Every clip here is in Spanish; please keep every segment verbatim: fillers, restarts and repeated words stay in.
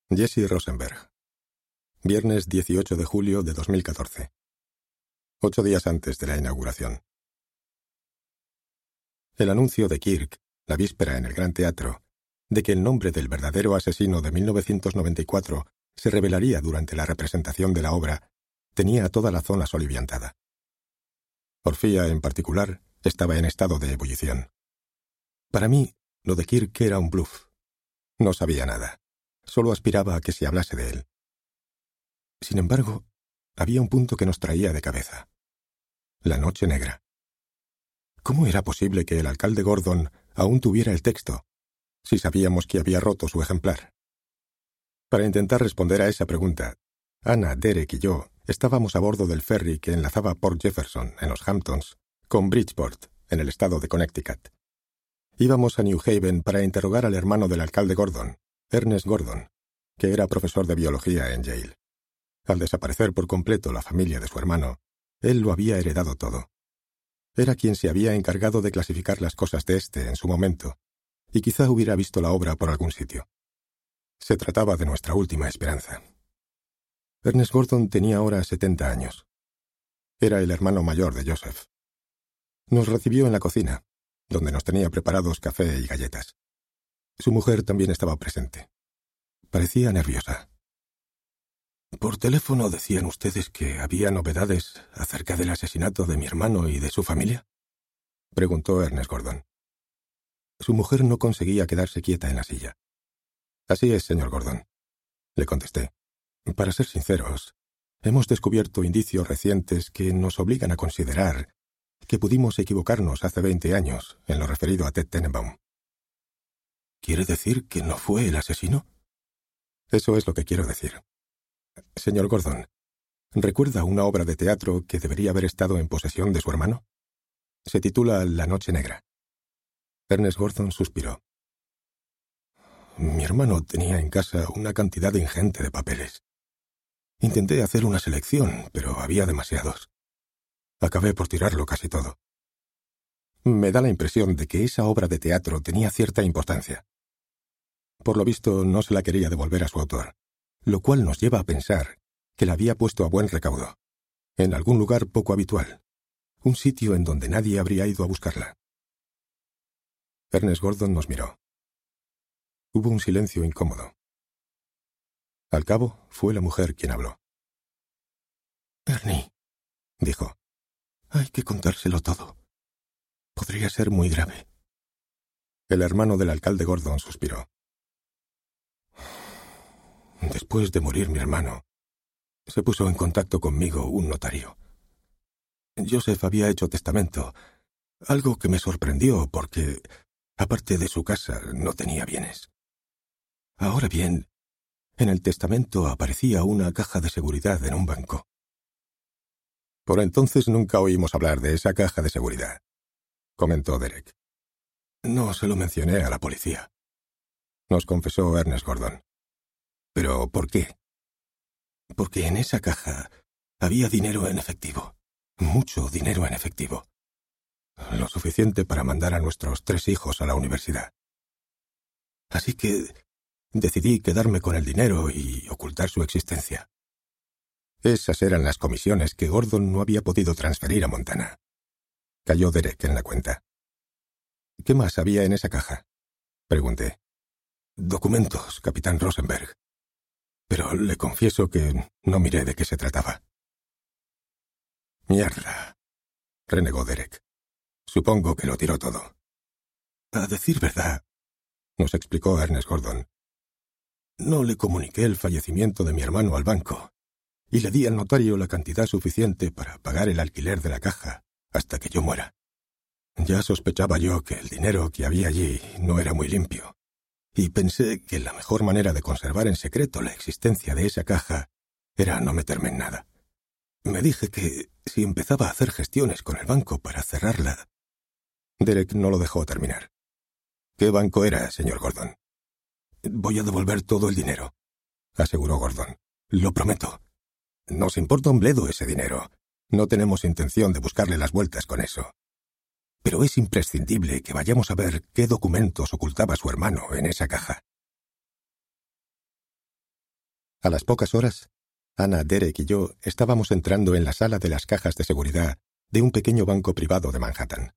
Jesse Rosenberg. Viernes dieciocho de julio de dos mil catorce. Ocho días antes de la inauguración. El anuncio de Kirk, la víspera en el Gran Teatro, de que el nombre del verdadero asesino de mil novecientos noventa y cuatro se revelaría durante la representación de la obra, tenía a toda la zona soliviantada. Orfía, en particular, estaba en estado de ebullición. Para mí, lo de Kirk era un bluff. No sabía nada. Solo aspiraba a que se hablase de él. Sin embargo, había un punto que nos traía de cabeza. La noche negra. ¿Cómo era posible que el alcalde Gordon aún tuviera el texto, si sabíamos que había roto su ejemplar? Para intentar responder a esa pregunta, Anna, Derek y yo estábamos a bordo del ferry que enlazaba Port Jefferson, en los Hamptons, con Bridgeport, en el estado de Connecticut. Íbamos a New Haven para interrogar al hermano del alcalde Gordon, Ernest Gordon, que era profesor de biología en Yale. Al desaparecer por completo la familia de su hermano, él lo había heredado todo. Era quien se había encargado de clasificar las cosas de éste en su momento, y quizá hubiera visto la obra por algún sitio. Se trataba de nuestra última esperanza. Ernest Gordon tenía ahora setenta años. Era el hermano mayor de Joseph. Nos recibió en la cocina, donde nos tenía preparados café y galletas. Su mujer también estaba presente. Parecía nerviosa. «Por teléfono decían ustedes que había novedades acerca del asesinato de mi hermano y de su familia», preguntó Ernest Gordon. Su mujer no conseguía quedarse quieta en la silla. «Así es, señor Gordon», le contesté. «Para ser sinceros, hemos descubierto indicios recientes que nos obligan a considerar que pudimos equivocarnos hace veinte años en lo referido a Ted Tenenbaum». «¿Quiere decir que no fue el asesino?» «Eso es lo que quiero decir. Señor Gordon, ¿recuerda una obra de teatro que debería haber estado en posesión de su hermano? Se titula La Noche Negra». Ernest Gordon suspiró. «Mi hermano tenía en casa una cantidad ingente de papeles. Intenté hacer una selección, pero había demasiados. Acabé por tirarlo casi todo. Me da la impresión de que esa obra de teatro tenía cierta importancia. Por lo visto, no se la quería devolver a su autor, lo cual nos lleva a pensar que la había puesto a buen recaudo, en algún lugar poco habitual, un sitio en donde nadie habría ido a buscarla». Ernest Gordon nos miró. Hubo un silencio incómodo. Al cabo, fue la mujer quien habló. «Ernie», dijo, «hay que contárselo todo. Podría ser muy grave». El hermano del alcalde Gordon suspiró. «Después de morir mi hermano, se puso en contacto conmigo un notario. Joseph había hecho testamento, algo que me sorprendió porque, aparte de su casa, no tenía bienes. Ahora bien, en el testamento aparecía una caja de seguridad en un banco». «Por entonces nunca oímos hablar de esa caja de seguridad», comentó Derek. «No se lo mencioné a la policía», nos confesó Ernest Gordon. «¿Pero por qué?» «Porque en esa caja había dinero en efectivo, mucho dinero en efectivo. Lo suficiente para mandar a nuestros tres hijos a la universidad. Así que decidí quedarme con el dinero y ocultar su existencia». Esas eran las comisiones que Gordon no había podido transferir a Montana. Cayó Derek en la cuenta. «¿Qué más había en esa caja?», pregunté. «Documentos, capitán Rosenberg. Pero le confieso que no miré de qué se trataba». «Mierda», renegó Derek. «Supongo que lo tiró todo». «A decir verdad», nos explicó Ernest Gordon, «no le comuniqué el fallecimiento de mi hermano al banco y le di al notario la cantidad suficiente para pagar el alquiler de la caja hasta que yo muera. Ya sospechaba yo que el dinero que había allí no era muy limpio, y pensé que la mejor manera de conservar en secreto la existencia de esa caja era no meterme en nada. Me dije que si empezaba a hacer gestiones con el banco para cerrarla...» Derek no lo dejó terminar. «¿Qué banco era, señor Gordon?» «Voy a devolver todo el dinero», aseguró Gordon. «Lo prometo. Nos importa un bledo ese dinero. No tenemos intención de buscarle las vueltas con eso. Pero es imprescindible que vayamos a ver qué documentos ocultaba su hermano en esa caja». A las pocas horas, Anna, Derek y yo estábamos entrando en la sala de las cajas de seguridad de un pequeño banco privado de Manhattan.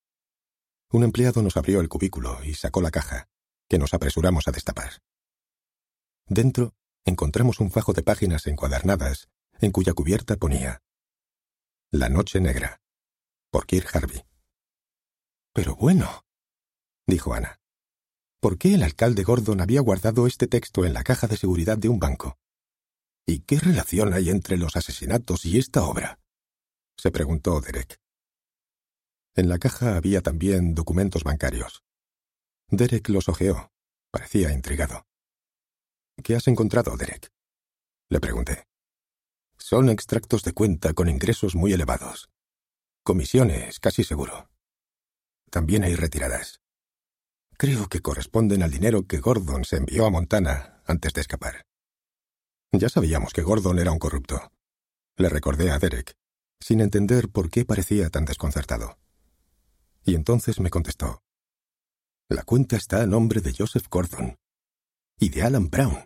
Un empleado nos abrió el cubículo y sacó la caja, que nos apresuramos a destapar. Dentro encontramos un fajo de páginas encuadernadas en cuya cubierta ponía La noche negra, por Kirk Harvey. «Pero bueno», dijo Anna, ¿por qué el alcalde Gordon había guardado este texto en la caja de seguridad de un banco? ¿Y qué relación hay entre los asesinatos y esta obra?, se preguntó Derek. En la caja había también documentos bancarios. Derek los hojeó. Parecía intrigado. «¿Qué has encontrado, Derek?», le pregunté. «Son extractos de cuenta con ingresos muy elevados. Comisiones, casi seguro. También hay retiradas. Creo que corresponden al dinero que Gordon se envió a Montana antes de escapar». Ya sabíamos que Gordon era un corrupto. Le recordé a Derek, sin entender por qué parecía tan desconcertado. Y entonces me contestó. «La cuenta está a nombre de Joseph Gordon y de Alan Brown».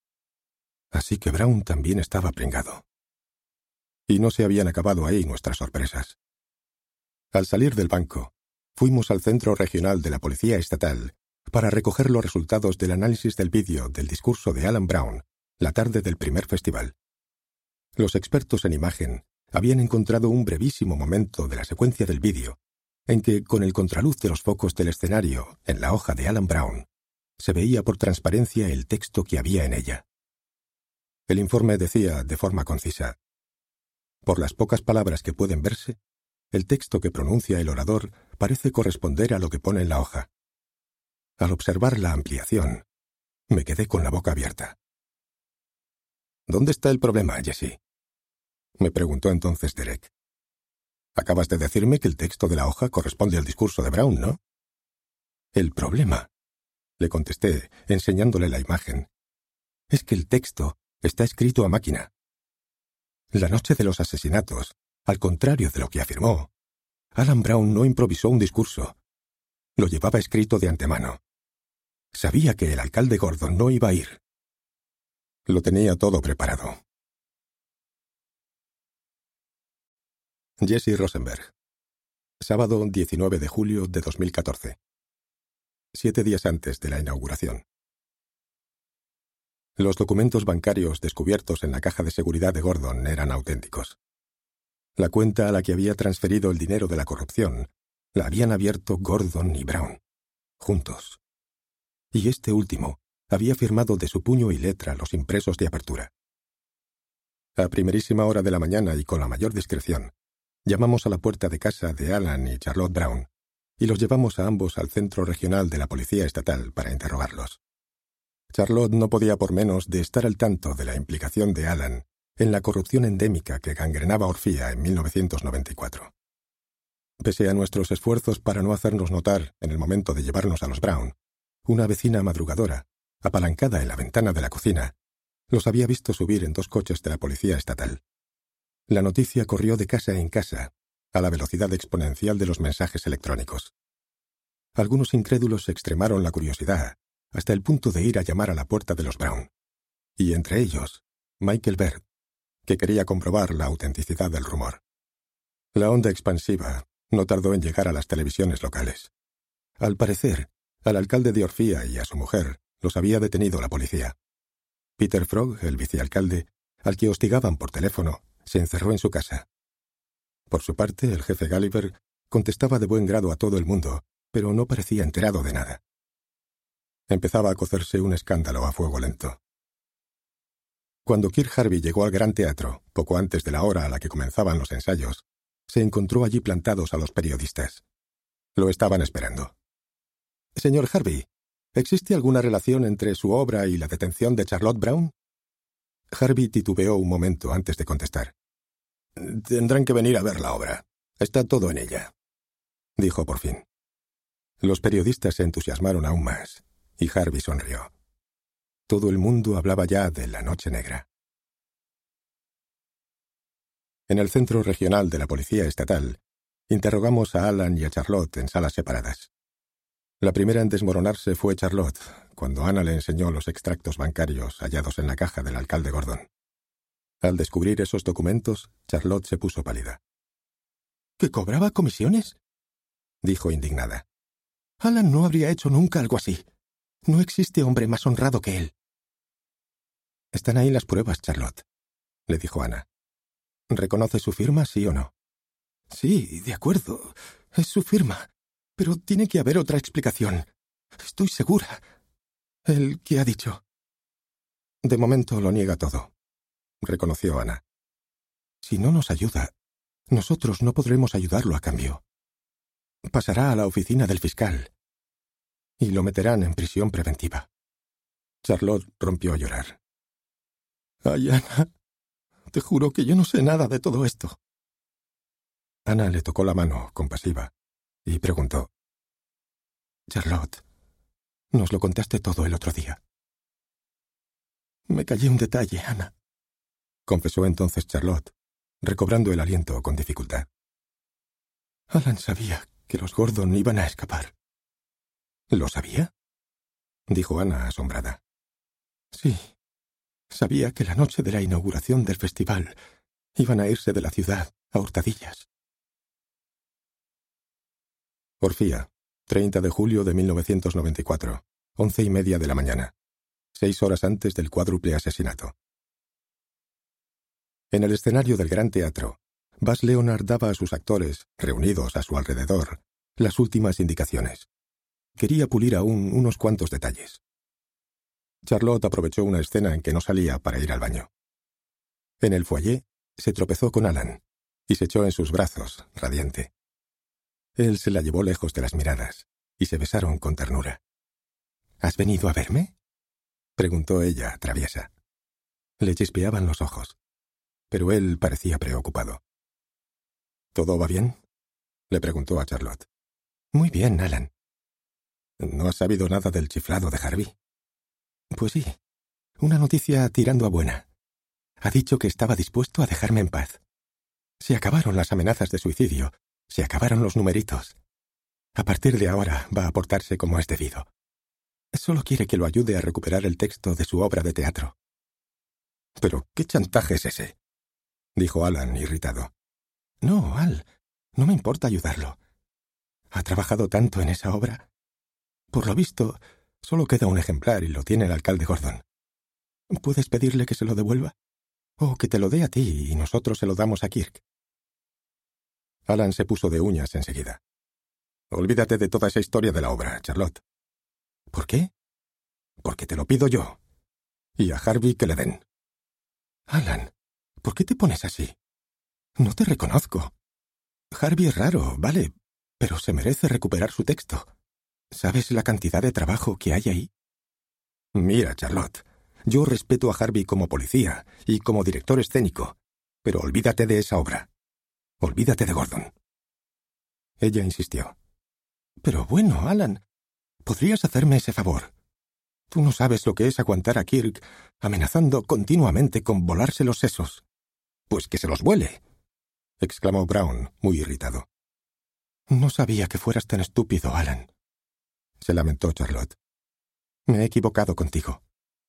Así que Brown también estaba pringado. Y no se habían acabado ahí nuestras sorpresas. Al salir del banco, fuimos al Centro Regional de la Policía Estatal para recoger los resultados del análisis del vídeo del discurso de Alan Brown la tarde del primer festival. Los expertos en imagen habían encontrado un brevísimo momento de la secuencia del vídeo en que, con el contraluz de los focos del escenario en la hoja de Alan Brown, se veía por transparencia el texto que había en ella. El informe decía, de forma concisa, «Por las pocas palabras que pueden verse, el texto que pronuncia el orador parece corresponder a lo que pone en la hoja». Al observar la ampliación, me quedé con la boca abierta. «¿Dónde está el problema, Jesse?», me preguntó entonces Derek. «Acabas de decirme que el texto de la hoja corresponde al discurso de Brown, ¿no?». «El problema», le contesté, enseñándole la imagen, «es que el texto está escrito a máquina. La noche de los asesinatos, al contrario de lo que afirmó, Alan Brown no improvisó un discurso. Lo llevaba escrito de antemano. Sabía que el alcalde Gordon no iba a ir. Lo tenía todo preparado». Jesse Rosenberg. Sábado diecinueve de julio de dos mil catorce. Siete días antes de la inauguración. Los documentos bancarios descubiertos en la caja de seguridad de Gordon eran auténticos. La cuenta a la que había transferido el dinero de la corrupción la habían abierto Gordon y Brown, juntos. Y este último había firmado de su puño y letra los impresos de apertura. A primerísima hora de la mañana y con la mayor discreción, llamamos a la puerta de casa de Alan y Charlotte Brown y los llevamos a ambos al Centro Regional de la Policía Estatal para interrogarlos. Charlotte no podía por menos de estar al tanto de la implicación de Alan en la corrupción endémica que gangrenaba Orfía en mil novecientos noventa y cuatro. Pese a nuestros esfuerzos para no hacernos notar en el momento de llevarnos a los Brown, una vecina madrugadora, apalancada en la ventana de la cocina, los había visto subir en dos coches de la Policía Estatal. La noticia corrió de casa en casa, a la velocidad exponencial de los mensajes electrónicos. Algunos incrédulos extremaron la curiosidad hasta el punto de ir a llamar a la puerta de los Brown, y entre ellos, Michael Baird, que quería comprobar la autenticidad del rumor. La onda expansiva no tardó en llegar a las televisiones locales. Al parecer, al alcalde de Orfía y a su mujer los había detenido la policía. Peter Frog, el vicealcalde, al que hostigaban por teléfono, se encerró en su casa. Por su parte, el jefe Gulliver contestaba de buen grado a todo el mundo, pero no parecía enterado de nada. Empezaba a cocerse un escándalo a fuego lento. Cuando Kirk Harvey llegó al Gran Teatro, poco antes de la hora a la que comenzaban los ensayos, se encontró allí plantados a los periodistas. Lo estaban esperando. «Señor Harvey, ¿existe alguna relación entre su obra y la detención de Charlotte Brown?» Harvey titubeó un momento antes de contestar. «Tendrán que venir a ver la obra. Está todo en ella», dijo por fin. Los periodistas se entusiasmaron aún más, y Harvey sonrió. Todo el mundo hablaba ya de la noche negra. En el Centro Regional de la Policía Estatal, interrogamos a Alan y a Charlotte en salas separadas. La primera en desmoronarse fue Charlotte, cuando Ana le enseñó los extractos bancarios hallados en la caja del alcalde Gordon. Al descubrir esos documentos, Charlotte se puso pálida. ¿Que cobraba comisiones?, dijo indignada. Alan no habría hecho nunca algo así. No existe hombre más honrado que él. Están ahí las pruebas, Charlotte, le dijo Ana. ¿Reconoce su firma, sí o no? Sí, de acuerdo. Es su firma. Pero tiene que haber otra explicación. Estoy segura. ¿El qué ha dicho? De momento lo niega todo, reconoció Ana. Si no nos ayuda, nosotros no podremos ayudarlo a cambio. Pasará a la oficina del fiscal y lo meterán en prisión preventiva. Charlotte rompió a llorar. Ay, Ana, te juro que yo no sé nada de todo esto. Ana le tocó la mano, compasiva, y preguntó. Charlotte, nos lo contaste todo el otro día. Me callé un detalle, Ana, confesó entonces Charlotte, recobrando el aliento con dificultad. Alan sabía que los Gordon iban a escapar. ¿Lo sabía?, dijo Ana asombrada. Sí, sabía que la noche de la inauguración del festival iban a irse de la ciudad a hurtadillas. Orfía, treinta de julio de mil novecientos noventa y cuatro, once y media de la mañana, seis horas antes del cuádruple asesinato. En el escenario del Gran Teatro, Baz Leonard daba a sus actores, reunidos a su alrededor, las últimas indicaciones. Quería pulir aún unos cuantos detalles. Charlotte aprovechó una escena en que no salía para ir al baño. En el foyer se tropezó con Alan y se echó en sus brazos, radiante. Él se la llevó lejos de las miradas y se besaron con ternura. ¿Has venido a verme?, preguntó ella, traviesa. Le chispeaban los ojos, pero él parecía preocupado. ¿Todo va bien?, le preguntó a Charlotte. Muy bien, Alan. ¿No has sabido nada del chiflado de Harvey? Pues sí, una noticia tirando a buena. Ha dicho que estaba dispuesto a dejarme en paz. Se acabaron las amenazas de suicidio, se acabaron los numeritos. A partir de ahora va a portarse como es debido. Solo quiere que lo ayude a recuperar el texto de su obra de teatro. ¿Pero qué chantaje es ese?, dijo Alan, irritado. No, Al, no me importa ayudarlo. Ha trabajado tanto en esa obra. Por lo visto, solo queda un ejemplar y lo tiene el alcalde Gordon. ¿Puedes pedirle que se lo devuelva? O que te lo dé a ti y nosotros se lo damos a Kirk. Alan se puso de uñas enseguida. Olvídate de toda esa historia de la obra, Charlotte. ¿Por qué? Porque te lo pido yo. Y a Harvey que le den. Alan, ¿por qué te pones así? No te reconozco. Harvey es raro, vale, pero se merece recuperar su texto. ¿Sabes la cantidad de trabajo que hay ahí? Mira, Charlotte, yo respeto a Harvey como policía y como director escénico, pero olvídate de esa obra. Olvídate de Gordon. Ella insistió. Pero bueno, Alan, ¿podrías hacerme ese favor? Tú no sabes lo que es aguantar a Kirk amenazando continuamente con volarse los sesos. Pues que se los vuele, exclamó Brown, muy irritado. No sabía que fueras tan estúpido, Alan, se lamentó Charlotte. Me he equivocado contigo.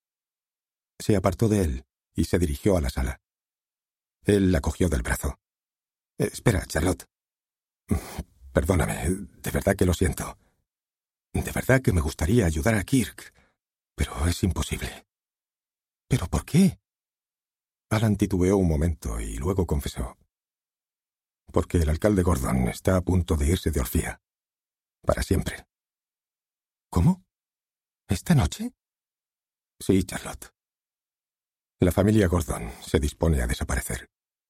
Se apartó de él y se dirigió a la sala. Él la cogió del brazo. Espera, Charlotte. Perdóname, de verdad que lo siento. De verdad que me gustaría ayudar a Kirk, pero es imposible. ¿Pero por qué? Alan titubeó un momento y luego confesó. Porque el alcalde Gordon está a punto de irse de Orfía. Para siempre. ¿Cómo? ¿Esta noche? Sí, Charlotte. La familia Gordon se dispone a desaparecer.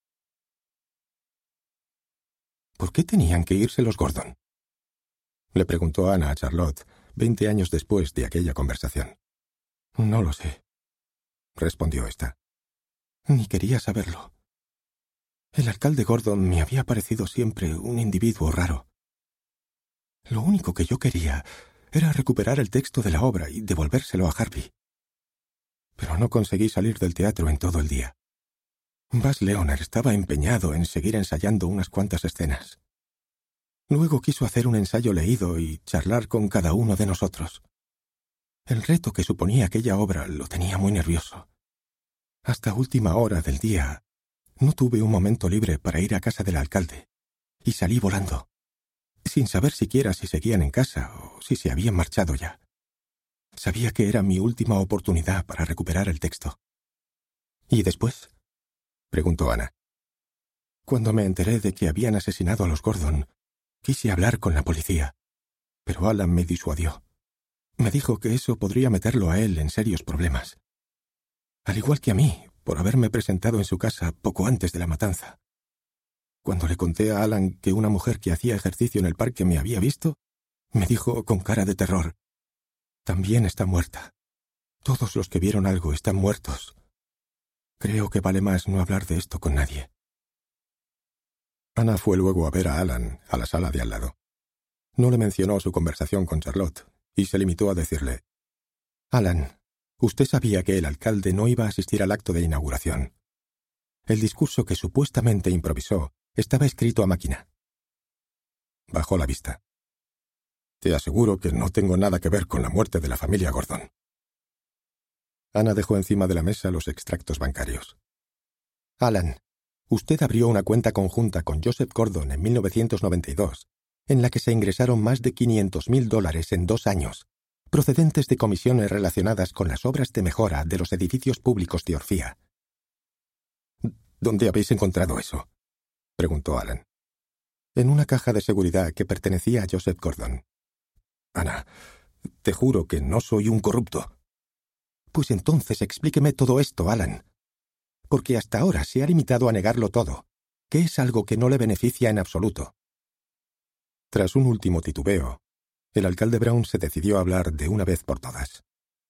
¿Por qué tenían que irse los Gordon?, le preguntó Ana a Charlotte veinte años después de aquella conversación. No lo sé, respondió ésta. Ni quería saberlo. El alcalde Gordon me había parecido siempre un individuo raro. Lo único que yo quería era recuperar el texto de la obra y devolvérselo a Harvey. Pero no conseguí salir del teatro en todo el día. Baz Leonard estaba empeñado en seguir ensayando unas cuantas escenas. Luego quiso hacer un ensayo leído y charlar con cada uno de nosotros. El reto que suponía aquella obra lo tenía muy nervioso. Hasta última hora del día no tuve un momento libre para ir a casa del alcalde, y salí volando, sin saber siquiera si seguían en casa o si se habían marchado ya. Sabía que era mi última oportunidad para recuperar el texto. ¿Y después?, preguntó Ana. Cuando me enteré de que habían asesinado a los Gordon, quise hablar con la policía, pero Alan me disuadió. Me dijo que eso podría meterlo a él en serios problemas. Al igual que a mí, por haberme presentado en su casa poco antes de la matanza. Cuando le conté a Alan que una mujer que hacía ejercicio en el parque me había visto, me dijo con cara de terror: «También está muerta. Todos los que vieron algo están muertos. Creo que vale más no hablar de esto con nadie». Ana fue luego a ver a Alan a la sala de al lado. No le mencionó su conversación con Charlotte y se limitó a decirle: «Alan, usted sabía que el alcalde no iba a asistir al acto de inauguración. El discurso que supuestamente improvisó estaba escrito a máquina». Bajó la vista. «Te aseguro que no tengo nada que ver con la muerte de la familia Gordon». Ana dejó encima de la mesa los extractos bancarios. «Alan, usted abrió una cuenta conjunta con Joseph Gordon en mil novecientos noventa y dos, en la que se ingresaron más de quinientos mil dólares en dos años, procedentes de comisiones relacionadas con las obras de mejora de los edificios públicos de Orfía». «¿Dónde habéis encontrado eso?», preguntó Alan. «En una caja de seguridad que pertenecía a Joseph Gordon». «Ana, te juro que no soy un corrupto». «Pues entonces explíqueme todo esto, Alan. Porque hasta ahora se ha limitado a negarlo todo, que es algo que no le beneficia en absoluto». Tras un último titubeo, el alcalde Brown se decidió a hablar de una vez por todas.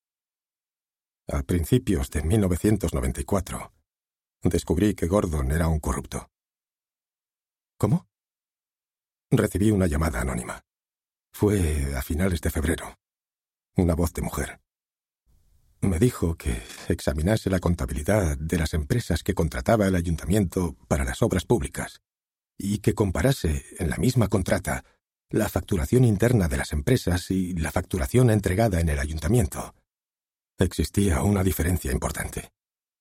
«A principios de mil novecientos noventa y cuatro, descubrí que Gordon era un corrupto». «¿Cómo?». «Recibí una llamada anónima. Fue a finales de febrero. Una voz de mujer. Me dijo que examinase la contabilidad de las empresas que contrataba el ayuntamiento para las obras públicas y que comparase en la misma contrata la facturación interna de las empresas y la facturación entregada en el ayuntamiento. Existía una diferencia importante.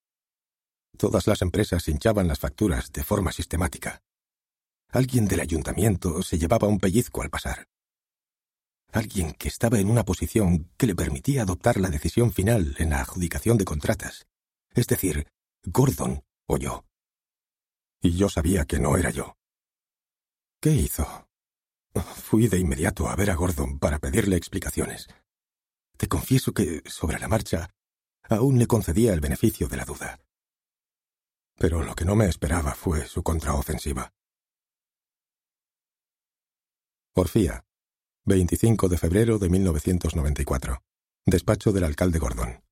Todas las empresas hinchaban las facturas de forma sistemática. Alguien del ayuntamiento se llevaba un pellizco al pasar. Alguien que estaba en una posición que le permitía adoptar la decisión final en la adjudicación de contratas. Es decir, Gordon o yo. Y yo sabía que no era yo. ¿Qué hizo? Fui de inmediato a ver a Gordon para pedirle explicaciones. Te confieso que, sobre la marcha, aún le concedía el beneficio de la duda. Pero lo que no me esperaba fue su contraofensiva. Orfía, veinticinco de febrero de mil novecientos noventa y cuatro. Despacho del alcalde Gordon.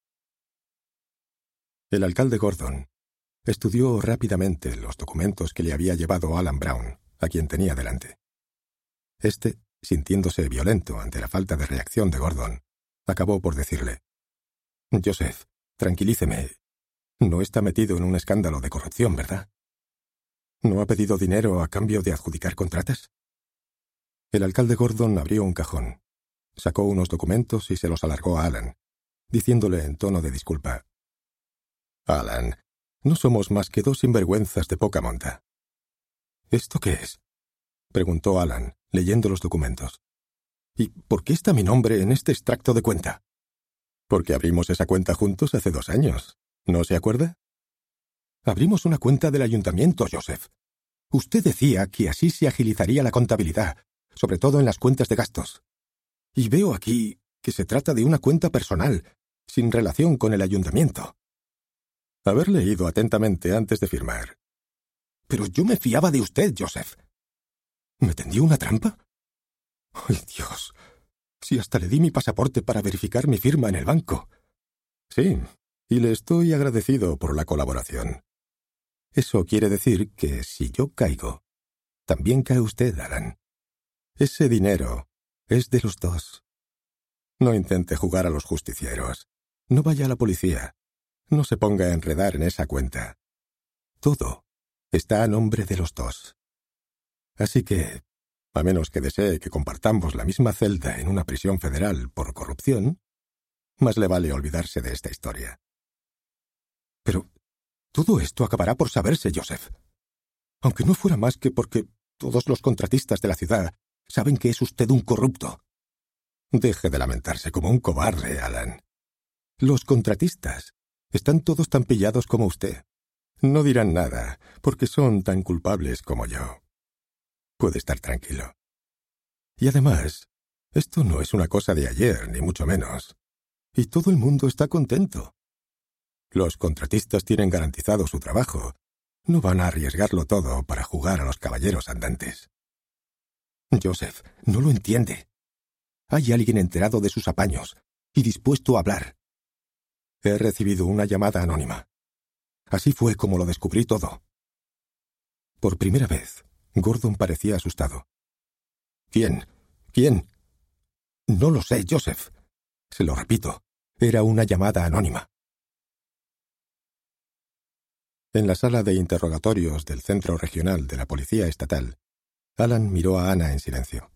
El alcalde Gordon estudió rápidamente los documentos que le había llevado Alan Brown, a quien tenía delante. Este, sintiéndose violento ante la falta de reacción de Gordon, acabó por decirle: «Joseph, tranquilíceme. No está metido en un escándalo de corrupción, ¿verdad? ¿No ha pedido dinero a cambio de adjudicar contratas?» El alcalde Gordon abrió un cajón, sacó unos documentos y se los alargó a Alan, diciéndole en tono de disculpa: «Alan, no somos más que dos sinvergüenzas de poca monta». «¿Esto qué es?», preguntó Alan, leyendo los documentos. «¿Y por qué está mi nombre en este extracto de cuenta?». «Porque abrimos esa cuenta juntos hace dos años. ¿No se acuerda?». «Abrimos una cuenta del ayuntamiento, Joseph. Usted decía que así se agilizaría la contabilidad, sobre todo en las cuentas de gastos. Y veo aquí que se trata de una cuenta personal, sin relación con el ayuntamiento». «Haber leído atentamente antes de firmar». «Pero yo me fiaba de usted, Joseph». ¿Me tendió una trampa? ¡Ay, Dios! Si hasta le di mi pasaporte para verificar mi firma en el banco. Sí, y le estoy agradecido por la colaboración. Eso quiere decir que si yo caigo, también cae usted, Alan. Ese dinero es de los dos. No intente jugar a los justicieros. No vaya a la policía. No se ponga a enredar en esa cuenta. Todo está a nombre de los dos. Así que A menos que desee que compartamos la misma celda en una prisión federal por corrupción, más le vale olvidarse de esta historia. Pero todo esto acabará por saberse, Joseph. Aunque no fuera más que porque todos los contratistas de la ciudad saben que es usted un corrupto. Deje de lamentarse como un cobarde, Alan. Los contratistas están todos tan pillados como usted. No dirán nada, porque son tan culpables como yo. Puede estar tranquilo. Y además, esto no es una cosa de ayer, ni mucho menos. Y todo el mundo está contento. Los contratistas tienen garantizado su trabajo. No van a arriesgarlo todo para jugar a los caballeros andantes. Joseph, no lo entiende. Hay alguien enterado de sus apaños y dispuesto a hablar. He recibido una llamada anónima. Así fue como lo descubrí todo. Por primera vez, Gordon parecía asustado. ¿Quién? ¿Quién? No lo sé, Joseph. Se lo repito, era una llamada anónima. En la sala de interrogatorios del Centro Regional de la Policía Estatal, Alan miró a Ana en silencio.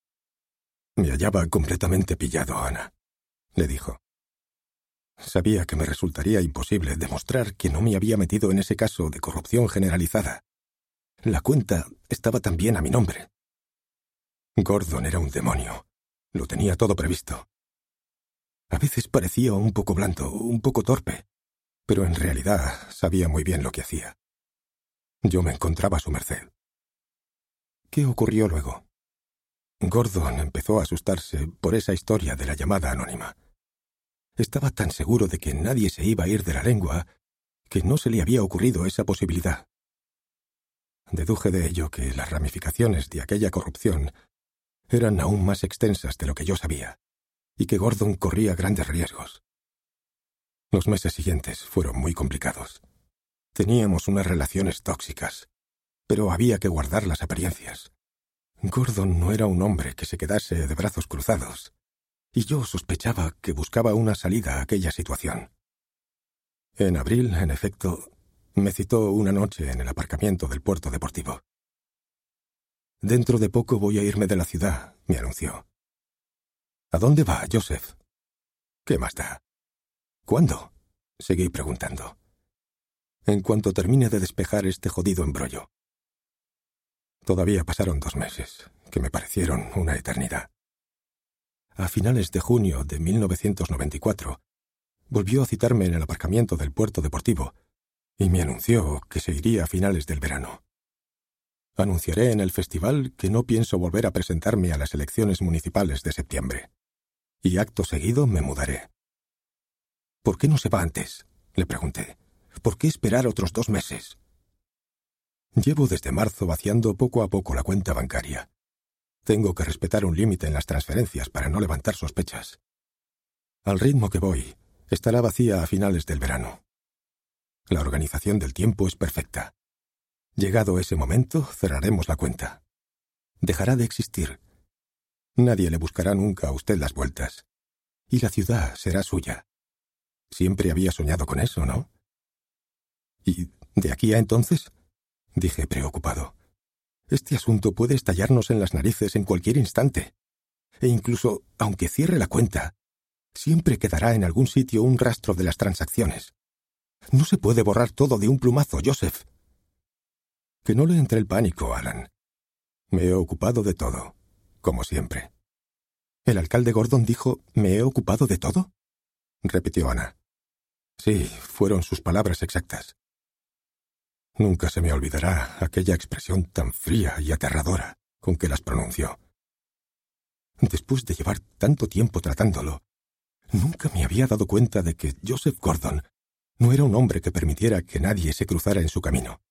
Me hallaba completamente pillado, Ana, le dijo. Sabía que me resultaría imposible demostrar que no me había metido en ese caso de corrupción generalizada. La cuenta estaba también a mi nombre. Gordon era un demonio. Lo tenía todo previsto. A veces parecía un poco blando, un poco torpe, pero en realidad sabía muy bien lo que hacía. Yo me encontraba a su merced. ¿Qué ocurrió luego? Gordon empezó a asustarse por esa historia de la llamada anónima. Estaba tan seguro de que nadie se iba a ir de la lengua que no se le había ocurrido esa posibilidad. Deduje de ello que las ramificaciones de aquella corrupción eran aún más extensas de lo que yo sabía, y que Gordon corría grandes riesgos. Los meses siguientes fueron muy complicados. Teníamos unas relaciones tóxicas, pero había que guardar las apariencias. Gordon no era un hombre que se quedase de brazos cruzados, y yo sospechaba que buscaba una salida a aquella situación. En abril, en efecto, me citó una noche en el aparcamiento del puerto deportivo. «Dentro de poco voy a irme de la ciudad», me anunció. «¿A dónde va, Joseph?» «¿Qué más da?» «¿Cuándo?», seguí preguntando. «En cuanto termine de despejar este jodido embrollo». Todavía pasaron dos meses, que me parecieron una eternidad. A finales de junio de mil novecientos noventa y cuatro, volvió a citarme en el aparcamiento del puerto deportivo y me anunció que se iría a finales del verano. Anunciaré en el festival que no pienso volver a presentarme a las elecciones municipales de septiembre. Y acto seguido me mudaré. «¿Por qué no se va antes?», le pregunté. «¿Por qué esperar otros dos meses?» «Llevo desde marzo vaciando poco a poco la cuenta bancaria. Tengo que respetar un límite en las transferencias para no levantar sospechas. Al ritmo que voy, estará vacía a finales del verano. La organización del tiempo es perfecta. Llegado ese momento, cerraremos la cuenta. Dejará de existir. Nadie le buscará nunca a usted las vueltas. Y la ciudad será suya. Siempre había soñado con eso, ¿no?» «¿Y de aquí a entonces?», dije preocupado. «Este asunto puede estallarnos en las narices en cualquier instante. E incluso, aunque cierre la cuenta, siempre quedará en algún sitio un rastro de las transacciones. No se puede borrar todo de un plumazo, Joseph». «Que no le entre el pánico, Alan. Me he ocupado de todo, como siempre». «¿El alcalde Gordon dijo, me he ocupado de todo?», repitió Ana. «Sí, fueron sus palabras exactas». Nunca se me olvidará aquella expresión tan fría y aterradora con que las pronunció. Después de llevar tanto tiempo tratándolo, nunca me había dado cuenta de que Joseph Gordon no era un hombre que permitiera que nadie se cruzara en su camino.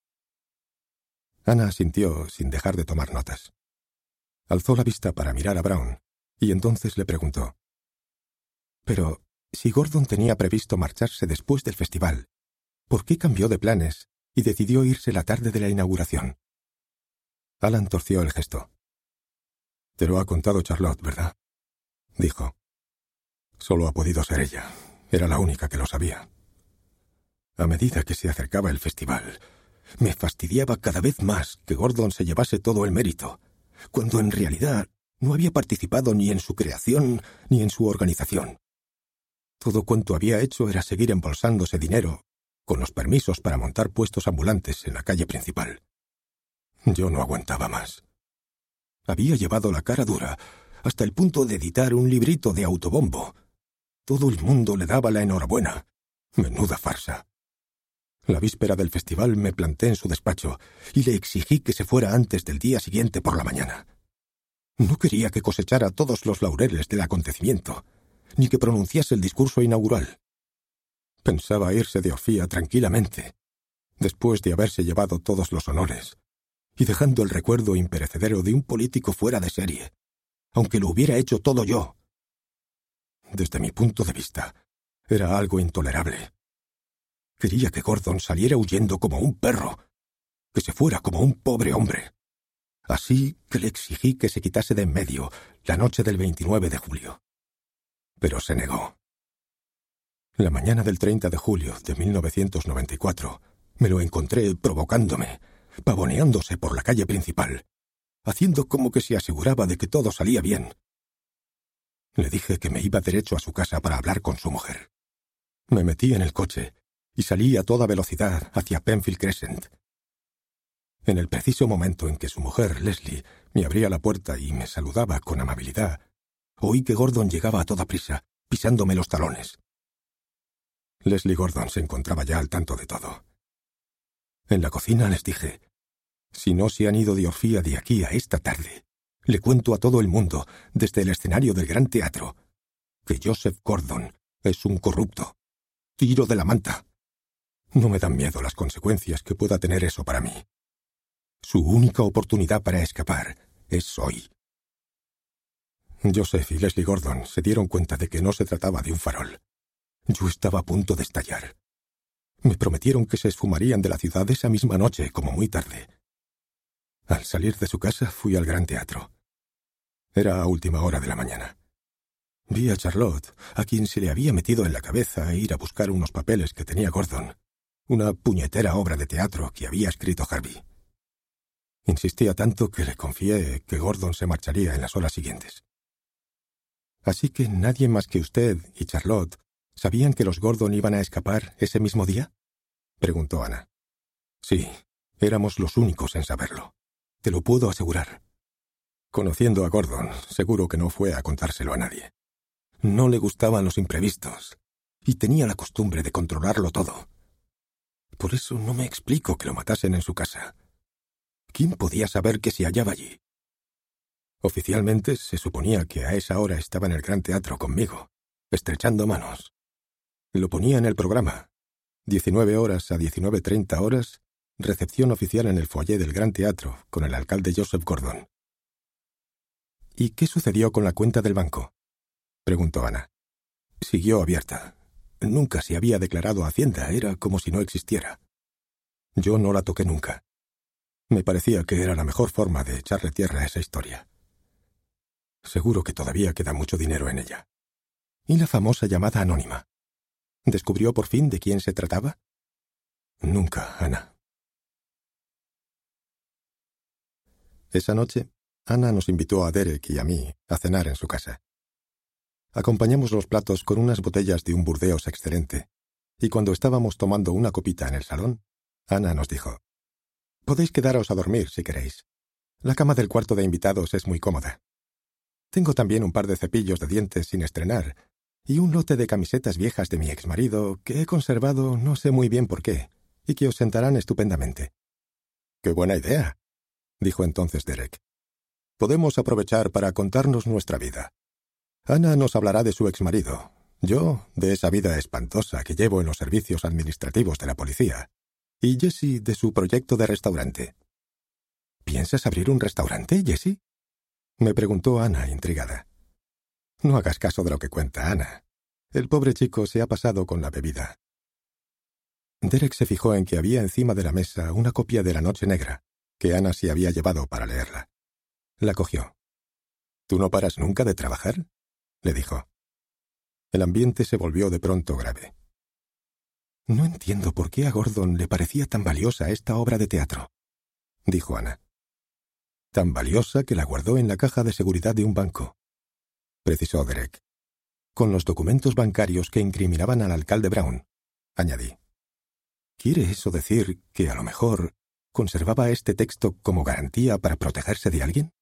Ana asintió sin dejar de tomar notas. Alzó la vista para mirar a Brown y entonces le preguntó: «Pero, si Gordon tenía previsto marcharse después del festival, ¿por qué cambió de planes y decidió irse la tarde de la inauguración?» Alan torció el gesto. «Te lo ha contado Charlotte, ¿verdad?», dijo. «Solo ha podido ser ella. Era la única que lo sabía. A medida que se acercaba el festival, me fastidiaba cada vez más que Gordon se llevase todo el mérito, cuando en realidad no había participado ni en su creación ni en su organización. Todo cuanto había hecho era seguir embolsándose dinero con los permisos para montar puestos ambulantes en la calle principal. Yo no aguantaba más. Había llevado la cara dura hasta el punto de editar un librito de autobombo. Todo el mundo le daba la enhorabuena. Menuda farsa. La víspera del festival me planté en su despacho y le exigí que se fuera antes del día siguiente por la mañana. No quería que cosechara todos los laureles del acontecimiento, ni que pronunciase el discurso inaugural. Pensaba irse de orgía tranquilamente, después de haberse llevado todos los honores, y dejando el recuerdo imperecedero de un político fuera de serie, aunque lo hubiera hecho todo yo. Desde mi punto de vista, era algo intolerable. Quería que Gordon saliera huyendo como un perro, que se fuera como un pobre hombre. Así que le exigí que se quitase de en medio la noche del veintinueve de julio. Pero se negó. La mañana del treinta de julio de mil novecientos noventa y cuatro me lo encontré provocándome, pavoneándose por la calle principal, haciendo como que se aseguraba de que todo salía bien. Le dije que me iba derecho a su casa para hablar con su mujer. Me metí en el coche y salí a toda velocidad hacia Penfield Crescent. En el preciso momento en que su mujer, Leslie, me abría la puerta y me saludaba con amabilidad, oí que Gordon llegaba a toda prisa, pisándome los talones. Leslie Gordon se encontraba ya al tanto de todo. En la cocina les dije: si no se han ido de orgía de aquí a esta tarde, le cuento a todo el mundo, desde el escenario del Gran Teatro, que Joseph Gordon es un corrupto. Tiro de la manta. No me dan miedo las consecuencias que pueda tener eso para mí. Su única oportunidad para escapar es hoy. Joseph y Leslie Gordon se dieron cuenta de que no se trataba de un farol. Yo estaba a punto de estallar. Me prometieron que se esfumarían de la ciudad esa misma noche, como muy tarde. Al salir de su casa fui al Gran Teatro. Era a última hora de la mañana. Vi a Charlotte, a quien se le había metido en la cabeza ir a buscar unos papeles que tenía Gordon, una puñetera obra de teatro que había escrito Harvey. Insistía tanto que le confié que Gordon se marcharía en las horas siguientes. ¿Así que nadie más que usted y Charlotte sabían que los Gordon iban a escapar ese mismo día?, preguntó Ana. Sí, éramos los únicos en saberlo. Te lo puedo asegurar. Conociendo a Gordon, seguro que no fue a contárselo a nadie. No le gustaban los imprevistos, y tenía la costumbre de controlarlo todo. Por eso no me explico que lo matasen en su casa. ¿Quién podía saber que se hallaba allí? Oficialmente se suponía que a esa hora estaba en el Gran Teatro conmigo, estrechando manos. Lo ponía en el programa. diecinueve horas a diecinueve treinta horas, recepción oficial en el foyer del Gran Teatro con el alcalde Joseph Gordon. ¿Y qué sucedió con la cuenta del banco?, preguntó Ana. Siguió abierta. Nunca se había declarado a Hacienda, era como si no existiera. Yo no la toqué nunca. Me parecía que era la mejor forma de echarle tierra a esa historia. Seguro que todavía queda mucho dinero en ella. ¿Y la famosa llamada anónima? ¿Descubrió por fin de quién se trataba? Nunca, Ana. Esa noche, Ana nos invitó a Derek y a mí a cenar en su casa. Acompañamos los platos con unas botellas de un Burdeos excelente, y cuando estábamos tomando una copita en el salón, Ana nos dijo: «Podéis quedaros a dormir si queréis. La cama del cuarto de invitados es muy cómoda. Tengo también un par de cepillos de dientes sin estrenar y un lote de camisetas viejas de mi exmarido que he conservado no sé muy bien por qué, y que os sentarán estupendamente». «¡Qué buena idea!», dijo entonces Derek. «Podemos aprovechar para contarnos nuestra vida. Ana nos hablará de su exmarido, yo de esa vida espantosa que llevo en los servicios administrativos de la policía, y Jessie de su proyecto de restaurante». «¿Piensas abrir un restaurante, Jessie?», me preguntó Ana, intrigada. «No hagas caso de lo que cuenta Ana. El pobre chico se ha pasado con la bebida». Derek se fijó en que había encima de la mesa una copia de La Noche Negra, que Ana se había llevado para leerla. La cogió. «¿Tú no paras nunca de trabajar?», le dijo. El ambiente se volvió de pronto grave. «No entiendo por qué a Gordon le parecía tan valiosa esta obra de teatro», dijo Ana. Tan valiosa que la guardó en la caja de seguridad de un banco, precisó Derek. Con los documentos bancarios que incriminaban al alcalde Brown, añadí. ¿Quiere eso decir que a lo mejor conservaba este texto como garantía para protegerse de alguien?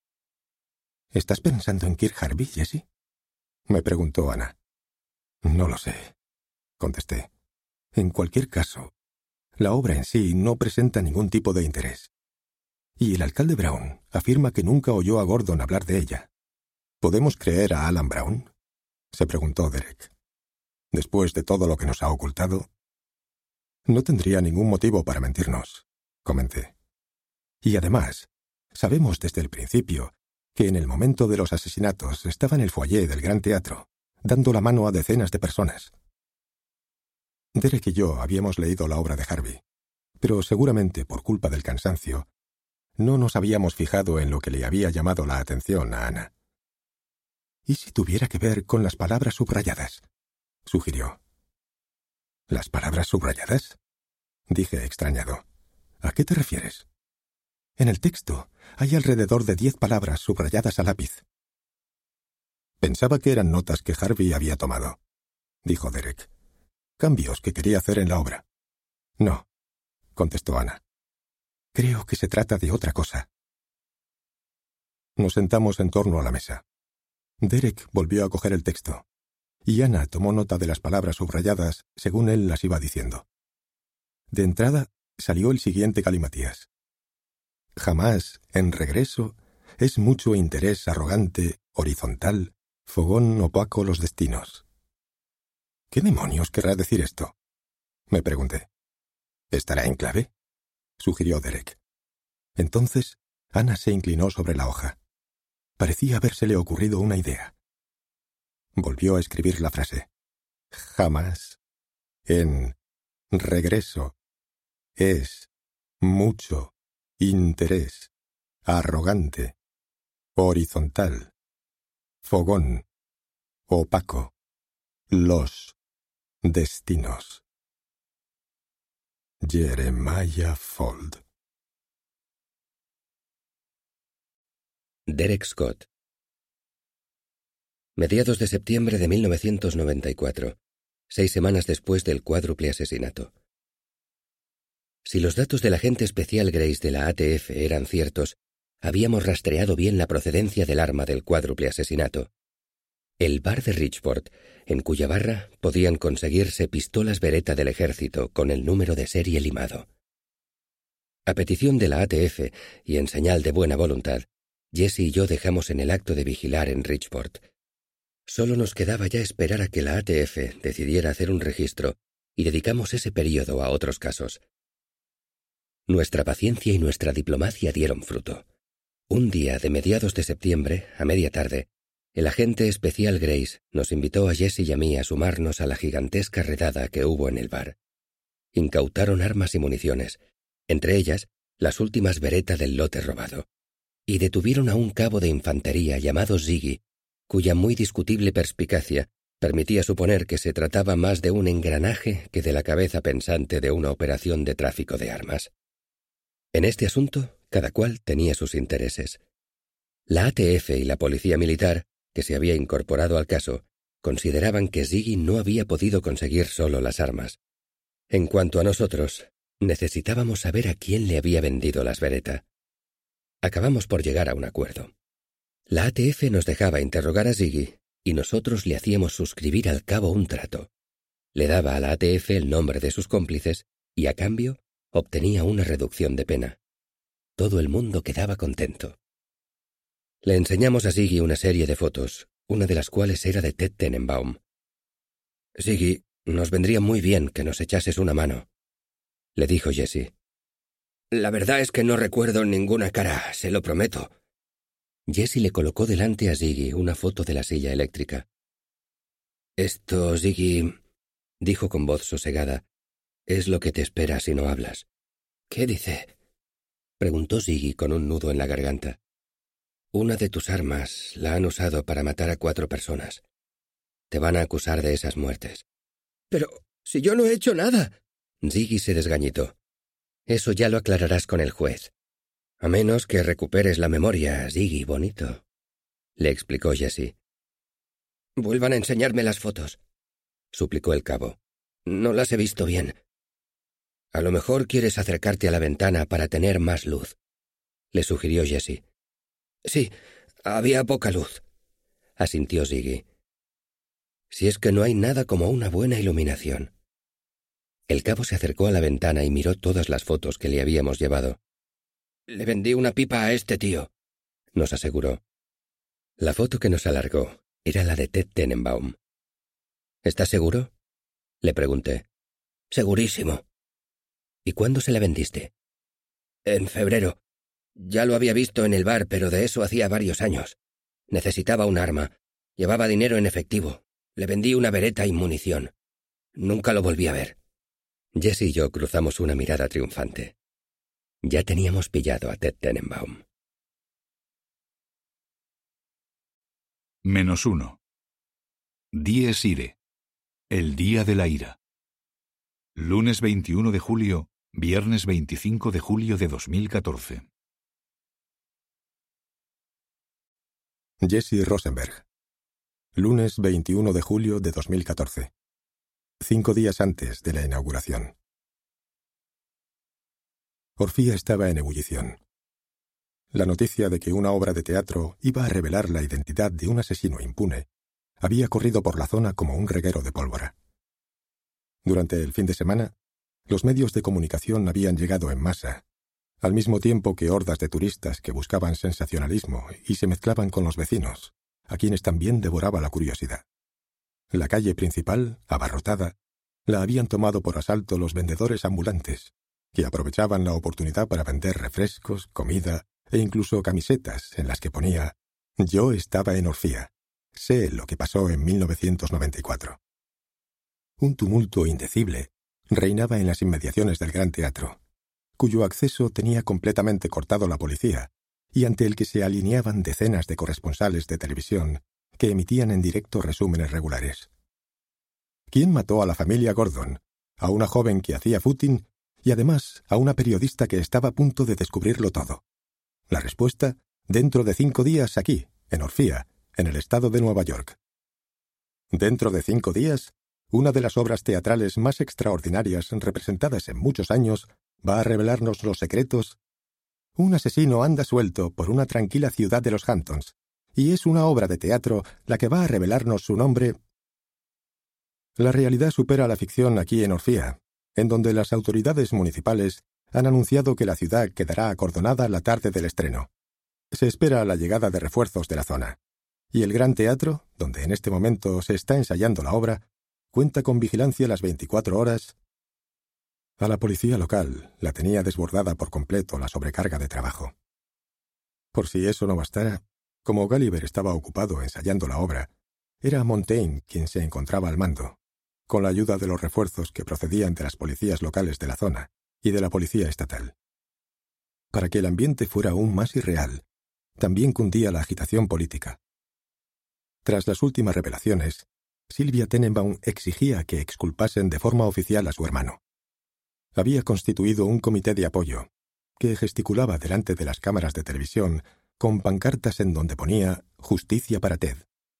¿Estás pensando en Kirk Harvey, Jesse? Me preguntó Ana. No lo sé, contesté. En cualquier caso, la obra en sí no presenta ningún tipo de interés. Y el alcalde Brown afirma que nunca oyó a Gordon hablar de ella. ¿Podemos creer a Alan Brown?, se preguntó Derek. Después de todo lo que nos ha ocultado, no tendría ningún motivo para mentirnos, comenté. Y además, sabemos desde el principio que en el momento de los asesinatos estaba en el foyer del Gran Teatro, dando la mano a decenas de personas. Derek y yo habíamos leído la obra de Harvey, pero seguramente por culpa del cansancio, no nos habíamos fijado en lo que le había llamado la atención a Ana. ¿Y si tuviera que ver con las palabras subrayadas?, sugirió. ¿Las palabras subrayadas?, dije extrañado. ¿A qué te refieres? En el texto hay alrededor de diez palabras subrayadas a lápiz. Pensaba que eran notas que Harvey había tomado, dijo Derek. Cambios que quería hacer en la obra. No, contestó Ana. Creo que se trata de otra cosa. Nos sentamos en torno a la mesa. Derek volvió a coger el texto, y Ana tomó nota de las palabras subrayadas según él las iba diciendo. De entrada salió el siguiente galimatías. Jamás, en regreso, es mucho interés arrogante, horizontal, fogón opaco los destinos. ¿Qué demonios querrá decir esto?, me pregunté. ¿Estará en clave?, sugirió Derek. Entonces, Ana se inclinó sobre la hoja. Parecía habérsele ocurrido una idea. Volvió a escribir la frase. Jamás, en regreso, es mucho interés arrogante, horizontal, fogón, opaco, los destinos. Jeremiah Fuld. Derek Scott. Mediados de septiembre de mil novecientos noventa y cuatro, seis semanas después del cuádruple asesinato. Si los datos del agente especial Grace de la A T F eran ciertos, habíamos rastreado bien la procedencia del arma del cuádruple asesinato. El bar de Richport, en cuya barra podían conseguirse pistolas Beretta del ejército con el número de serie limado. A petición de la A T F y en señal de buena voluntad, Jesse y yo dejamos en el acto de vigilar en Richport. Solo nos quedaba ya esperar a que la A T F decidiera hacer un registro y dedicamos ese período a otros casos. Nuestra paciencia y nuestra diplomacia dieron fruto. Un día de mediados de septiembre, a media tarde, el agente especial Grace nos invitó a Jesse y a mí a sumarnos a la gigantesca redada que hubo en el bar. Incautaron armas y municiones, entre ellas las últimas Beretta del lote robado, y detuvieron a un cabo de infantería llamado Ziggy, cuya muy discutible perspicacia permitía suponer que se trataba más de un engranaje que de la cabeza pensante de una operación de tráfico de armas. En este asunto, cada cual tenía sus intereses. La A T F y la policía militar, que se había incorporado al caso, consideraban que Ziggy no había podido conseguir solo las armas. En cuanto a nosotros, necesitábamos saber a quién le había vendido las Beretta. Acabamos por llegar a un acuerdo. La A T F nos dejaba interrogar a Ziggy y nosotros le hacíamos suscribir al cabo un trato. Le daba a la A T F el nombre de sus cómplices y, a cambio, obtenía una reducción de pena. Todo el mundo quedaba contento. Le enseñamos a Ziggy una serie de fotos, una de las cuales era de Ted Tenenbaum. «Ziggy, nos vendría muy bien que nos echases una mano», le dijo Jesse. «La verdad es que no recuerdo ninguna cara, se lo prometo». Jesse le colocó delante a Ziggy una foto de la silla eléctrica. «Esto, Ziggy», dijo con voz sosegada, «es lo que te espera si no hablas». «¿Qué dice?», preguntó Ziggy con un nudo en la garganta. «Una de tus armas la han usado para matar a cuatro personas. Te van a acusar de esas muertes». «Pero si yo no he hecho nada». Ziggy se desgañitó. «Eso ya lo aclararás con el juez». A menos que recuperes la memoria, Ziggy, bonito, le explicó Jessie. Vuelvan a enseñarme las fotos, suplicó el cabo. No las he visto bien. A lo mejor quieres acercarte a la ventana para tener más luz, le sugirió Jessie. Sí, había poca luz, asintió Ziggy. Si es que no hay nada como una buena iluminación. El cabo se acercó a la ventana y miró todas las fotos que le habíamos llevado. Le vendí una pipa a este tío, nos aseguró. La foto que nos alargó era la de Ted Tenenbaum. ¿Estás seguro?, le pregunté. Segurísimo. ¿Y cuándo se la vendiste? En febrero. Ya lo había visto en el bar, pero de eso hacía varios años. Necesitaba un arma. Llevaba dinero en efectivo. Le vendí una bereta y munición. Nunca lo volví a ver. Jessie y yo cruzamos una mirada triunfante. Ya teníamos pillado a Ted Tenenbaum. Menos uno. Dies Irae. El día de la ira. Lunes veintiuno de julio, viernes veinticinco de julio de dos mil catorce. Jesse Rosenberg. Lunes veintiuno de julio de dos mil catorce. Cinco días antes de la inauguración. Orfía estaba en ebullición. La noticia de que una obra de teatro iba a revelar la identidad de un asesino impune había corrido por la zona como un reguero de pólvora. Durante el fin de semana, los medios de comunicación habían llegado en masa, al mismo tiempo que hordas de turistas que buscaban sensacionalismo y se mezclaban con los vecinos, a quienes también devoraba la curiosidad. La calle principal, abarrotada, la habían tomado por asalto los vendedores ambulantes, que aprovechaban la oportunidad para vender refrescos, comida e incluso camisetas en las que ponía «Yo estaba en Orfía. Sé lo que pasó en mil novecientos noventa y cuatro». Un tumulto indecible reinaba en las inmediaciones del Gran Teatro, cuyo acceso tenía completamente cortado la policía y ante el que se alineaban decenas de corresponsales de televisión que emitían en directo resúmenes regulares. ¿Quién mató a la familia Gordon, a una joven que hacía footing y además a una periodista que estaba a punto de descubrirlo todo? La respuesta, dentro de cinco días aquí, en Orfía, en el estado de Nueva York. Dentro de cinco días, una de las obras teatrales más extraordinarias representadas en muchos años va a revelarnos los secretos. Un asesino anda suelto por una tranquila ciudad de los Hamptons, y es una obra de teatro la que va a revelarnos su nombre. La realidad supera la ficción aquí en Orfía, en donde las autoridades municipales han anunciado que la ciudad quedará acordonada la tarde del estreno. Se espera la llegada de refuerzos de la zona, y el Gran Teatro, donde en este momento se está ensayando la obra, cuenta con vigilancia las veinticuatro horas. A la policía local la tenía desbordada por completo la sobrecarga de trabajo. Por si eso no bastara, como Gulliver estaba ocupado ensayando la obra, era Montaigne quien se encontraba al mando, con la ayuda de los refuerzos que procedían de las policías locales de la zona y de la policía estatal. Para que el ambiente fuera aún más irreal, también cundía la agitación política. Tras las últimas revelaciones, Sylvia Tenenbaum exigía que exculpasen de forma oficial a su hermano. Había constituido un comité de apoyo, que gesticulaba delante de las cámaras de televisión con pancartas en donde ponía «Justicia para Ted».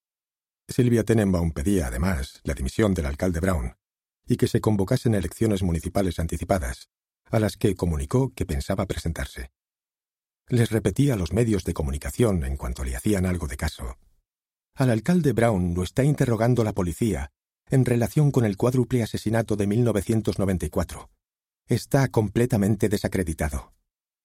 Sylvia Tenenbaum pedía, además, la dimisión del alcalde Brown y que se convocasen elecciones municipales anticipadas, a las que comunicó que pensaba presentarse. Les repetía a los medios de comunicación en cuanto le hacían algo de caso: «Al alcalde Brown lo está interrogando la policía en relación con el cuádruple asesinato de mil novecientos noventa y cuatro. Está completamente desacreditado».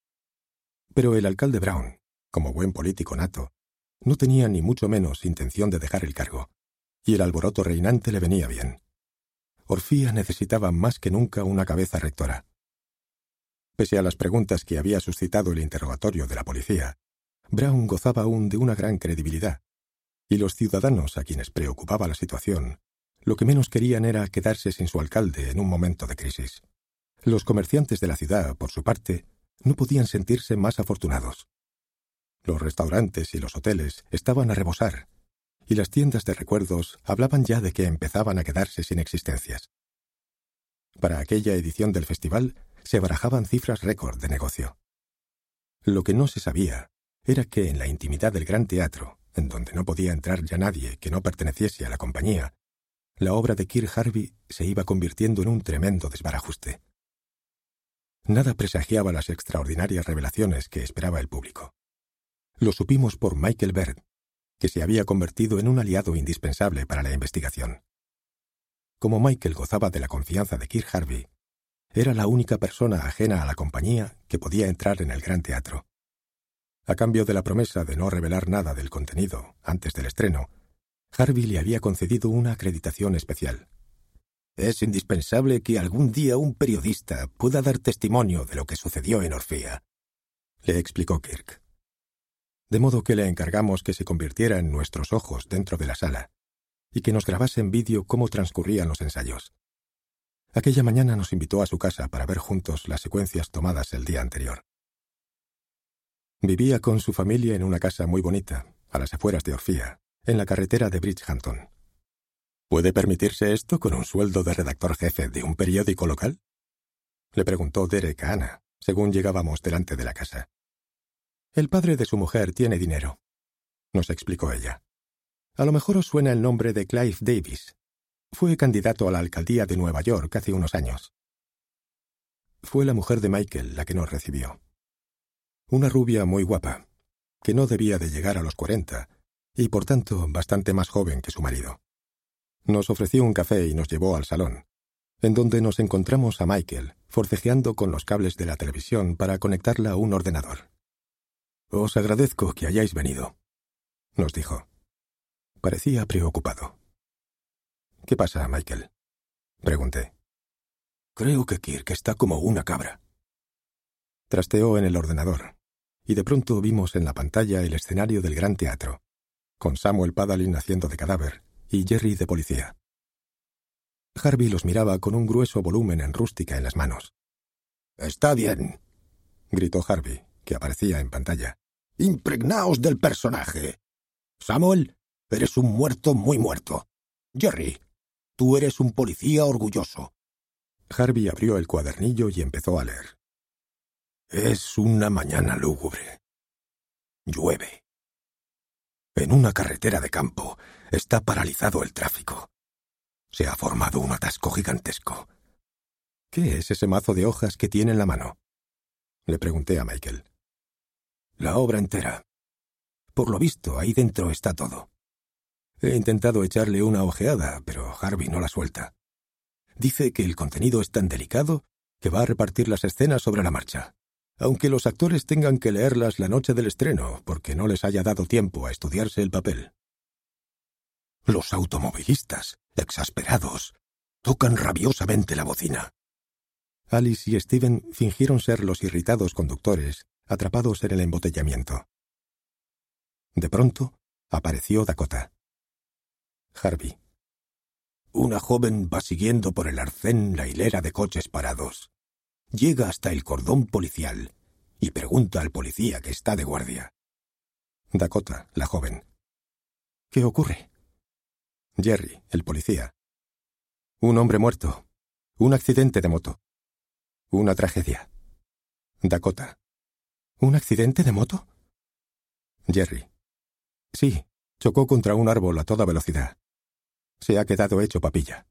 Pero el alcalde Brown, como buen político nato, no tenía ni mucho menos intención de dejar el cargo, y el alboroto reinante le venía bien. Orfía necesitaba más que nunca una cabeza rectora. Pese a las preguntas que había suscitado el interrogatorio de la policía, Brown gozaba aún de una gran credibilidad, y los ciudadanos a quienes preocupaba la situación, lo que menos querían era quedarse sin su alcalde en un momento de crisis. Los comerciantes de la ciudad, por su parte, no podían sentirse más afortunados. Los restaurantes y los hoteles estaban a rebosar, y las tiendas de recuerdos hablaban ya de que empezaban a quedarse sin existencias. Para aquella edición del festival se barajaban cifras récord de negocio. Lo que no se sabía era que en la intimidad del Gran Teatro, en donde no podía entrar ya nadie que no perteneciese a la compañía, la obra de Kirk Harvey se iba convirtiendo en un tremendo desbarajuste. Nada presagiaba las extraordinarias revelaciones que esperaba el público. Lo supimos por Michael Baird, que se había convertido en un aliado indispensable para la investigación. Como Michael gozaba de la confianza de Kirk Harvey, era la única persona ajena a la compañía que podía entrar en el Gran Teatro. A cambio de la promesa de no revelar nada del contenido antes del estreno, Harvey le había concedido una acreditación especial. «Es indispensable que algún día un periodista pueda dar testimonio de lo que sucedió en Orfea», le explicó Kirk. De modo que le encargamos que se convirtiera en nuestros ojos dentro de la sala y que nos grabase en vídeo cómo transcurrían los ensayos. Aquella mañana nos invitó a su casa para ver juntos las secuencias tomadas el día anterior. Vivía con su familia en una casa muy bonita, a las afueras de Orfea, en la carretera de Bridgehampton. ¿Puede permitirse esto con un sueldo de redactor jefe de un periódico local?, le preguntó Derek a Ana, según llegábamos delante de la casa. El padre de su mujer tiene dinero, nos explicó ella. A lo mejor os suena el nombre de Clive Davis. Fue candidato a la alcaldía de Nueva York hace unos años. Fue la mujer de Michael la que nos recibió. Una rubia muy guapa, que no debía de llegar a los cuarenta, y por tanto bastante más joven que su marido. Nos ofreció un café y nos llevó al salón, en donde nos encontramos a Michael forcejeando con los cables de la televisión para conectarla a un ordenador. «Os agradezco que hayáis venido», nos dijo. Parecía preocupado. «¿Qué pasa, Michael?», pregunté. «Creo que Kirk está como una cabra». Trasteó en el ordenador, y de pronto vimos en la pantalla el escenario del Gran Teatro, con Samuel Padalin haciendo de cadáver y Jerry de policía. Harvey los miraba con un grueso volumen en rústica en las manos. «Está bien», gritó Harvey, que aparecía en pantalla. «Impregnaos del personaje. Samuel, eres un muerto muy muerto. Jerry, tú eres un policía orgulloso». Harvey abrió el cuadernillo y empezó a leer. «Es una mañana lúgubre. Llueve. En una carretera de campo está paralizado el tráfico. Se ha formado un atasco gigantesco». «¿Qué es ese mazo de hojas que tiene en la mano?», le pregunté a Michael. «La obra entera. Por lo visto, ahí dentro está todo. He intentado echarle una ojeada, pero Harvey no la suelta. Dice que el contenido es tan delicado que va a repartir las escenas sobre la marcha, aunque los actores tengan que leerlas la noche del estreno porque no les haya dado tiempo a estudiarse el papel. Los automovilistas, exasperados, tocan rabiosamente la bocina». Alice y Steven fingieron ser los irritados conductores atrapados en el embotellamiento. De pronto, apareció Dakota. Harvey. Una joven va siguiendo por el arcén la hilera de coches parados. Llega hasta el cordón policial y pregunta al policía que está de guardia. Dakota, la joven. ¿Qué ocurre? Jerry, el policía. Un hombre muerto. Un accidente de moto. Una tragedia. Dakota. ¿Un accidente de moto? Jerry. Sí, chocó contra un árbol a toda velocidad. Se ha quedado hecho papilla.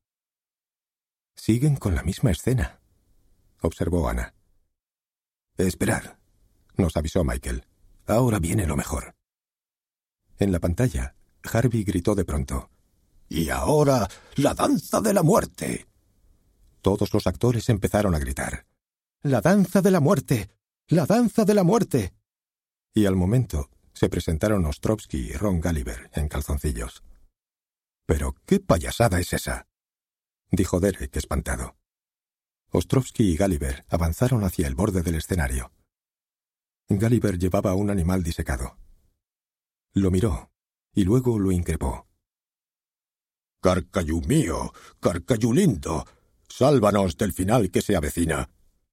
Siguen con la misma escena, observó Ana. Esperad, nos avisó Michael. Ahora viene lo mejor. En la pantalla, Harvey gritó de pronto. ¡Y ahora, la danza de la muerte! Todos los actores empezaron a gritar. ¡La danza de la muerte! ¡La danza de la muerte! Y al momento se presentaron Ostrovsky y Ron Gulliver en calzoncillos. «¿Pero qué payasada es esa?», dijo Derek espantado. Ostrovsky y Gulliver avanzaron hacia el borde del escenario. Gulliver llevaba un animal disecado. Lo miró y luego lo increpó. «Carcayú mío, carcayú lindo, sálvanos del final que se avecina».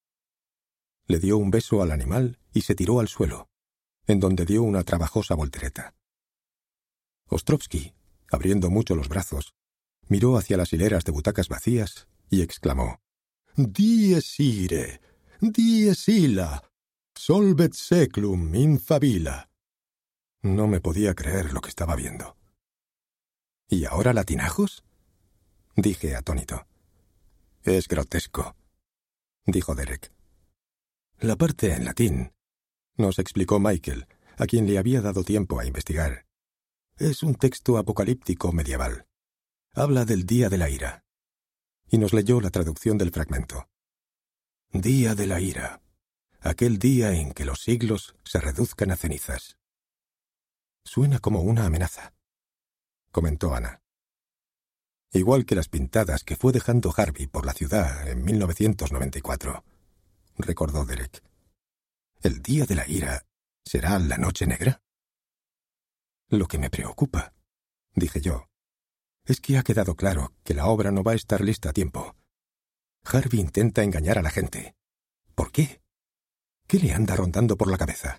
Le dio un beso al animal y se tiró al suelo, en donde dio una trabajosa voltereta. Ostrovsky, abriendo mucho los brazos, miró hacia las hileras de butacas vacías y exclamó: «Dies ire, dies illa, Solvet seclum in favila. No me podía creer lo que estaba viendo. ¿Y ahora latinajos? Dije atónito. Es grotesco, dijo Derek. La parte en latín, nos explicó Michael, a quien le había dado tiempo a investigar. Es un texto apocalíptico medieval. Habla del día de la ira. Y nos leyó la traducción del fragmento. Día de la ira. Aquel día en que los siglos se reduzcan a cenizas. Suena como una amenaza, comentó Ana. Igual que las pintadas que fue dejando Harvey por la ciudad en mil novecientos noventa y cuatro, recordó Derek. ¿El día de la ira será la noche negra? Lo que me preocupa, dije yo, es que ha quedado claro que la obra no va a estar lista a tiempo. Harvey intenta engañar a la gente. ¿Por qué? ¿Qué le anda rondando por la cabeza?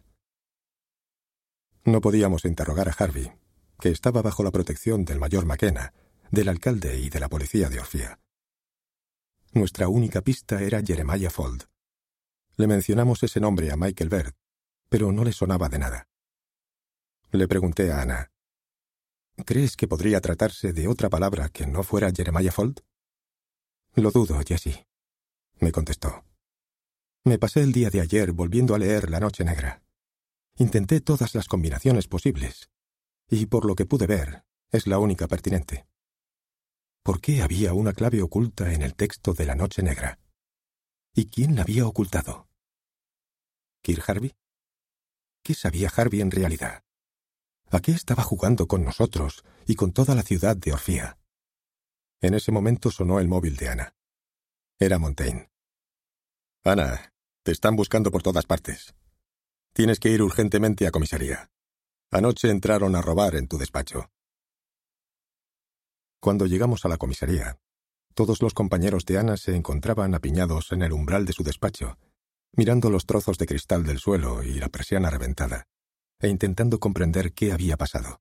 No podíamos interrogar a Harvey, que estaba bajo la protección del mayor McKenna, del alcalde y de la policía de Orfía. Nuestra única pista era Jeremiah Fuld. Le mencionamos ese nombre a Michael Baird, pero no le sonaba de nada. Le pregunté a Ana, ¿crees que podría tratarse de otra palabra que no fuera Jeremiah Fuld? Lo dudo, Jessie, me contestó. Me pasé el día de ayer volviendo a leer La Noche Negra. Intenté todas las combinaciones posibles, y por lo que pude ver, es la única pertinente. ¿Por qué había una clave oculta en el texto de La Noche Negra? ¿Y quién la había ocultado? ¿Kirk Harvey? ¿Qué sabía Harvey en realidad? ¿A qué estaba jugando con nosotros y con toda la ciudad de Orfía? En ese momento sonó el móvil de Ana. Era Montaigne. Ana, te están buscando por todas partes. Tienes que ir urgentemente a comisaría. Anoche entraron a robar en tu despacho. Cuando llegamos a la comisaría, todos los compañeros de Ana se encontraban apiñados en el umbral de su despacho, mirando los trozos de cristal del suelo y la persiana reventada, e intentando comprender qué había pasado.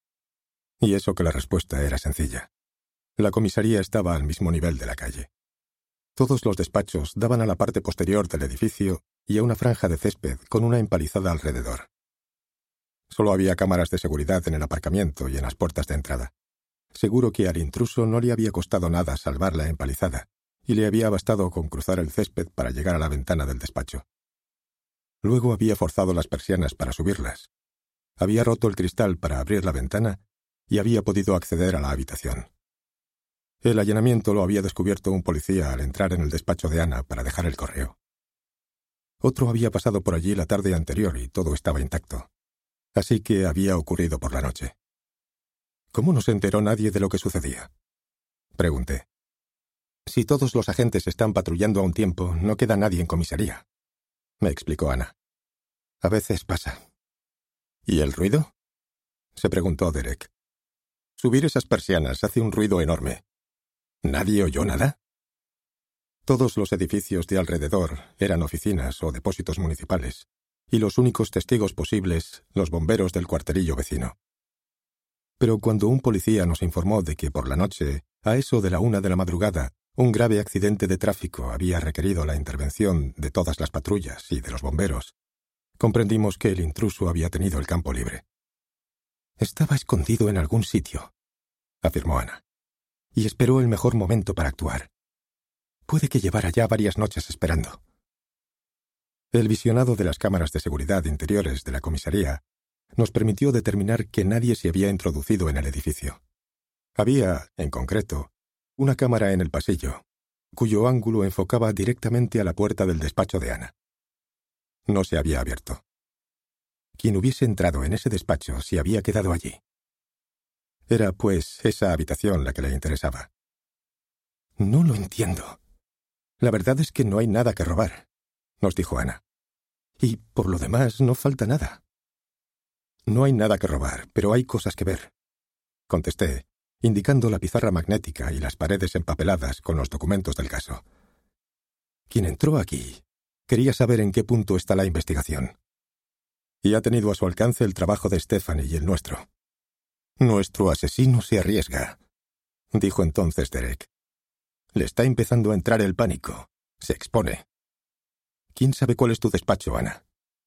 Y eso que la respuesta era sencilla. La comisaría estaba al mismo nivel de la calle. Todos los despachos daban a la parte posterior del edificio y a una franja de césped con una empalizada alrededor. Solo había cámaras de seguridad en el aparcamiento y en las puertas de entrada. Seguro que al intruso no le había costado nada salvar la empalizada, y le había bastado con cruzar el césped para llegar a la ventana del despacho. Luego había forzado las persianas para subirlas. Había roto el cristal para abrir la ventana y había podido acceder a la habitación. El allanamiento lo había descubierto un policía al entrar en el despacho de Ana para dejar el correo. Otro había pasado por allí la tarde anterior y todo estaba intacto. Así que había ocurrido por la noche. ¿Cómo no se enteró nadie de lo que sucedía? Pregunté. Si todos los agentes están patrullando a un tiempo, no queda nadie en comisaría, me explicó Ana. A veces pasa. ¿Y el ruido? Se preguntó Derek. Subir esas persianas hace un ruido enorme. ¿Nadie oyó nada? Todos los edificios de alrededor eran oficinas o depósitos municipales, y los únicos testigos posibles, los bomberos del cuartelillo vecino. Pero cuando un policía nos informó de que por la noche, a eso de la una de la madrugada, un grave accidente de tráfico había requerido la intervención de todas las patrullas y de los bomberos, comprendimos que el intruso había tenido el campo libre. Estaba escondido en algún sitio, afirmó Ana, y esperó el mejor momento para actuar. Puede que llevara ya varias noches esperando. El visionado de las cámaras de seguridad interiores de la comisaría nos permitió determinar que nadie se había introducido en el edificio. Había, en concreto, una cámara en el pasillo, cuyo ángulo enfocaba directamente a la puerta del despacho de Ana. No se había abierto. Quien hubiese entrado en ese despacho se había quedado allí. Era, pues, esa habitación la que le interesaba. No lo entiendo. La verdad es que no hay nada que robar, nos dijo Ana. Y, por lo demás, no falta nada. No hay nada que robar, pero hay cosas que ver, contesté, indicando la pizarra magnética y las paredes empapeladas con los documentos del caso. Quien entró aquí quería saber en qué punto está la investigación. Y ha tenido a su alcance el trabajo de Stephanie y el nuestro. Nuestro asesino se arriesga, dijo entonces Derek. Le está empezando a entrar el pánico. Se expone. ¿Quién sabe cuál es tu despacho, Ana?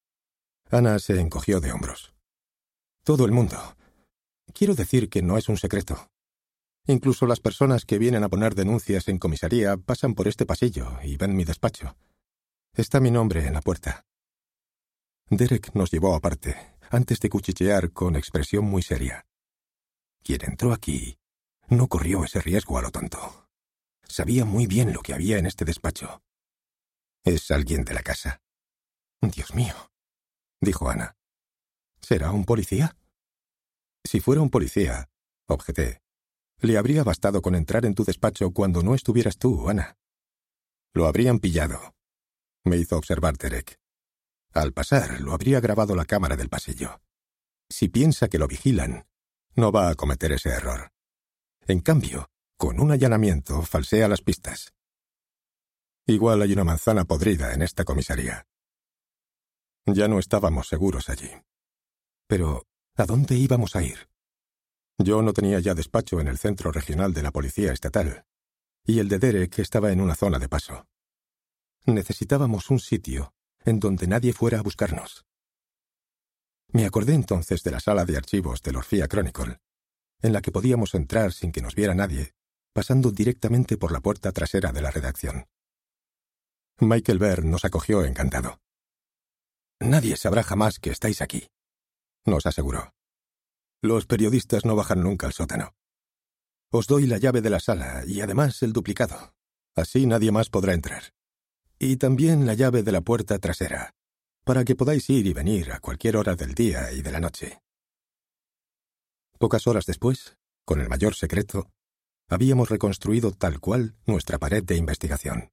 Ana se encogió de hombros. Todo el mundo. Quiero decir que no es un secreto. Incluso las personas que vienen a poner denuncias en comisaría pasan por este pasillo y ven mi despacho. Está mi nombre en la puerta. Derek nos llevó aparte, antes de cuchichear con expresión muy seria. Quien entró aquí no corrió ese riesgo a lo tonto. Sabía muy bien lo que había en este despacho. Es alguien de la casa. Dios mío, dijo Ana. ¿Será un policía? Si fuera un policía, objeté, le habría bastado con entrar en tu despacho cuando no estuvieras tú, Ana. Lo habrían pillado, me hizo observar Derek. Al pasar, lo habría grabado la cámara del pasillo. Si piensa que lo vigilan, no va a cometer ese error. En cambio, con un allanamiento falsea las pistas. Igual hay una manzana podrida en esta comisaría. Ya no estábamos seguros allí. Pero, ¿a dónde íbamos a ir? Yo no tenía ya despacho en el centro regional de la Policía Estatal, y el de Derek estaba en una zona de paso. Necesitábamos un sitio en donde nadie fuera a buscarnos. Me acordé entonces de la sala de archivos del Orphea Chronicle, en la que podíamos entrar sin que nos viera nadie, pasando directamente por la puerta trasera de la redacción. Michael Baird nos acogió encantado. «Nadie sabrá jamás que estáis aquí», nos aseguró. «Los periodistas no bajan nunca al sótano. Os doy la llave de la sala y además el duplicado. Así nadie más podrá entrar. Y también la llave de la puerta trasera, para que podáis ir y venir a cualquier hora del día y de la noche». Pocas horas después, con el mayor secreto, habíamos reconstruido tal cual nuestra pared de investigación.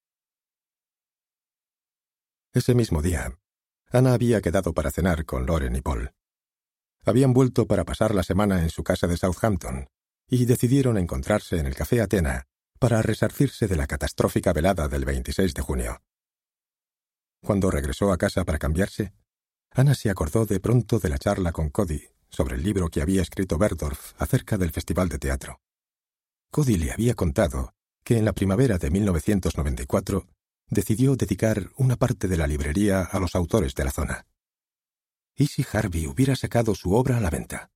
Ese mismo día, Ana había quedado para cenar con Lauren y Paul. Habían vuelto para pasar la semana en su casa de Southampton y decidieron encontrarse en el Café Athena para resarcirse de la catastrófica velada del veintiséis de junio. Cuando regresó a casa para cambiarse, Ana se acordó de pronto de la charla con Cody sobre el libro que había escrito Bergdorf acerca del Festival de Teatro. Cody le había contado que en la primavera de mil novecientos noventa y cuatro decidió dedicar una parte de la librería a los autores de la zona. ¿Y si Harvey hubiera sacado su obra a la venta?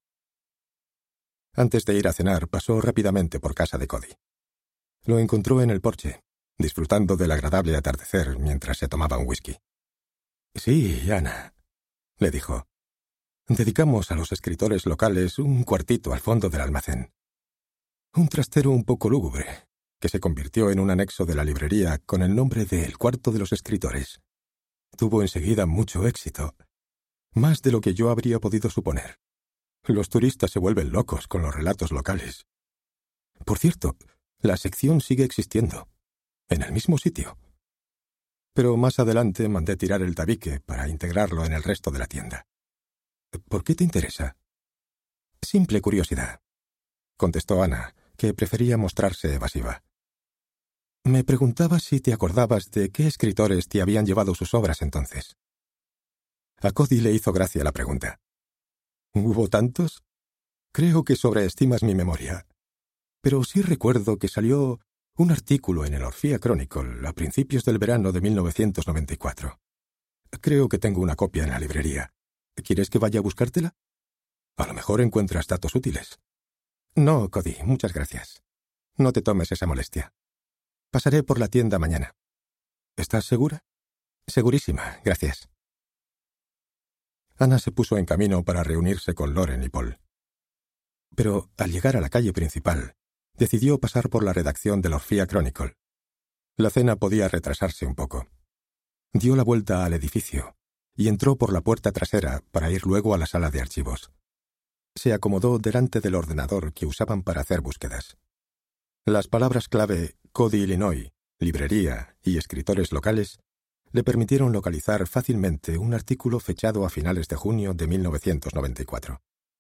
Antes de ir a cenar, pasó rápidamente por casa de Cody. Lo encontró en el porche, disfrutando del agradable atardecer mientras se tomaba un whisky. «Sí, Ana», le dijo. «Dedicamos a los escritores locales un cuartito al fondo del almacén. Un trastero un poco lúgubre, que se convirtió en un anexo de la librería con el nombre de El Cuarto de los Escritores. Tuvo enseguida mucho éxito, más de lo que yo habría podido suponer. Los turistas se vuelven locos con los relatos locales. Por cierto, la sección sigue existiendo, en el mismo sitio. Pero más adelante mandé tirar el tabique para integrarlo en el resto de la tienda. ¿Por qué te interesa?» «Simple curiosidad», contestó Ana, que prefería mostrarse evasiva. «Me preguntaba si te acordabas de qué escritores te habían llevado sus obras entonces». A Cody le hizo gracia la pregunta. «¿Hubo tantos? Creo que sobreestimas mi memoria. Pero sí recuerdo que salió un artículo en el Orphea Chronicle a principios del verano de mil novecientos noventa y cuatro. Creo que tengo una copia en la librería. ¿Quieres que vaya a buscártela? A lo mejor encuentras datos útiles». «No, Cody, muchas gracias. No te tomes esa molestia. Pasaré por la tienda mañana». «¿Estás segura?» «Segurísima, gracias». Ana se puso en camino para reunirse con Lauren y Paul. Pero, al llegar a la calle principal, decidió pasar por la redacción del Orphea Chronicle. La cena podía retrasarse un poco. Dio la vuelta al edificio y entró por la puerta trasera para ir luego a la sala de archivos. Se acomodó delante del ordenador que usaban para hacer búsquedas. Las palabras clave Cody, Illinois, librería y escritores locales le permitieron localizar fácilmente un artículo fechado a finales de junio de mil novecientos noventa y cuatro.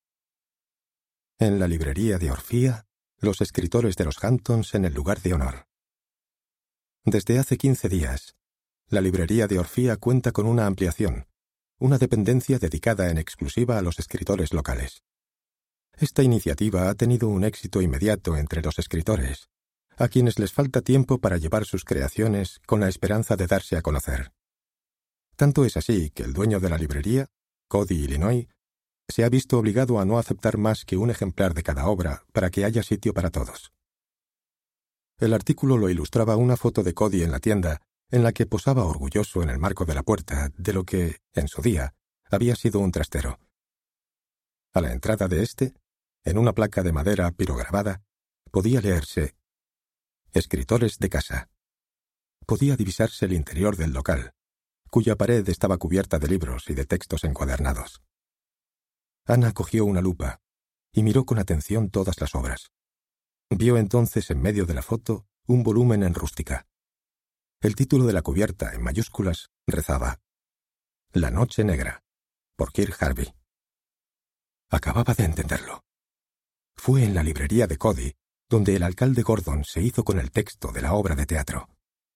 En la librería de Orphea, los escritores de los Hamptons en el lugar de honor. Desde hace quince días, la librería de Orphea cuenta con una ampliación, una dependencia dedicada en exclusiva a los escritores locales. Esta iniciativa ha tenido un éxito inmediato entre los escritores, a quienes les falta tiempo para llevar sus creaciones con la esperanza de darse a conocer. Tanto es así que el dueño de la librería, Cody, Illinois, se ha visto obligado a no aceptar más que un ejemplar de cada obra para que haya sitio para todos. El artículo lo ilustraba una foto de Cody en la tienda, en la que posaba orgulloso en el marco de la puerta de lo que, en su día, había sido un trastero. A la entrada de éste, en una placa de madera pirograbada, podía leerse «Escritores de casa». Podía divisarse el interior del local, cuya pared estaba cubierta de libros y de textos encuadernados. Ana cogió una lupa y miró con atención todas las obras. Vio entonces en medio de la foto un volumen en rústica. El título de la cubierta, en mayúsculas, rezaba «La noche negra», por Kirk Harvey. Acababa de entenderlo. Fue en la librería de Cody donde el alcalde Gordon se hizo con el texto de la obra de teatro.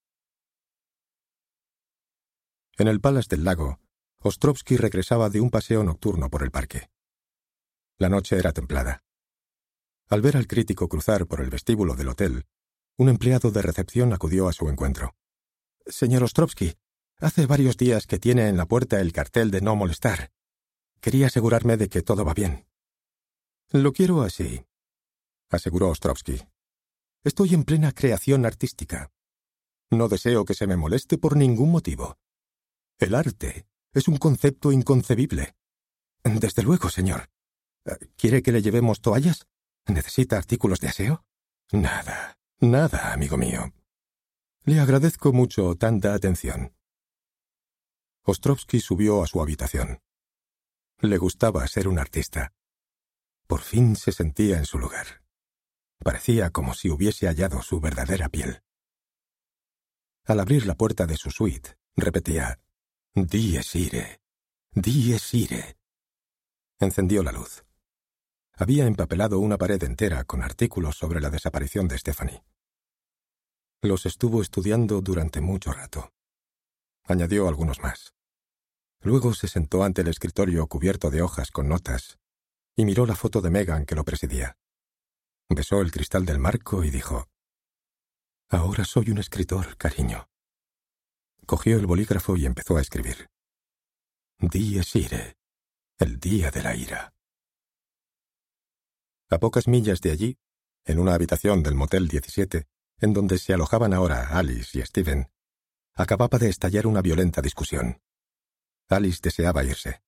En el Palace del Lago, Ostrovsky regresaba de un paseo nocturno por el parque. La noche era templada. Al ver al crítico cruzar por el vestíbulo del hotel, un empleado de recepción acudió a su encuentro. «Señor Ostrovsky, hace varios días que tiene en la puerta el cartel de no molestar. Quería asegurarme de que todo va bien». «Lo quiero así», aseguró Ostrovsky. «Estoy en plena creación artística. No deseo que se me moleste por ningún motivo. El arte es un concepto inconcebible». «Desde luego, señor. ¿Quiere que le llevemos toallas? ¿Necesita artículos de aseo?» «Nada, nada, amigo mío. Le agradezco mucho tanta atención». Ostrovsky subió a su habitación. Le gustaba ser un artista. Por fin se sentía en su lugar. Parecía como si hubiese hallado su verdadera piel. Al abrir la puerta de su suite, repetía «Dies irae, dies irae». Encendió la luz. Había empapelado una pared entera con artículos sobre la desaparición de Stephanie. Los estuvo estudiando durante mucho rato. Añadió algunos más. Luego se sentó ante el escritorio cubierto de hojas con notas y miró la foto de Megan que lo presidía. Besó el cristal del marco y dijo: «Ahora soy un escritor, cariño». Cogió el bolígrafo y empezó a escribir. «Dies irae, el día de la ira». A pocas millas de allí, en una habitación del Motel diecisiete, en donde se alojaban ahora Alice y Steven, acababa de estallar una violenta discusión. Alice deseaba irse.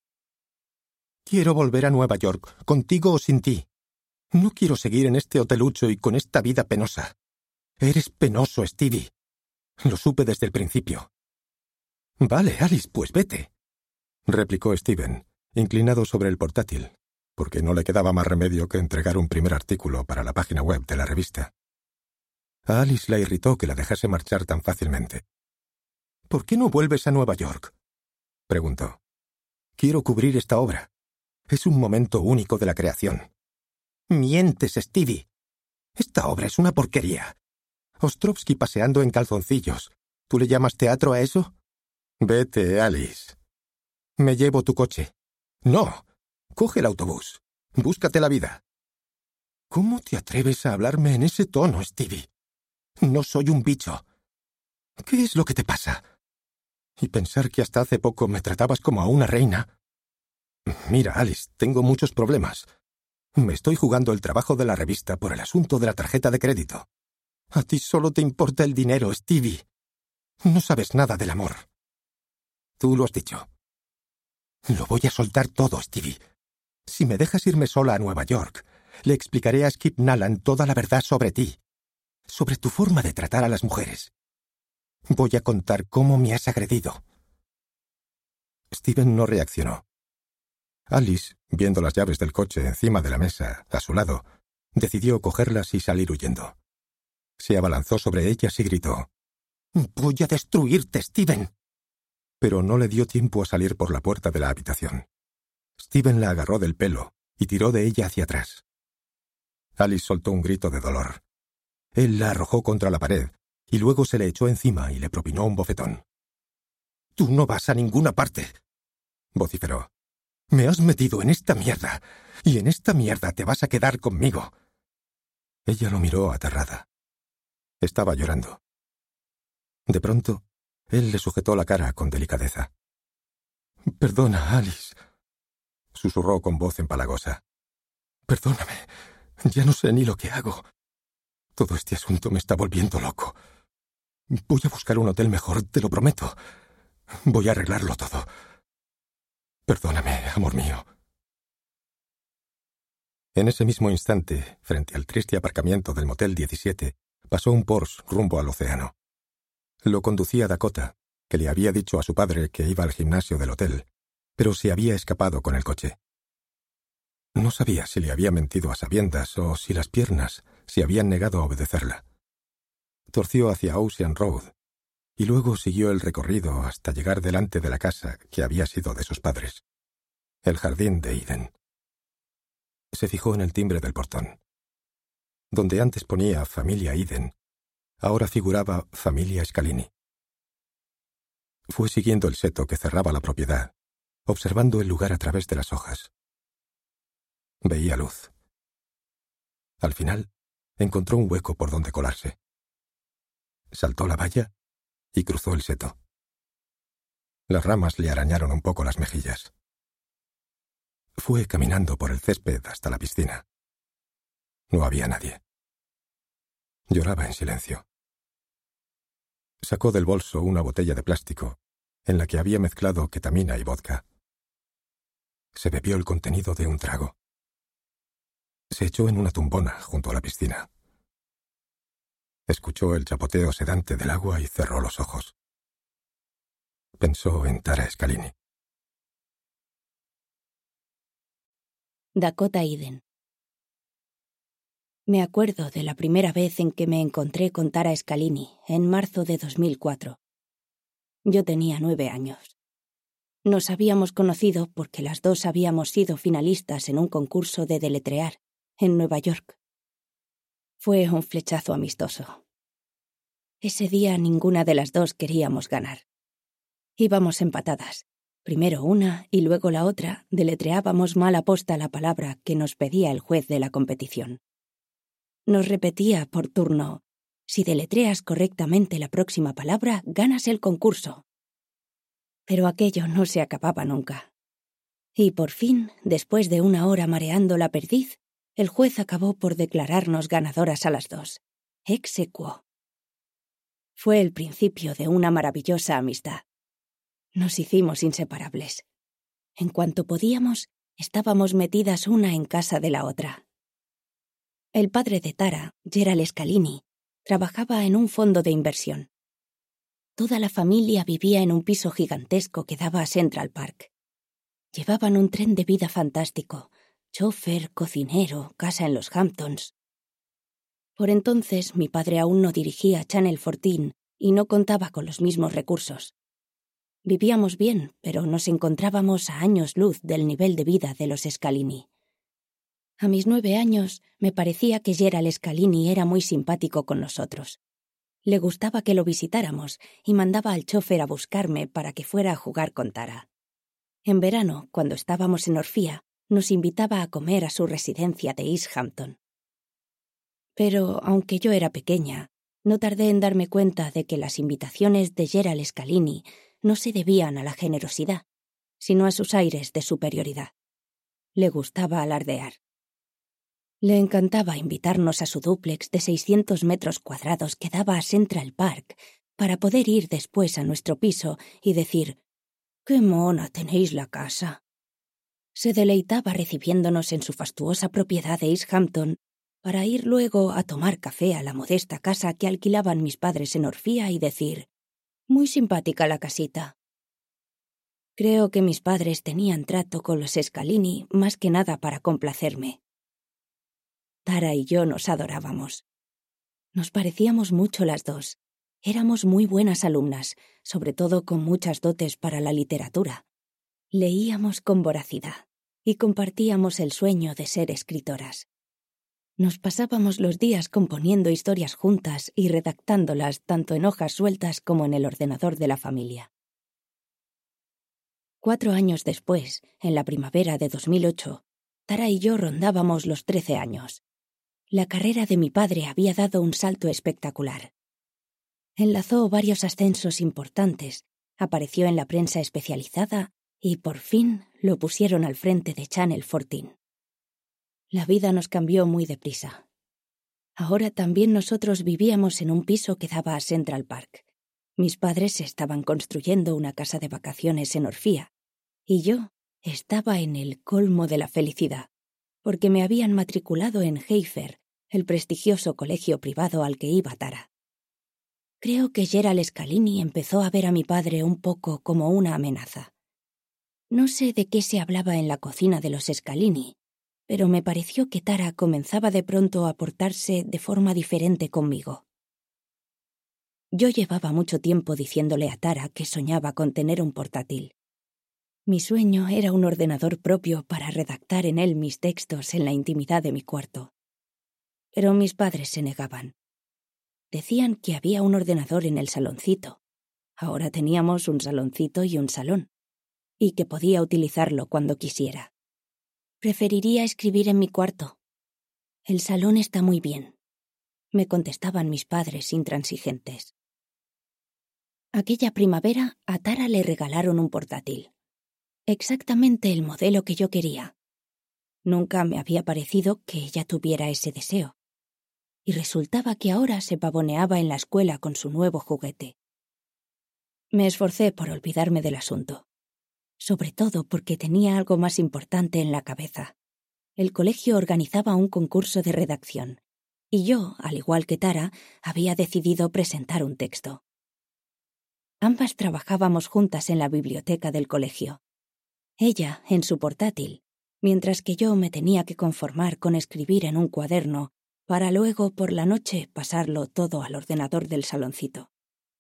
«Quiero volver a Nueva York, contigo o sin ti. No quiero seguir en este hotelucho y con esta vida penosa. Eres penoso, Stevie. Lo supe desde el principio». «Vale, Alice, pues vete», replicó Steven, inclinado sobre el portátil, porque no le quedaba más remedio que entregar un primer artículo para la página web de la revista. A Alice la irritó que la dejase marchar tan fácilmente. «¿Por qué no vuelves a Nueva York?», preguntó. «Quiero cubrir esta obra. Es un momento único de la creación». «Mientes, Stevie. Esta obra es una porquería. Ostrovsky paseando en calzoncillos. ¿Tú le llamas teatro a eso?». «Vete, Alice». «Me llevo tu coche». «No. Coge el autobús. Búscate la vida». «¿Cómo te atreves a hablarme en ese tono, Stevie? No soy un bicho. ¿Qué es lo que te pasa? Y pensar que hasta hace poco me tratabas como a una reina». «Mira, Alice, tengo muchos problemas. Me estoy jugando el trabajo de la revista por el asunto de la tarjeta de crédito. A ti solo te importa el dinero, Stevie. No sabes nada del amor». «Tú lo has dicho». «Lo voy a soltar todo, Stevie. Si me dejas irme sola a Nueva York, le explicaré a Skip Nalan toda la verdad sobre ti, sobre tu forma de tratar a las mujeres. Voy a contar cómo me has agredido». Steven no reaccionó. Alice, viendo las llaves del coche encima de la mesa, a su lado, decidió cogerlas y salir huyendo. Se abalanzó sobre ellas y gritó: «Voy a destruirte, Steven». Pero no le dio tiempo a salir por la puerta de la habitación. Steven la agarró del pelo y tiró de ella hacia atrás. Alice soltó un grito de dolor. Él la arrojó contra la pared y luego se le echó encima y le propinó un bofetón. «Tú no vas a ninguna parte», vociferó. «Me has metido en esta mierda, y en esta mierda te vas a quedar conmigo». Ella lo miró aterrada. Estaba llorando. De pronto, él le sujetó la cara con delicadeza. Perdona, Alice, susurró con voz empalagosa. Perdóname, ya no sé ni lo que hago. Todo este asunto me está volviendo loco. Voy a buscar un hotel mejor, te lo prometo. Voy a arreglarlo todo. Perdóname, amor mío. En ese mismo instante, frente al triste aparcamiento del Motel diecisiete, pasó un Porsche rumbo al océano. Lo conducía Dakota, que le había dicho a su padre que iba al gimnasio del hotel, pero se había escapado con el coche. No sabía si le había mentido a sabiendas o si las piernas se habían negado a obedecerla. Torció hacia Ocean Road y luego siguió el recorrido hasta llegar delante de la casa que había sido de sus padres, el jardín de Eden. Se fijó en el timbre del portón. Donde antes ponía Familia Eden, ahora figuraba Familia Scalini. Fue siguiendo el seto que cerraba la propiedad, observando el lugar a través de las hojas. Veía luz. Al final, encontró un hueco por donde colarse. Saltó la valla y cruzó el seto. Las ramas le arañaron un poco las mejillas. Fue caminando por el césped hasta la piscina. No había nadie. Lloraba en silencio. Sacó del bolso una botella de plástico en la que había mezclado ketamina y vodka. Se bebió el contenido de un trago. Se echó en una tumbona junto a la piscina. Escuchó el chapoteo sedante del agua y cerró los ojos. Pensó en Tara Scalini. Dakota Eden. Me acuerdo de la primera vez en que me encontré con Tara Scalini, en marzo de dos mil cuatro. Yo tenía nueve años. Nos habíamos conocido porque las dos habíamos sido finalistas en un concurso de deletrear en Nueva York. Fue un flechazo amistoso. Ese día ninguna de las dos queríamos ganar. Íbamos empatadas. Primero una y luego la otra deletreábamos mal aposta la palabra que nos pedía el juez de la competición. Nos repetía por turno: si deletreas correctamente la próxima palabra, ganas el concurso. Pero aquello no se acababa nunca. Y por fin, después de una hora mareando la perdiz, el juez acabó por declararnos ganadoras a las dos. Ex aequo. Fue el principio de una maravillosa amistad. Nos hicimos inseparables. En cuanto podíamos, estábamos metidas una en casa de la otra. El padre de Tara, Gerald Scalini, trabajaba en un fondo de inversión. Toda la familia vivía en un piso gigantesco que daba a Central Park. Llevaban un tren de vida fantástico: chófer, cocinero, casa en los Hamptons. Por entonces, mi padre aún no dirigía Channel catorce y no contaba con los mismos recursos. Vivíamos bien, pero nos encontrábamos a años luz del nivel de vida de los Scalini. A mis nueve años, me parecía que Gerald Scalini era muy simpático con nosotros. Le gustaba que lo visitáramos y mandaba al chófer a buscarme para que fuera a jugar con Tara. En verano, cuando estábamos en Orfía, nos invitaba a comer a su residencia de East Hampton. Pero, aunque yo era pequeña, no tardé en darme cuenta de que las invitaciones de Gerald Scalini no se debían a la generosidad, sino a sus aires de superioridad. Le gustaba alardear. Le encantaba invitarnos a su dúplex de seiscientos metros cuadrados que daba a Central Park para poder ir después a nuestro piso y decir: «¡Qué mona tenéis la casa!». Se deleitaba recibiéndonos en su fastuosa propiedad de East Hampton para ir luego a tomar café a la modesta casa que alquilaban mis padres en Orfía y decir: «Muy simpática la casita». Creo que mis padres tenían trato con los Scalini más que nada para complacerme. Tara y yo nos adorábamos. Nos parecíamos mucho las dos. Éramos muy buenas alumnas, sobre todo con muchas dotes para la literatura. Leíamos con voracidad y compartíamos el sueño de ser escritoras. Nos pasábamos los días componiendo historias juntas y redactándolas tanto en hojas sueltas como en el ordenador de la familia. Cuatro años después, en la primavera de dos mil ocho, Tara y yo rondábamos los trece años. La carrera de mi padre había dado un salto espectacular. Enlazó varios ascensos importantes, apareció en la prensa especializada y por fin lo pusieron al frente de Channel catorce. La vida nos cambió muy deprisa. Ahora también nosotros vivíamos en un piso que daba a Central Park. Mis padres estaban construyendo una casa de vacaciones en Orfía, y yo estaba en el colmo de la felicidad, porque me habían matriculado en Heifer, el prestigioso colegio privado al que iba Tara. Creo que Gerald Scalini empezó a ver a mi padre un poco como una amenaza. No sé de qué se hablaba en la cocina de los Scalini, pero me pareció que Tara comenzaba de pronto a portarse de forma diferente conmigo. Yo llevaba mucho tiempo diciéndole a Tara que soñaba con tener un portátil. Mi sueño era un ordenador propio para redactar en él mis textos en la intimidad de mi cuarto. Pero mis padres se negaban. Decían que había un ordenador en el saloncito. Ahora teníamos un saloncito y un salón, y que podía utilizarlo cuando quisiera. Preferiría escribir en mi cuarto. El salón está muy bien, me contestaban mis padres intransigentes. Aquella primavera a Tara le regalaron un portátil. Exactamente el modelo que yo quería. Nunca me había parecido que ella tuviera ese deseo. Y resultaba que ahora se pavoneaba en la escuela con su nuevo juguete. Me esforcé por olvidarme del asunto, sobre todo porque tenía algo más importante en la cabeza. El colegio organizaba un concurso de redacción, y yo, al igual que Tara, había decidido presentar un texto. Ambas trabajábamos juntas en la biblioteca del colegio. Ella en su portátil, mientras que yo me tenía que conformar con escribir en un cuaderno para luego, por la noche, pasarlo todo al ordenador del saloncito.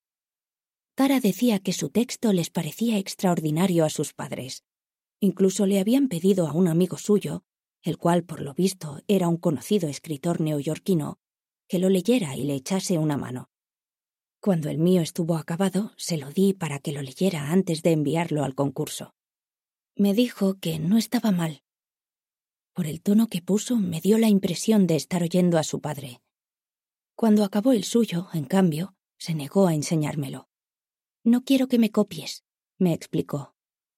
Tara decía que su texto les parecía extraordinario a sus padres. Incluso le habían pedido a un amigo suyo, el cual, por lo visto, era un conocido escritor neoyorquino, que lo leyera y le echase una mano. Cuando el mío estuvo acabado, se lo di para que lo leyera antes de enviarlo al concurso. Me dijo que no estaba mal. Por el tono que puso, me dio la impresión de estar oyendo a su padre. Cuando acabó el suyo, en cambio, se negó a enseñármelo. «No quiero que me copies», me explicó.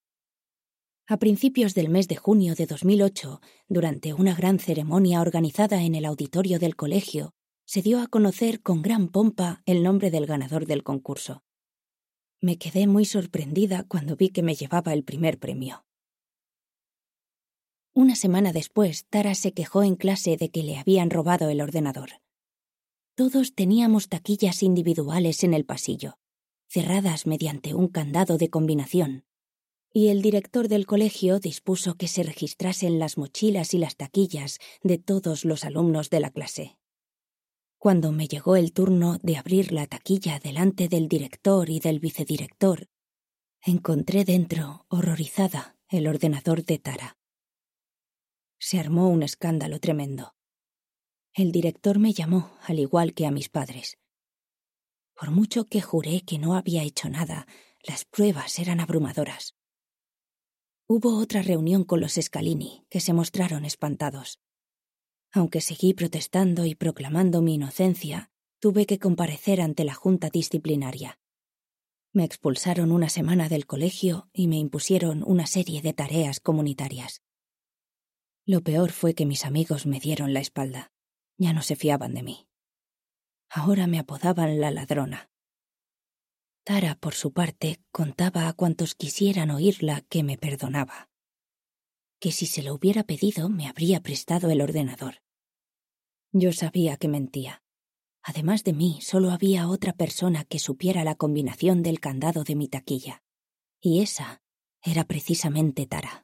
A principios del mes de junio de dos mil ocho, durante una gran ceremonia organizada en el auditorio del colegio, se dio a conocer con gran pompa el nombre del ganador del concurso. Me quedé muy sorprendida cuando vi que me llevaba el primer premio. Una semana después, Tara se quejó en clase de que le habían robado el ordenador. Todos teníamos taquillas individuales en el pasillo, cerradas mediante un candado de combinación, y el director del colegio dispuso que se registrasen las mochilas y las taquillas de todos los alumnos de la clase. Cuando me llegó el turno de abrir la taquilla delante del director y del vicedirector, encontré dentro, horrorizada, el ordenador de Tara. Se armó un escándalo tremendo. El director me llamó, al igual que a mis padres. Por mucho que juré que no había hecho nada, las pruebas eran abrumadoras. Hubo otra reunión con los Scalini, que se mostraron espantados. Aunque seguí protestando y proclamando mi inocencia, tuve que comparecer ante la junta disciplinaria. Me expulsaron una semana del colegio y me impusieron una serie de tareas comunitarias. Lo peor fue que mis amigos me dieron la espalda. Ya no se fiaban de mí. Ahora me apodaban la ladrona. Tara, por su parte, contaba a cuantos quisieran oírla que me perdonaba. Que si se lo hubiera pedido me habría prestado el ordenador. Yo sabía que mentía. Además de mí, solo había otra persona que supiera la combinación del candado de mi taquilla. Y esa era precisamente Tara.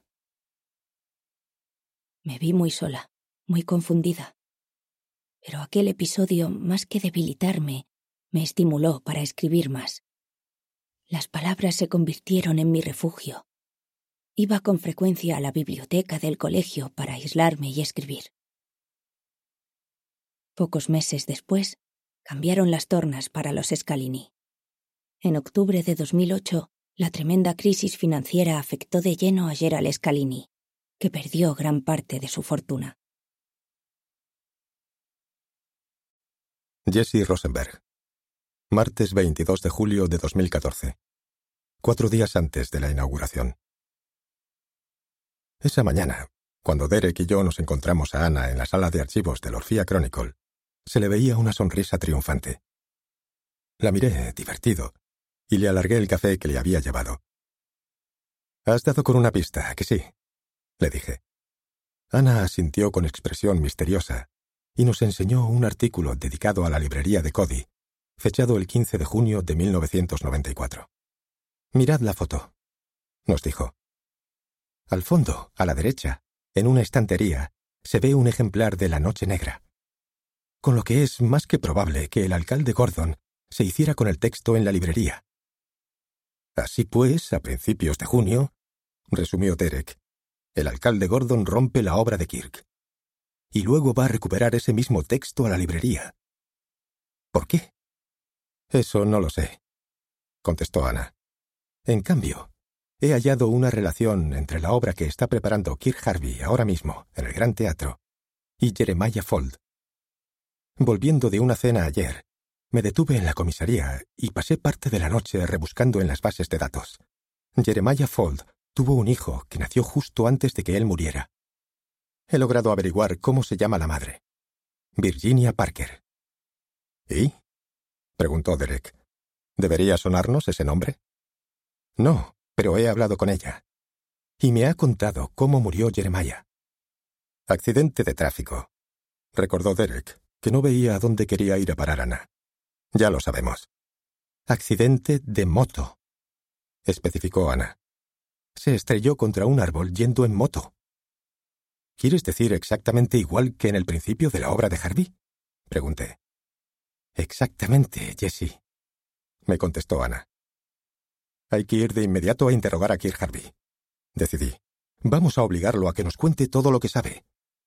Me vi muy sola, muy confundida. Pero aquel episodio, más que debilitarme, me estimuló para escribir más. Las palabras se convirtieron en mi refugio. Iba con frecuencia a la biblioteca del colegio para aislarme y escribir. Pocos meses después, cambiaron las tornas para los Scalini. En octubre de dos mil ocho, la tremenda crisis financiera afectó de lleno a Gerald Scalini, que perdió gran parte de su fortuna. Jesse Rosenberg. Martes veintidós de julio de dos mil catorce. Cuatro días antes de la inauguración. Esa mañana, cuando Derek y yo nos encontramos a Anna en la sala de archivos del Orphea Chronicle, se le veía una sonrisa triunfante. La miré, divertido, y le alargué el café que le había llevado. «Has dado con una pista, ¿a que sí?», le dije. Anna asintió con expresión misteriosa y nos enseñó un artículo dedicado a la librería de Cody, fechado el quince de junio de mil novecientos noventa y cuatro. «Mirad la foto», nos dijo. Al fondo, a la derecha, en una estantería, se ve un ejemplar de La Noche Negra, con lo que es más que probable que el alcalde Gordon se hiciera con el texto en la librería. Así pues, a principios de junio, resumió Derek, el alcalde Gordon rompe la obra de Kirk. Y luego va a recuperar ese mismo texto a la librería. ¿Por qué? Eso no lo sé, contestó Anna. En cambio, he hallado una relación entre la obra que está preparando Kirk Harvey ahora mismo en el Gran Teatro y Jeremiah Fuld. Volviendo de una cena ayer, me detuve en la comisaría y pasé parte de la noche rebuscando en las bases de datos. Jeremiah Fuld tuvo un hijo que nació justo antes de que él muriera. He logrado averiguar cómo se llama la madre. Virginia Parker. ¿Y? Preguntó Derek. ¿Debería sonarnos ese nombre? No, pero he hablado con ella. Y me ha contado cómo murió Jeremiah. Accidente de tráfico, recordó Derek, que no veía a dónde quería ir a parar Anna. Ya lo sabemos. Accidente de moto, especificó Anna. Se estrelló contra un árbol yendo en moto. ¿Quieres decir exactamente igual que en el principio de la obra de Harvey?, pregunté. Exactamente, Jesse, me contestó Anna. Hay que ir de inmediato a interrogar a Kirk Harvey, decidí. Vamos a obligarlo a que nos cuente todo lo que sabe.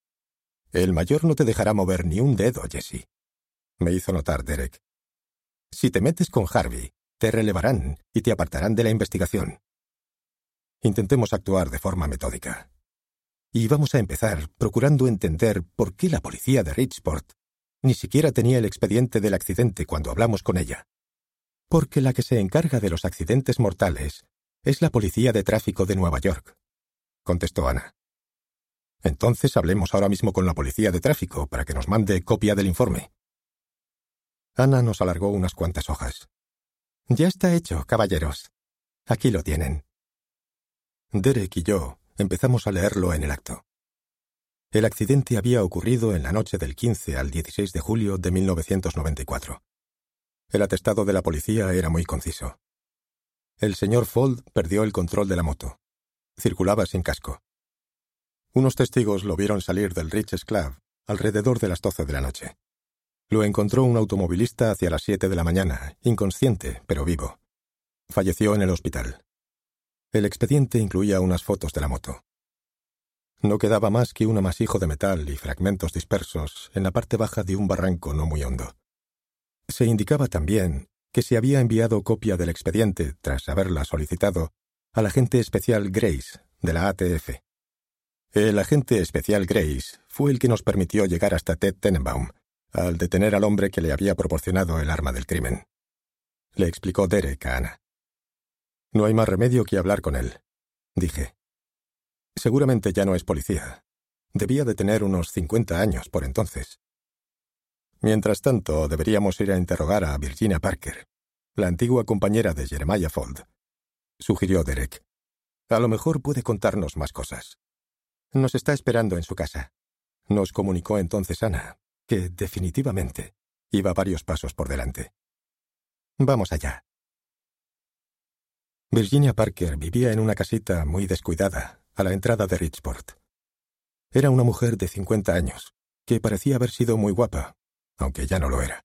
El mayor no te dejará mover ni un dedo, Jesse, me hizo notar Derek. Si te metes con Harvey, te relevarán y te apartarán de la investigación. Intentemos actuar de forma metódica. Y vamos a empezar procurando entender por qué la policía de Ridgeport ni siquiera tenía el expediente del accidente cuando hablamos con ella. Porque la que se encarga de los accidentes mortales es la policía de tráfico de Nueva York, contestó Anna. Entonces hablemos ahora mismo con la policía de tráfico para que nos mande copia del informe. Anna nos alargó unas cuantas hojas. Ya está hecho, caballeros. Aquí lo tienen. Derek y yo empezamos a leerlo en el acto. El accidente había ocurrido en la noche del quince al dieciséis de julio de mil novecientos noventa y cuatro. El atestado de la policía era muy conciso. El señor Fuld perdió el control de la moto. Circulaba sin casco. Unos testigos lo vieron salir del Riches Club alrededor de las doce de la noche. Lo encontró un automovilista hacia las siete de la mañana, inconsciente, pero vivo. Falleció en el hospital. El expediente incluía unas fotos de la moto. No quedaba más que un amasijo de metal y fragmentos dispersos en la parte baja de un barranco no muy hondo. Se indicaba también que se había enviado copia del expediente, tras haberla solicitado, al agente especial Grace, de la A T F. El agente especial Grace fue el que nos permitió llegar hasta Ted Tenenbaum, al detener al hombre que le había proporcionado el arma del crimen. Le explicó Derek a Anna. No hay más remedio que hablar con él, dije. Seguramente ya no es policía. Debía de tener unos cincuenta años por entonces. Mientras tanto, deberíamos ir a interrogar a Virginia Parker, la antigua compañera de Jeremiah Fuld, sugirió Derek. A lo mejor puede contarnos más cosas. Nos está esperando en su casa, nos comunicó entonces Anna, que definitivamente iba varios pasos por delante. Vamos allá. Virginia Parker vivía en una casita muy descuidada, a la entrada de Ridgeport. Era una mujer de cincuenta años, que parecía haber sido muy guapa, aunque ya no lo era.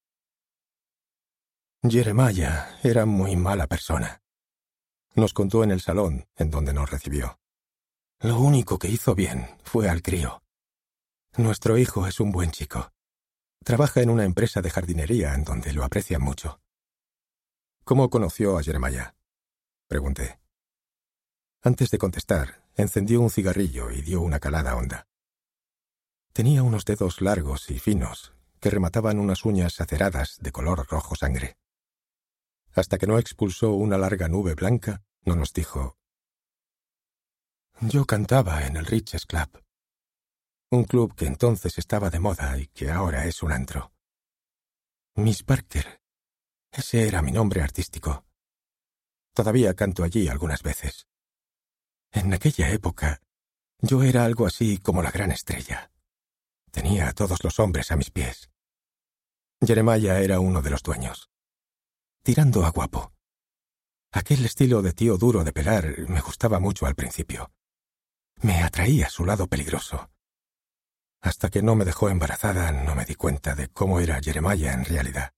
Jeremiah era muy mala persona, nos contó en el salón en donde nos recibió. Lo único que hizo bien fue al crío. Nuestro hijo es un buen chico. Trabaja en una empresa de jardinería en donde lo aprecian mucho. ¿Cómo conoció a Jeremiah?, pregunté. Antes de contestar, encendió un cigarrillo y dio una calada honda. Tenía unos dedos largos y finos que remataban unas uñas aceradas de color rojo sangre. Hasta que no expulsó una larga nube blanca, no nos dijo: Yo cantaba en el Riches Club, un club que entonces estaba de moda y que ahora es un antro. Miss Parker, ese era mi nombre artístico. Todavía canto allí algunas veces. En aquella época, yo era algo así como la gran estrella. Tenía a todos los hombres a mis pies. Jeremiah era uno de los dueños. Tirando a guapo. Aquel estilo de tío duro de pelar me gustaba mucho al principio. Me atraía su lado peligroso. Hasta que no me dejó embarazada, no me di cuenta de cómo era Jeremiah en realidad.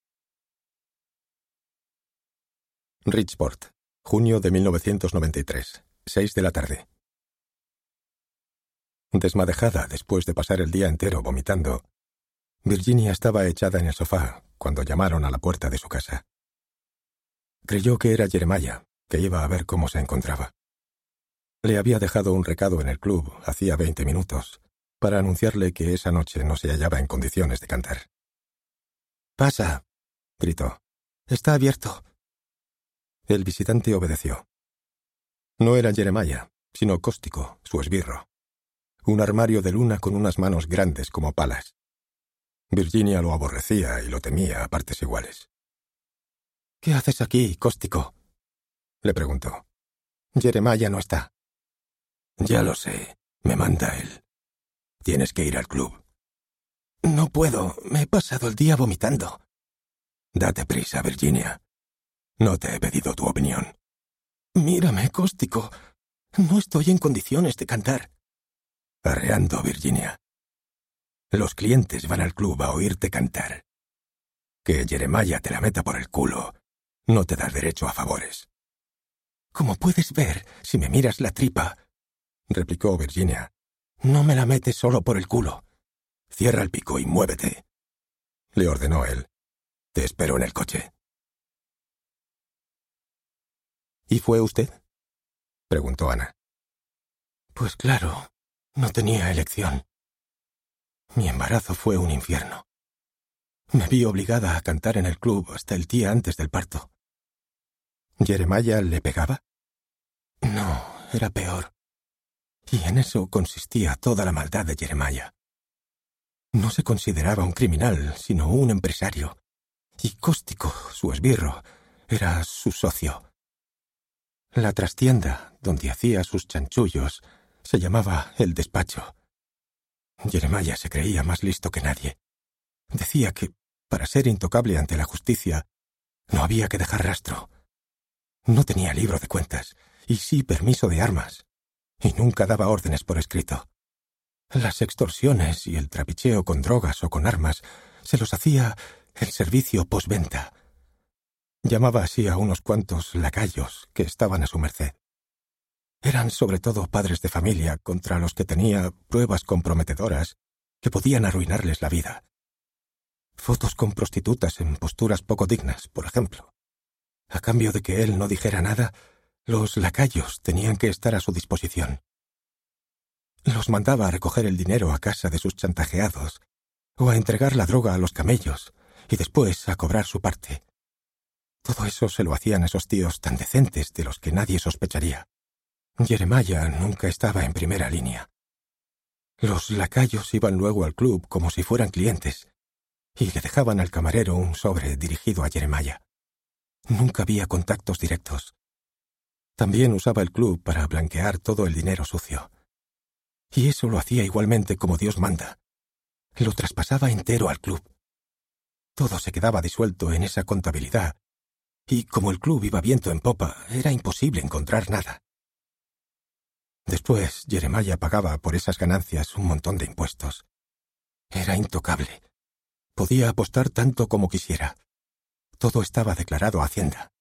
Richport, junio de mil novecientos noventa y tres, seis de la tarde. Desmadejada después de pasar el día entero vomitando, Virginia estaba echada en el sofá cuando llamaron a la puerta de su casa. Creyó que era Jeremiah, que iba a ver cómo se encontraba. Le había dejado un recado en el club hacía veinte minutos para anunciarle que esa noche no se hallaba en condiciones de cantar. «¡Pasa!», gritó. «¡Está abierto!». El visitante obedeció. No era Jeremiah, sino Cóstico, su esbirro. Un armario de luna con unas manos grandes como palas. Virginia lo aborrecía y lo temía a partes iguales. «¿Qué haces aquí, Cóstico?», le preguntó. «Jeremiah no está». «Ya lo sé, me manda él. Tienes que ir al club». «No puedo, me he pasado el día vomitando». «Date prisa, Virginia. No te he pedido tu opinión». «Mírame, Cóstico. No estoy en condiciones de cantar». «Arreando, Virginia. Los clientes van al club a oírte cantar. Que Jeremiah te la meta por el culo no te da derecho a favores». «Como puedes ver, si me miras la tripa», replicó Virginia, «no me la metes solo por el culo». «Cierra el pico y muévete», le ordenó él. «Te espero en el coche». «¿Y fue usted?», preguntó Ana. «Pues claro, no tenía elección. Mi embarazo fue un infierno. Me vi obligada a cantar en el club hasta el día antes del parto». ¿Jeremiah le pegaba? No, era peor. Y en eso consistía toda la maldad de Jeremiah. No se consideraba un criminal, sino un empresario. Y Cóstico, su esbirro, era su socio. La trastienda, donde hacía sus chanchullos, se llamaba El Despacho. Jeremiah se creía más listo que nadie. Decía que, para ser intocable ante la justicia, no había que dejar rastro. No tenía libro de cuentas, y sí permiso de armas, y nunca daba órdenes por escrito. Las extorsiones y el trapicheo con drogas o con armas se los hacía el servicio postventa. Llamaba así a unos cuantos lacayos que estaban a su merced. Eran sobre todo padres de familia contra los que tenía pruebas comprometedoras que podían arruinarles la vida. Fotos con prostitutas en posturas poco dignas, por ejemplo. A cambio de que él no dijera nada, los lacayos tenían que estar a su disposición. Los mandaba a recoger el dinero a casa de sus chantajeados, o a entregar la droga a los camellos, y después a cobrar su parte. Todo eso se lo hacían esos tíos tan decentes de los que nadie sospecharía. Jeremiah nunca estaba en primera línea. Los lacayos iban luego al club como si fueran clientes, y le dejaban al camarero un sobre dirigido a Jeremiah. Nunca había contactos directos. También usaba el club para blanquear todo el dinero sucio. Y eso lo hacía igualmente como Dios manda. Lo traspasaba entero al club. Todo se quedaba disuelto en esa contabilidad, y como el club iba viento en popa, era imposible encontrar nada. Después, Jeremiah pagaba por esas ganancias un montón de impuestos. Era intocable. Podía apostar tanto como quisiera. Todo estaba declarado a Hacienda.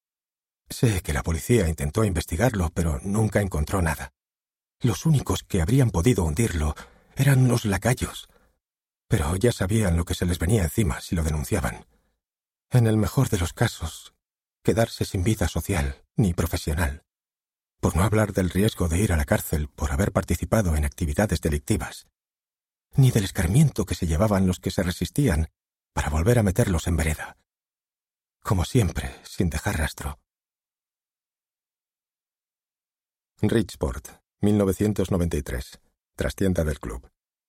Sé que la policía intentó investigarlo, pero nunca encontró nada. Los únicos que habrían podido hundirlo eran los lacayos, pero ya sabían lo que se les venía encima si lo denunciaban. En el mejor de los casos, quedarse sin vida social ni profesional, por no hablar del riesgo de ir a la cárcel por haber participado en actividades delictivas, ni del escarmiento que se llevaban los que se resistían para volver a meterlos en vereda. Como siempre, sin dejar rastro. Richport, mil novecientos noventa y tres. Trastienda del club.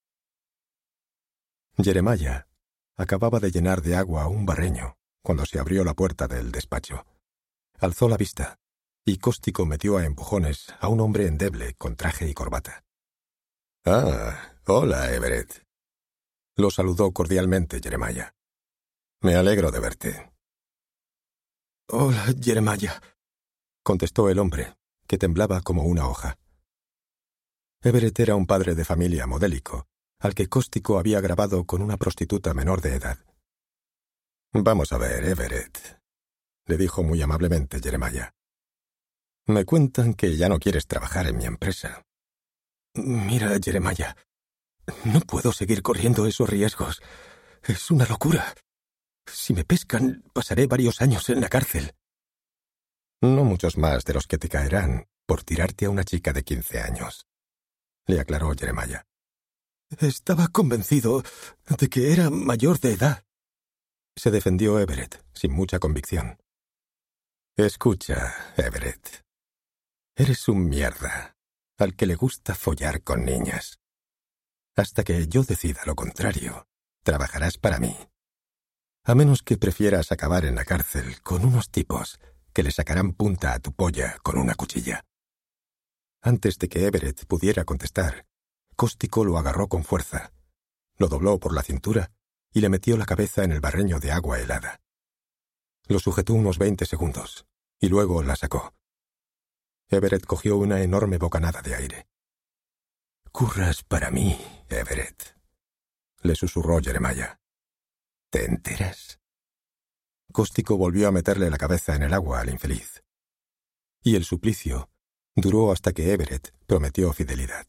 Jeremiah acababa de llenar de agua un barreño cuando se abrió la puerta del despacho. Alzó la vista y Cóstico metió a empujones a un hombre endeble con traje y corbata. «Ah, hola, Everett». Lo saludó cordialmente Jeremiah. «Me alegro de verte». «Hola, Jeremiah», contestó el hombre, que temblaba como una hoja. Everett era un padre de familia modélico, al que Cóstico había grabado con una prostituta menor de edad. «Vamos a ver, Everett», le dijo muy amablemente Jeremiah. «Me cuentan que ya no quieres trabajar en mi empresa». «Mira, Jeremiah, no puedo seguir corriendo esos riesgos. Es una locura. Si me pescan, pasaré varios años en la cárcel». «No muchos más de los que te caerán por tirarte a una chica de quince años», le aclaró Jeremiah. «Estaba convencido de que era mayor de edad», se defendió Everett, sin mucha convicción. «Escucha, Everett. Eres un mierda, al que le gusta follar con niñas. Hasta que yo decida lo contrario, trabajarás para mí. A menos que prefieras acabar en la cárcel con unos tipos que le sacarán punta a tu polla con una cuchilla». Antes de que Everett pudiera contestar, Cóstico lo agarró con fuerza, lo dobló por la cintura y le metió la cabeza en el barreño de agua helada. Lo sujetó unos veinte segundos y luego la sacó. Everett cogió una enorme bocanada de aire. «Curras para mí, Everett», le susurró Jeremiah. «¿Te enteras?» Cóstico volvió a meterle la cabeza en el agua al infeliz. Y el suplicio duró hasta que Everett prometió fidelidad.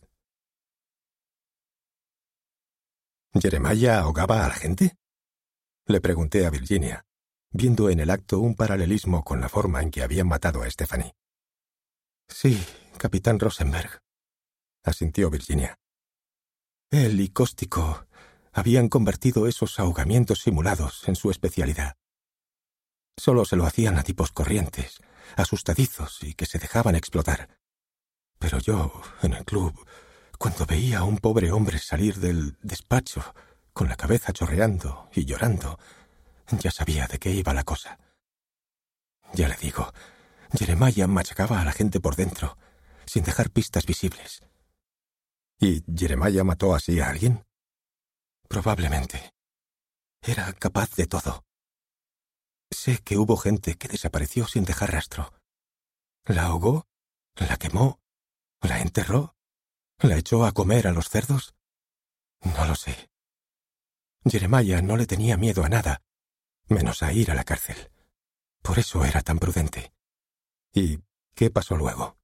¿Jeremiah ahogaba a la gente?, le pregunté a Virginia, viendo en el acto un paralelismo con la forma en que habían matado a Stephanie. «Sí, capitán Rosenberg», asintió Virginia. «Él y Cóstico habían convertido esos ahogamientos simulados en su especialidad. Solo se lo hacían a tipos corrientes, asustadizos y que se dejaban explotar. Pero yo, en el club, cuando veía a un pobre hombre salir del despacho con la cabeza chorreando y llorando, ya sabía de qué iba la cosa. Ya le digo, Jeremiah machacaba a la gente por dentro, sin dejar pistas visibles». ¿Y Jeremiah mató así a alguien? Probablemente. Era capaz de todo. Sé que hubo gente que desapareció sin dejar rastro. ¿La ahogó? ¿La quemó? ¿La enterró? ¿La echó a comer a los cerdos? No lo sé. Jeremiah no le tenía miedo a nada, menos a ir a la cárcel. Por eso era tan prudente. ¿Y qué pasó luego?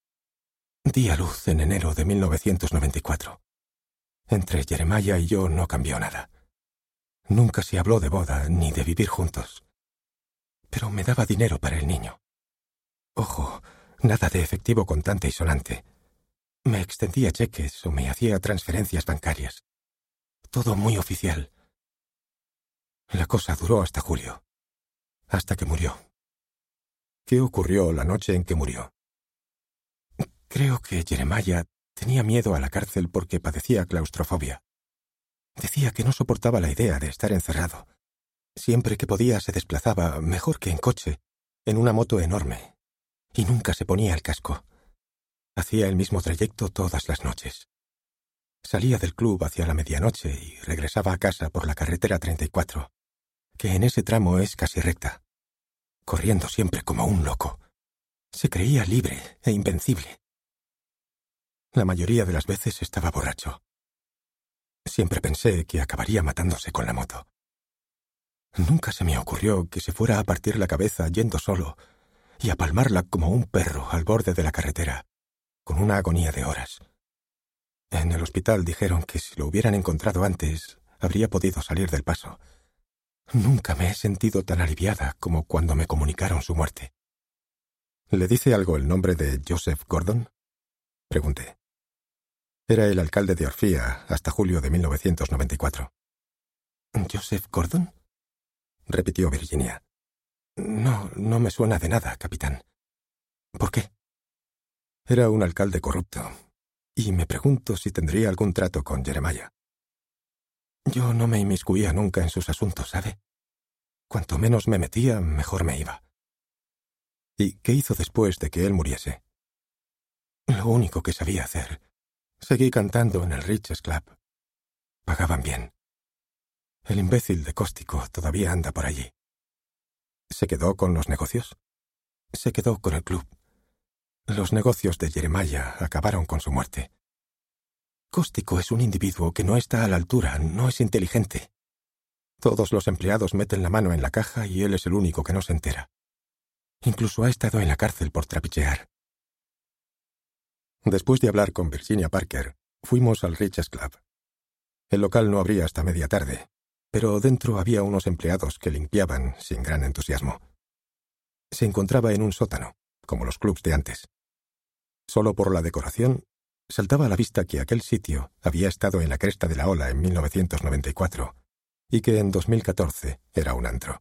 Di a luz en enero de mil novecientos noventa y cuatro. Entre Jeremiah y yo no cambió nada. Nunca se habló de boda ni de vivir juntos. Pero me daba dinero para el niño. Ojo, nada de efectivo contante y sonante. Me extendía cheques o me hacía transferencias bancarias. Todo muy oficial. La cosa duró hasta julio. Hasta que murió. ¿Qué ocurrió la noche en que murió? Creo que Jeremiah tenía miedo a la cárcel porque padecía claustrofobia. Decía que no soportaba la idea de estar encerrado. Siempre que podía se desplazaba, mejor que en coche, en una moto enorme, y nunca se ponía el casco. Hacía el mismo trayecto todas las noches. Salía del club hacia la medianoche y regresaba a casa por la carretera treinta y cuatro, que en ese tramo es casi recta, corriendo siempre como un loco. Se creía libre e invencible. La mayoría de las veces estaba borracho. Siempre pensé que acabaría matándose con la moto. Nunca se me ocurrió que se fuera a partir la cabeza yendo solo y a palmarla como un perro al borde de la carretera, con una agonía de horas. En el hospital dijeron que si lo hubieran encontrado antes, habría podido salir del paso. Nunca me he sentido tan aliviada como cuando me comunicaron su muerte. ¿Le dice algo el nombre de Joseph Gordon?, pregunté. Era el alcalde de Orfía hasta julio de mil novecientos noventa y cuatro. ¿Joseph Gordon?, repitió Virginia. No, no me suena de nada, capitán. ¿Por qué? Era un alcalde corrupto, y me pregunto si tendría algún trato con Jeremiah. Yo no me inmiscuía nunca en sus asuntos, ¿sabe? Cuanto menos me metía, mejor me iba. ¿Y qué hizo después de que él muriese? Lo único que sabía hacer. Seguí cantando en el Riches Club. Pagaban bien. El imbécil de Cóstico todavía anda por allí. ¿Se quedó con los negocios? Se quedó con el club. Los negocios de Jeremiah acabaron con su muerte. Cóstico es un individuo que no está a la altura, no es inteligente. Todos los empleados meten la mano en la caja y él es el único que no se entera. Incluso ha estado en la cárcel por trapichear. Después de hablar con Virginia Parker, fuimos al Riches Club. El local no abría hasta media tarde, pero dentro había unos empleados que limpiaban sin gran entusiasmo. Se encontraba en un sótano, como los clubs de antes. Solo por la decoración, saltaba a la vista que aquel sitio había estado en la cresta de la ola en mil novecientos noventa y cuatro y que en dos mil catorce era un antro.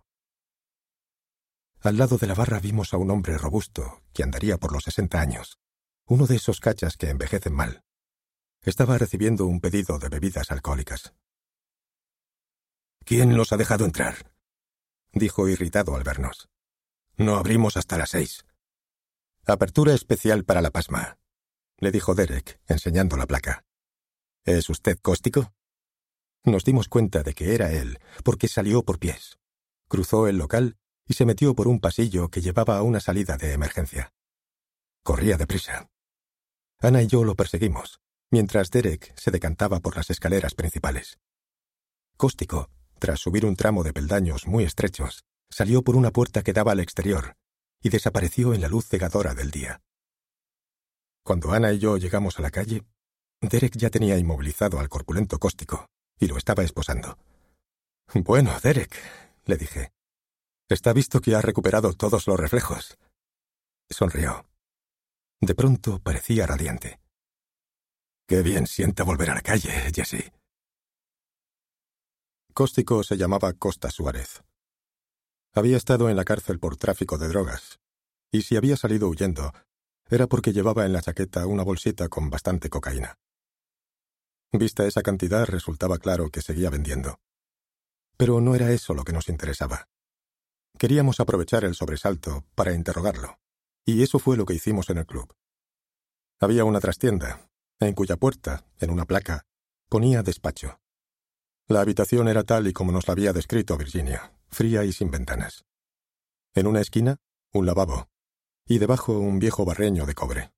Al lado de la barra vimos a un hombre robusto que andaría por los sesenta años, uno de esos cachas que envejecen mal. Estaba recibiendo un pedido de bebidas alcohólicas. «¿Quién los ha dejado entrar?», dijo irritado al vernos. «No abrimos hasta las seis». «Apertura especial para la pasma», le dijo Derek, enseñando la placa. «¿Es usted Cóstico?». Nos dimos cuenta de que era él, porque salió por pies. Cruzó el local y se metió por un pasillo que llevaba a una salida de emergencia. Corría deprisa. Ana y yo lo perseguimos, mientras Derek se decantaba por las escaleras principales. Cóstico, tras subir un tramo de peldaños muy estrechos, salió por una puerta que daba al exterior y desapareció en la luz cegadora del día. Cuando Ana y yo llegamos a la calle, Derek ya tenía inmovilizado al corpulento Cóstico y lo estaba esposando. «Bueno, Derek», le dije, «está visto que ha recuperado todos los reflejos». Sonrió. De pronto parecía radiante. «Qué bien sienta volver a la calle, Jesse». Cóstico se llamaba Costa Suárez. Había estado en la cárcel por tráfico de drogas, y si había salido huyendo, era porque llevaba en la chaqueta una bolsita con bastante cocaína. Vista esa cantidad, resultaba claro que seguía vendiendo. Pero no era eso lo que nos interesaba. Queríamos aprovechar el sobresalto para interrogarlo, y eso fue lo que hicimos en el club. Había una trastienda, en cuya puerta, en una placa, ponía despacho. La habitación era tal y como nos la había descrito Virginia, fría y sin ventanas. En una esquina, un lavabo, y debajo un viejo barreño de cobre.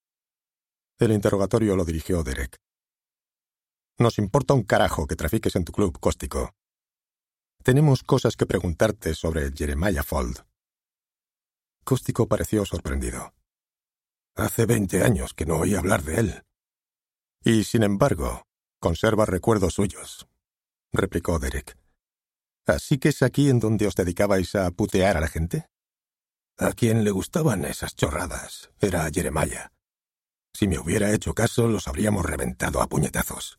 El interrogatorio lo dirigió Derek. «Nos importa un carajo que trafiques en tu club, Cóstico. Tenemos cosas que preguntarte sobre Jeremiah Fuld». Cóstico pareció sorprendido. «Hace veinte años que no oí hablar de él». «Y, sin embargo, conserva recuerdos suyos», replicó Derek. «¿Así que es aquí en donde os dedicabais a putear a la gente?» «A quien le gustaban esas chorradas era a Jeremiah. Si me hubiera hecho caso, los habríamos reventado a puñetazos».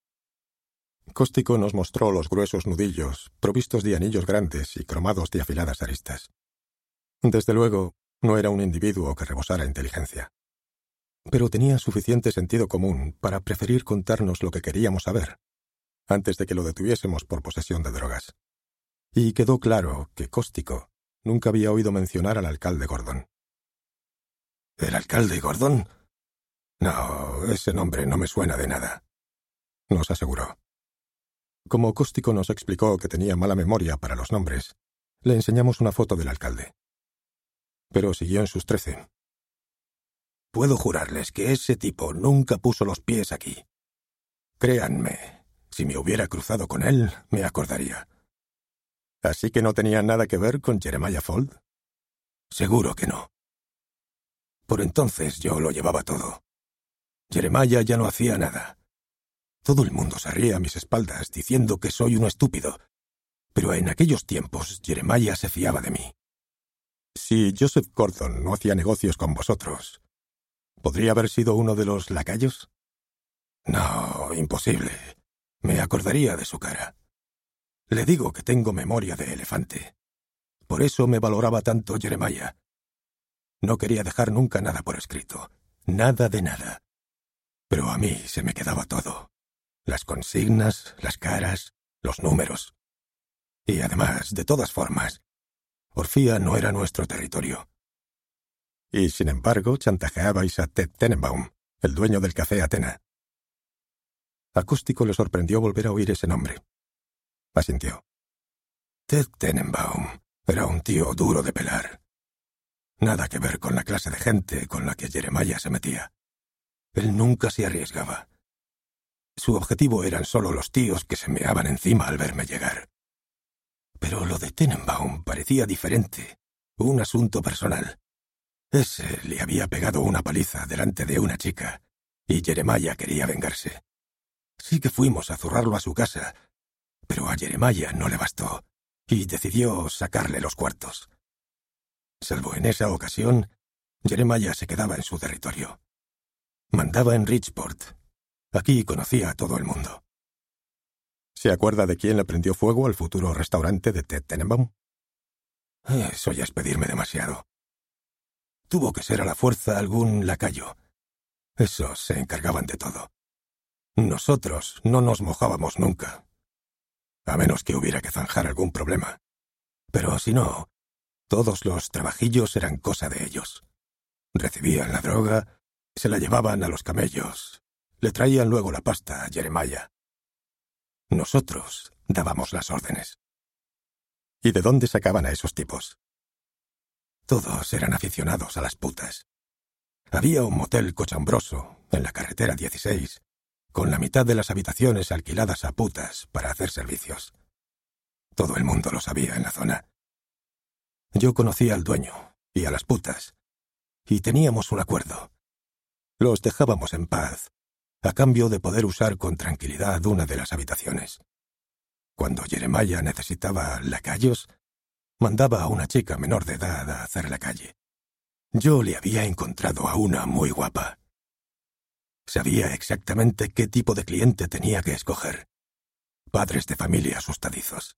Cóstico nos mostró los gruesos nudillos, provistos de anillos grandes y cromados de afiladas aristas. Desde luego, no era un individuo que rebosara inteligencia. Pero tenía suficiente sentido común para preferir contarnos lo que queríamos saber, antes de que lo detuviésemos por posesión de drogas. Y quedó claro que Cóstico nunca había oído mencionar al alcalde Gordon. «¿El alcalde Gordon? No, ese nombre no me suena de nada», nos aseguró. Como Cóstico nos explicó que tenía mala memoria para los nombres, le enseñamos una foto del alcalde. Pero siguió en sus trece. «Puedo jurarles que ese tipo nunca puso los pies aquí. Créanme, si me hubiera cruzado con él, me acordaría». «¿Así que no tenía nada que ver con Jeremiah Fuld?» «Seguro que no. Por entonces yo lo llevaba todo. Jeremiah ya no hacía nada. Todo el mundo se ríe a mis espaldas diciendo que soy un estúpido, pero en aquellos tiempos Jeremiah se fiaba de mí. Si Joseph Gordon no hacía negocios con vosotros, ¿podría haber sido uno de los lacayos?» «No, imposible. Me acordaría de su cara. Le digo que tengo memoria de elefante. Por eso me valoraba tanto Jeremiah. No quería dejar nunca nada por escrito. Nada de nada. Pero a mí se me quedaba todo. Las consignas, las caras, los números. Y además, de todas formas, Orfía no era nuestro territorio. Y sin embargo, chantajeabais a Ted Tenenbaum, el dueño del Café Atena. Acústico le sorprendió volver a oír ese nombre. Asintió. Ted Tenenbaum era un tío duro de pelar. Nada que ver con la clase de gente con la que Jeremiah se metía. Él nunca se arriesgaba. Su objetivo eran solo los tíos que se meaban encima al verme llegar. Pero lo de Tenenbaum parecía diferente, un asunto personal. Ese le había pegado una paliza delante de una chica, y Jeremiah quería vengarse. Sí que fuimos a zurrarlo a su casa, pero a Jeremiah no le bastó, y decidió sacarle los cuartos. Salvo en esa ocasión, Jeremiah se quedaba en su territorio. Mandaba en Richport. Aquí conocía a todo el mundo. ¿Se acuerda de quién le prendió fuego al futuro restaurante de Ted Tenenbaum? Eso ya es pedirme demasiado. Tuvo que ser a la fuerza algún lacayo. Esos se encargaban de todo. Nosotros no nos mojábamos nunca, a menos que hubiera que zanjar algún problema. Pero si no, todos los trabajillos eran cosa de ellos. Recibían la droga, se la llevaban a los camellos, le traían luego la pasta a Jeremiah. Nosotros dábamos las órdenes. ¿Y de dónde sacaban a esos tipos? Todos eran aficionados a las putas. Había un motel cochambroso en la carretera dieciséis, con la mitad de las habitaciones alquiladas a putas para hacer servicios. Todo el mundo lo sabía en la zona. Yo conocía al dueño y a las putas, y teníamos un acuerdo. Los dejábamos en paz, a cambio de poder usar con tranquilidad una de las habitaciones. Cuando Jeremiah necesitaba lacayos, mandaba a una chica menor de edad a hacer la calle. Yo le había encontrado a una muy guapa. Sabía exactamente qué tipo de cliente tenía que escoger. Padres de familia asustadizos.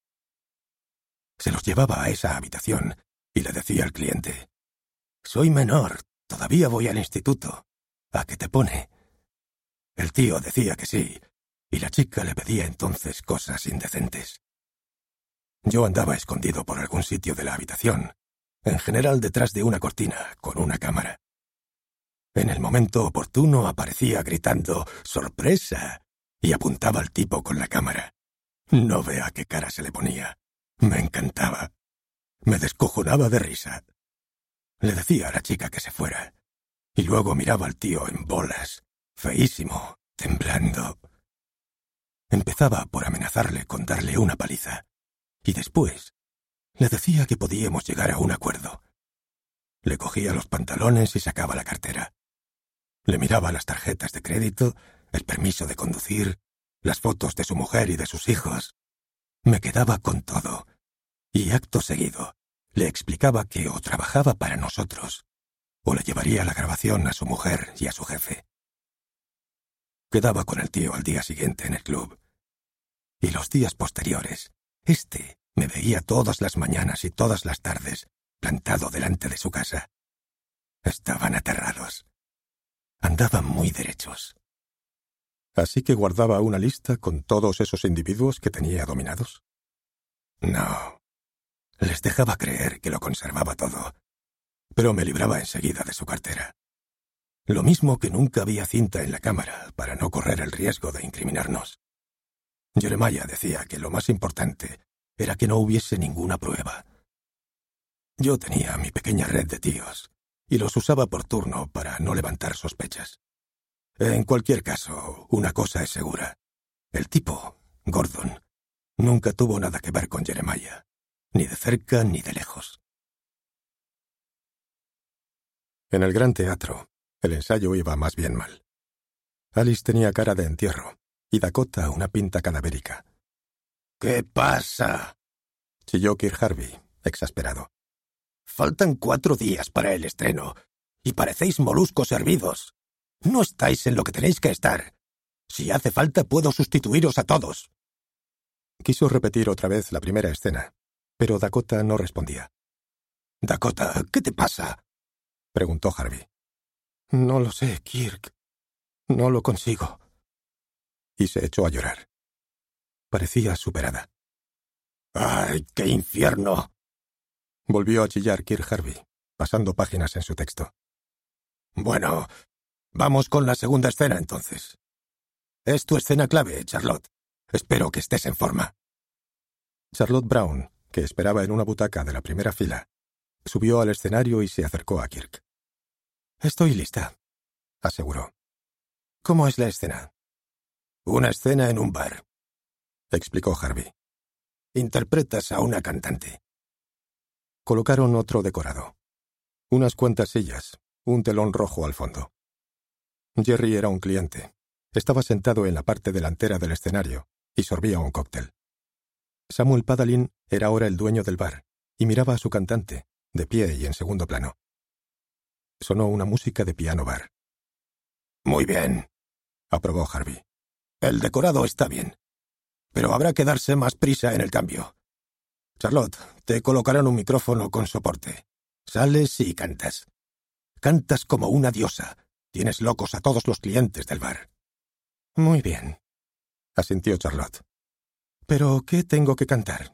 Se los llevaba a esa habitación y le decía al cliente: «Soy menor, todavía voy al instituto. ¿A qué te pone?» El tío decía que sí, y la chica le pedía entonces cosas indecentes. Yo andaba escondido por algún sitio de la habitación, en general detrás de una cortina, con una cámara. En el momento oportuno aparecía gritando «¡Sorpresa!» y apuntaba al tipo con la cámara. No vea qué cara se le ponía. Me encantaba. Me descojonaba de risa. Le decía a la chica que se fuera, y luego miraba al tío en bolas, feísimo, temblando. Empezaba por amenazarle con darle una paliza, y después le decía que podíamos llegar a un acuerdo. Le cogía los pantalones y sacaba la cartera. Le miraba las tarjetas de crédito, el permiso de conducir, las fotos de su mujer y de sus hijos. Me quedaba con todo, y acto seguido le explicaba que o trabajaba para nosotros, o le llevaría la grabación a su mujer y a su jefe. Quedaba con el tío al día siguiente en el club. Y los días posteriores, este me veía todas las mañanas y todas las tardes, plantado delante de su casa. Estaban aterrados. Andaban muy derechos. ¿Así que guardaba una lista con todos esos individuos que tenía dominados? No. Les dejaba creer que lo conservaba todo, pero me libraba enseguida de su cartera. Lo mismo que nunca había cinta en la cámara para no correr el riesgo de incriminarnos. Jeremiah decía que lo más importante era que no hubiese ninguna prueba. Yo tenía mi pequeña red de tíos, y los usaba por turno para no levantar sospechas. En cualquier caso, una cosa es segura. El tipo, Gordon, nunca tuvo nada que ver con Jeremiah, ni de cerca ni de lejos. En el Gran Teatro, el ensayo iba más bien mal. Alice tenía cara de entierro, y Dakota una pinta cadavérica. «¿Qué pasa?», chilló Kirk Harvey, exasperado. «Faltan cuatro días para el estreno, y parecéis moluscos hervidos. No estáis en lo que tenéis que estar. Si hace falta, puedo sustituiros a todos». Quiso repetir otra vez la primera escena, pero Dakota no respondía. «Dakota, ¿qué te pasa?», preguntó Harvey. «No lo sé, Kirk». No lo consigo. Y se echó a llorar. Parecía superada. ¡Ay, qué infierno! Volvió a chillar Kirk Harvey, pasando páginas en su texto. Bueno, vamos con la segunda escena entonces. Es tu escena clave, Charlotte. Espero que estés en forma. Charlotte Brown, que esperaba en una butaca de la primera fila, subió al escenario y se acercó a Kirk. Estoy lista, aseguró. ¿Cómo es la escena? Una escena en un bar, explicó Harvey. Interpretas a una cantante. Colocaron otro decorado. Unas cuantas sillas, un telón rojo al fondo. Jerry era un cliente. Estaba sentado en la parte delantera del escenario y sorbía un cóctel. Samuel Padalin era ahora el dueño del bar y miraba a su cantante, de pie y en segundo plano. Sonó una música de piano bar. Muy bien, aprobó Harvey. El decorado está bien, pero habrá que darse más prisa en el cambio. Charlotte, te colocarán un micrófono con soporte. Sales y cantas. Cantas como una diosa. Tienes locos a todos los clientes del bar. Muy bien, asintió Charlotte. ¿Pero qué tengo que cantar?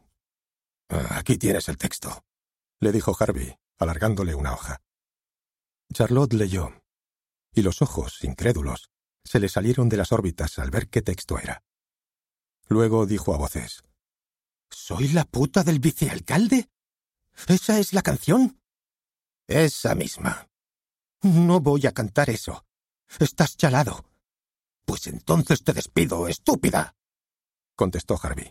Aquí tienes el texto, le dijo Harvey, alargándole una hoja. Charlotte leyó, y los ojos, incrédulos, se le salieron de las órbitas al ver qué texto era. Luego dijo a voces: ¿Soy la puta del vicealcalde? ¿Esa es la canción? Esa misma. No voy a cantar eso. Estás chalado. Pues entonces te despido, estúpida, contestó Harvey.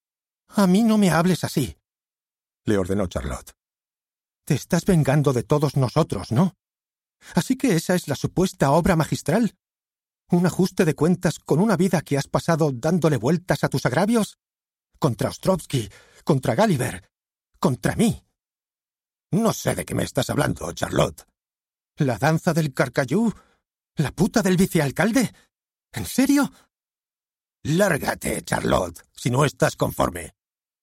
A mí no me hables así, le ordenó Charlotte. Te estás vengando de todos nosotros, ¿no? Así que esa es la supuesta obra magistral. ¿Un ajuste de cuentas con una vida que has pasado dándole vueltas a tus agravios? Contra Ostrovsky, contra Gulliver, contra mí. No sé de qué me estás hablando, Charlotte. ¿La danza del carcayú? ¿La puta del vicealcalde? ¿En serio? Lárgate, Charlotte, si no estás conforme.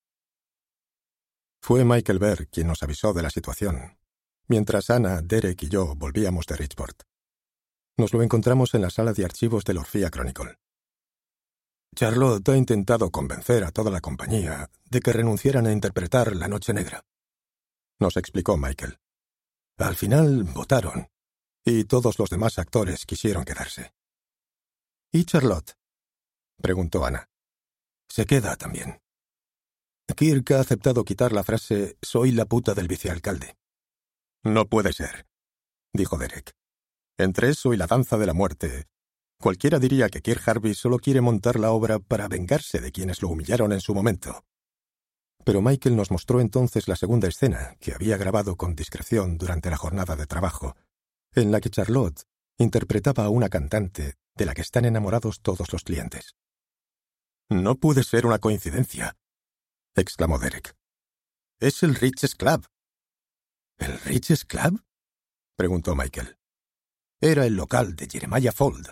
Fue Michael Berg quien nos avisó de la situación, mientras Anna, Derek y yo volvíamos de Richport. Nos lo encontramos en la sala de archivos del Orphea Chronicle. Charlotte ha intentado convencer a toda la compañía de que renunciaran a interpretar La Noche Negra, nos explicó Michael. Al final votaron, y todos los demás actores quisieron quedarse. ¿Y Charlotte?, preguntó Anna. Se queda también. Kirk ha aceptado quitar la frase «soy la puta del vicealcalde». No puede ser, dijo Derek. Entre eso y la danza de la muerte, cualquiera diría que Kirk Harvey solo quiere montar la obra para vengarse de quienes lo humillaron en su momento. Pero Michael nos mostró entonces la segunda escena que había grabado con discreción durante la jornada de trabajo, en la que Charlotte interpretaba a una cantante de la que están enamorados todos los clientes. «No puede ser una coincidencia», exclamó Derek. «Es el Riches Club». ¿El Riches Club?, preguntó Michael. Era el local de Jeremiah Fold.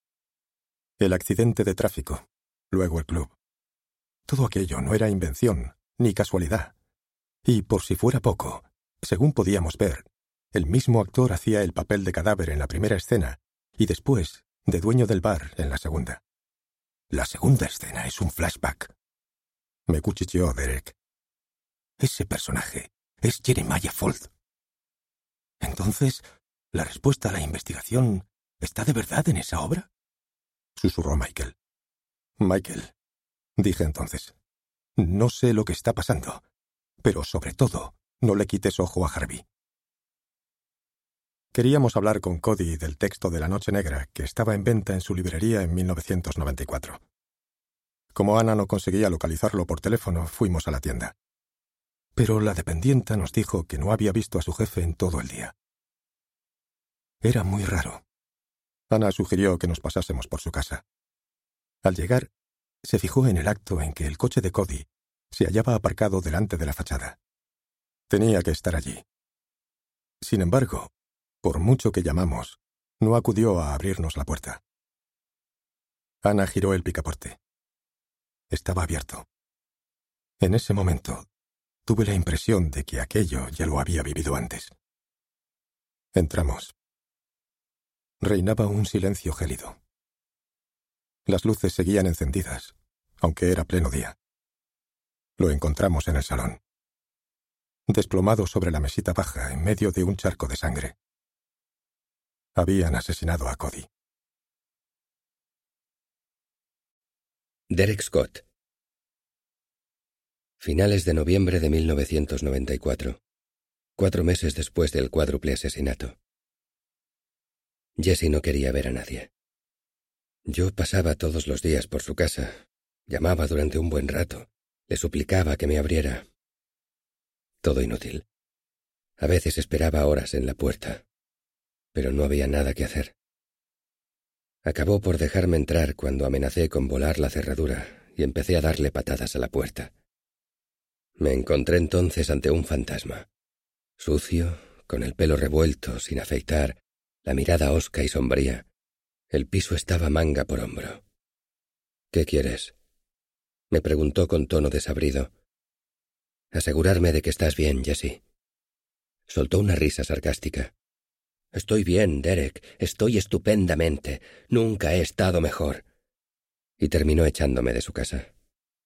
El accidente de tráfico, luego el club. Todo aquello no era invención, ni casualidad. Y por si fuera poco, según podíamos ver, el mismo actor hacía el papel de cadáver en la primera escena y después de dueño del bar en la segunda. La segunda escena es un flashback, me cuchicheó Derek. Ese personaje es Jeremiah Fold. Entonces, ¿la respuesta a la investigación está de verdad en esa obra?, susurró Michael. Michael, dije entonces, no sé lo que está pasando, pero sobre todo, no le quites ojo a Harvey. Queríamos hablar con Cody del texto de La Noche Negra que estaba en venta en su librería en mil novecientos noventa y cuatro. Como Ana no conseguía localizarlo por teléfono, fuimos a la tienda. Pero la dependienta nos dijo que no había visto a su jefe en todo el día. Era muy raro. Ana sugirió que nos pasásemos por su casa. Al llegar, se fijó en el acto en que el coche de Cody se hallaba aparcado delante de la fachada. Tenía que estar allí. Sin embargo, por mucho que llamamos, no acudió a abrirnos la puerta. Ana giró el picaporte. Estaba abierto. En ese momento, tuve la impresión de que aquello ya lo había vivido antes. Entramos. Reinaba un silencio gélido. Las luces seguían encendidas, aunque era pleno día. Lo encontramos en el salón, desplomado sobre la mesita baja en medio de un charco de sangre. Habían asesinado a Cody. Derek Scott. Finales de noviembre de mil novecientos noventa y cuatro, cuatro meses después del cuádruple asesinato. Jessie no quería ver a nadie. Yo pasaba todos los días por su casa, llamaba durante un buen rato, le suplicaba que me abriera. Todo inútil. A veces esperaba horas en la puerta, pero no había nada que hacer. Acabó por dejarme entrar cuando amenacé con volar la cerradura y empecé a darle patadas a la puerta. Me encontré entonces ante un fantasma, sucio, con el pelo revuelto, sin afeitar, la mirada hosca y sombría. El piso estaba manga por hombro. «¿Qué quieres?», me preguntó con tono desabrido. «Asegurarme de que estás bien, Jessie». Soltó una risa sarcástica. «Estoy bien, Derek, estoy estupendamente. Nunca he estado mejor». Y terminó echándome de su casa.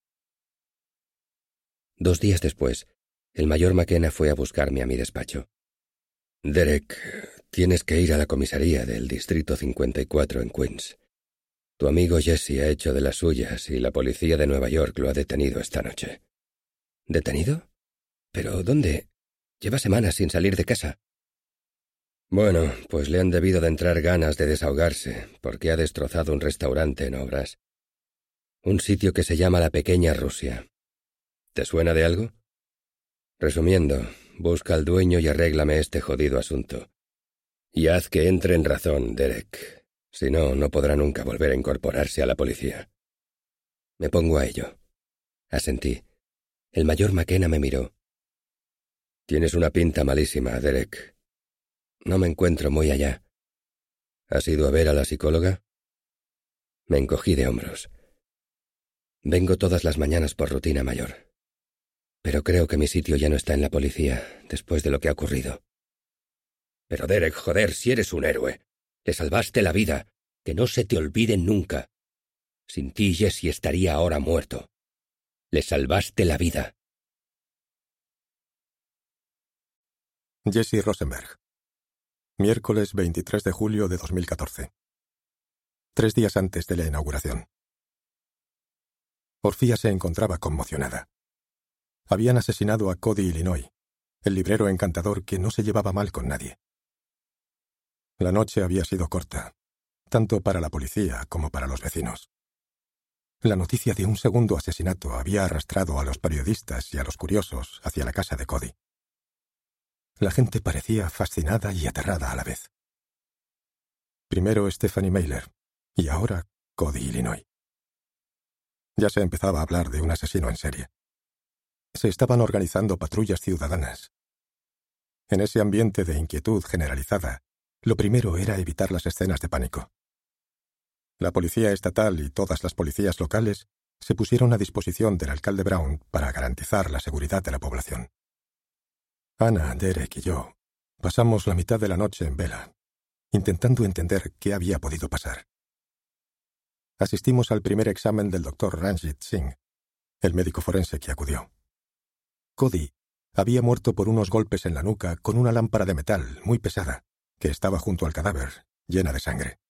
Dos días después, el mayor McKenna fue a buscarme a mi despacho. «Derek, tienes que ir a la comisaría del Distrito cincuenta y cuatro en Queens. Tu amigo Jesse ha hecho de las suyas y la policía de Nueva York lo ha detenido esta noche». «¿Detenido? ¿Pero dónde? Lleva semanas sin salir de casa». «Bueno, pues le han debido de entrar ganas de desahogarse, porque ha destrozado un restaurante en obras. Un sitio que se llama La Pequeña Rusia. ¿Te suena de algo? Resumiendo, busca al dueño y arréglame este jodido asunto. Y haz que entre en razón, Derek. Si no, no podrá nunca volver a incorporarse a la policía». «Me pongo a ello». Asentí. El mayor McKenna me miró. «Tienes una pinta malísima, Derek. No me encuentro muy allá. ¿Has ido a ver a la psicóloga?» Me encogí de hombros. «Vengo todas las mañanas por rutina, mayor. Pero creo que mi sitio ya no está en la policía, después de lo que ha ocurrido». «Pero Derek, joder, si eres un héroe. Le salvaste la vida. Que no se te olvide nunca. Sin ti, Jesse estaría ahora muerto. Le salvaste la vida». Jesse Rosenberg. Miércoles veintitrés de julio de dos mil catorce. Tres días antes de la inauguración. Orfía se encontraba conmocionada. Habían asesinado a Cody Illinois, el librero encantador que no se llevaba mal con nadie. La noche había sido corta, tanto para la policía como para los vecinos. La noticia de un segundo asesinato había arrastrado a los periodistas y a los curiosos hacia la casa de Cody. La gente parecía fascinada y aterrada a la vez. Primero Stephanie Mailer, y ahora Cody Illinois. Ya se empezaba a hablar de un asesino en serie. Se estaban organizando patrullas ciudadanas. En ese ambiente de inquietud generalizada, lo primero era evitar las escenas de pánico. La policía estatal y todas las policías locales se pusieron a disposición del alcalde Brown para garantizar la seguridad de la población. Ana, Derek y yo pasamos la mitad de la noche en vela, intentando entender qué había podido pasar. Asistimos al primer examen del doctor Ranjit Singh, el médico forense que acudió. Cody había muerto por unos golpes en la nuca con una lámpara de metal muy pesada que estaba junto al cadáver, llena de sangre.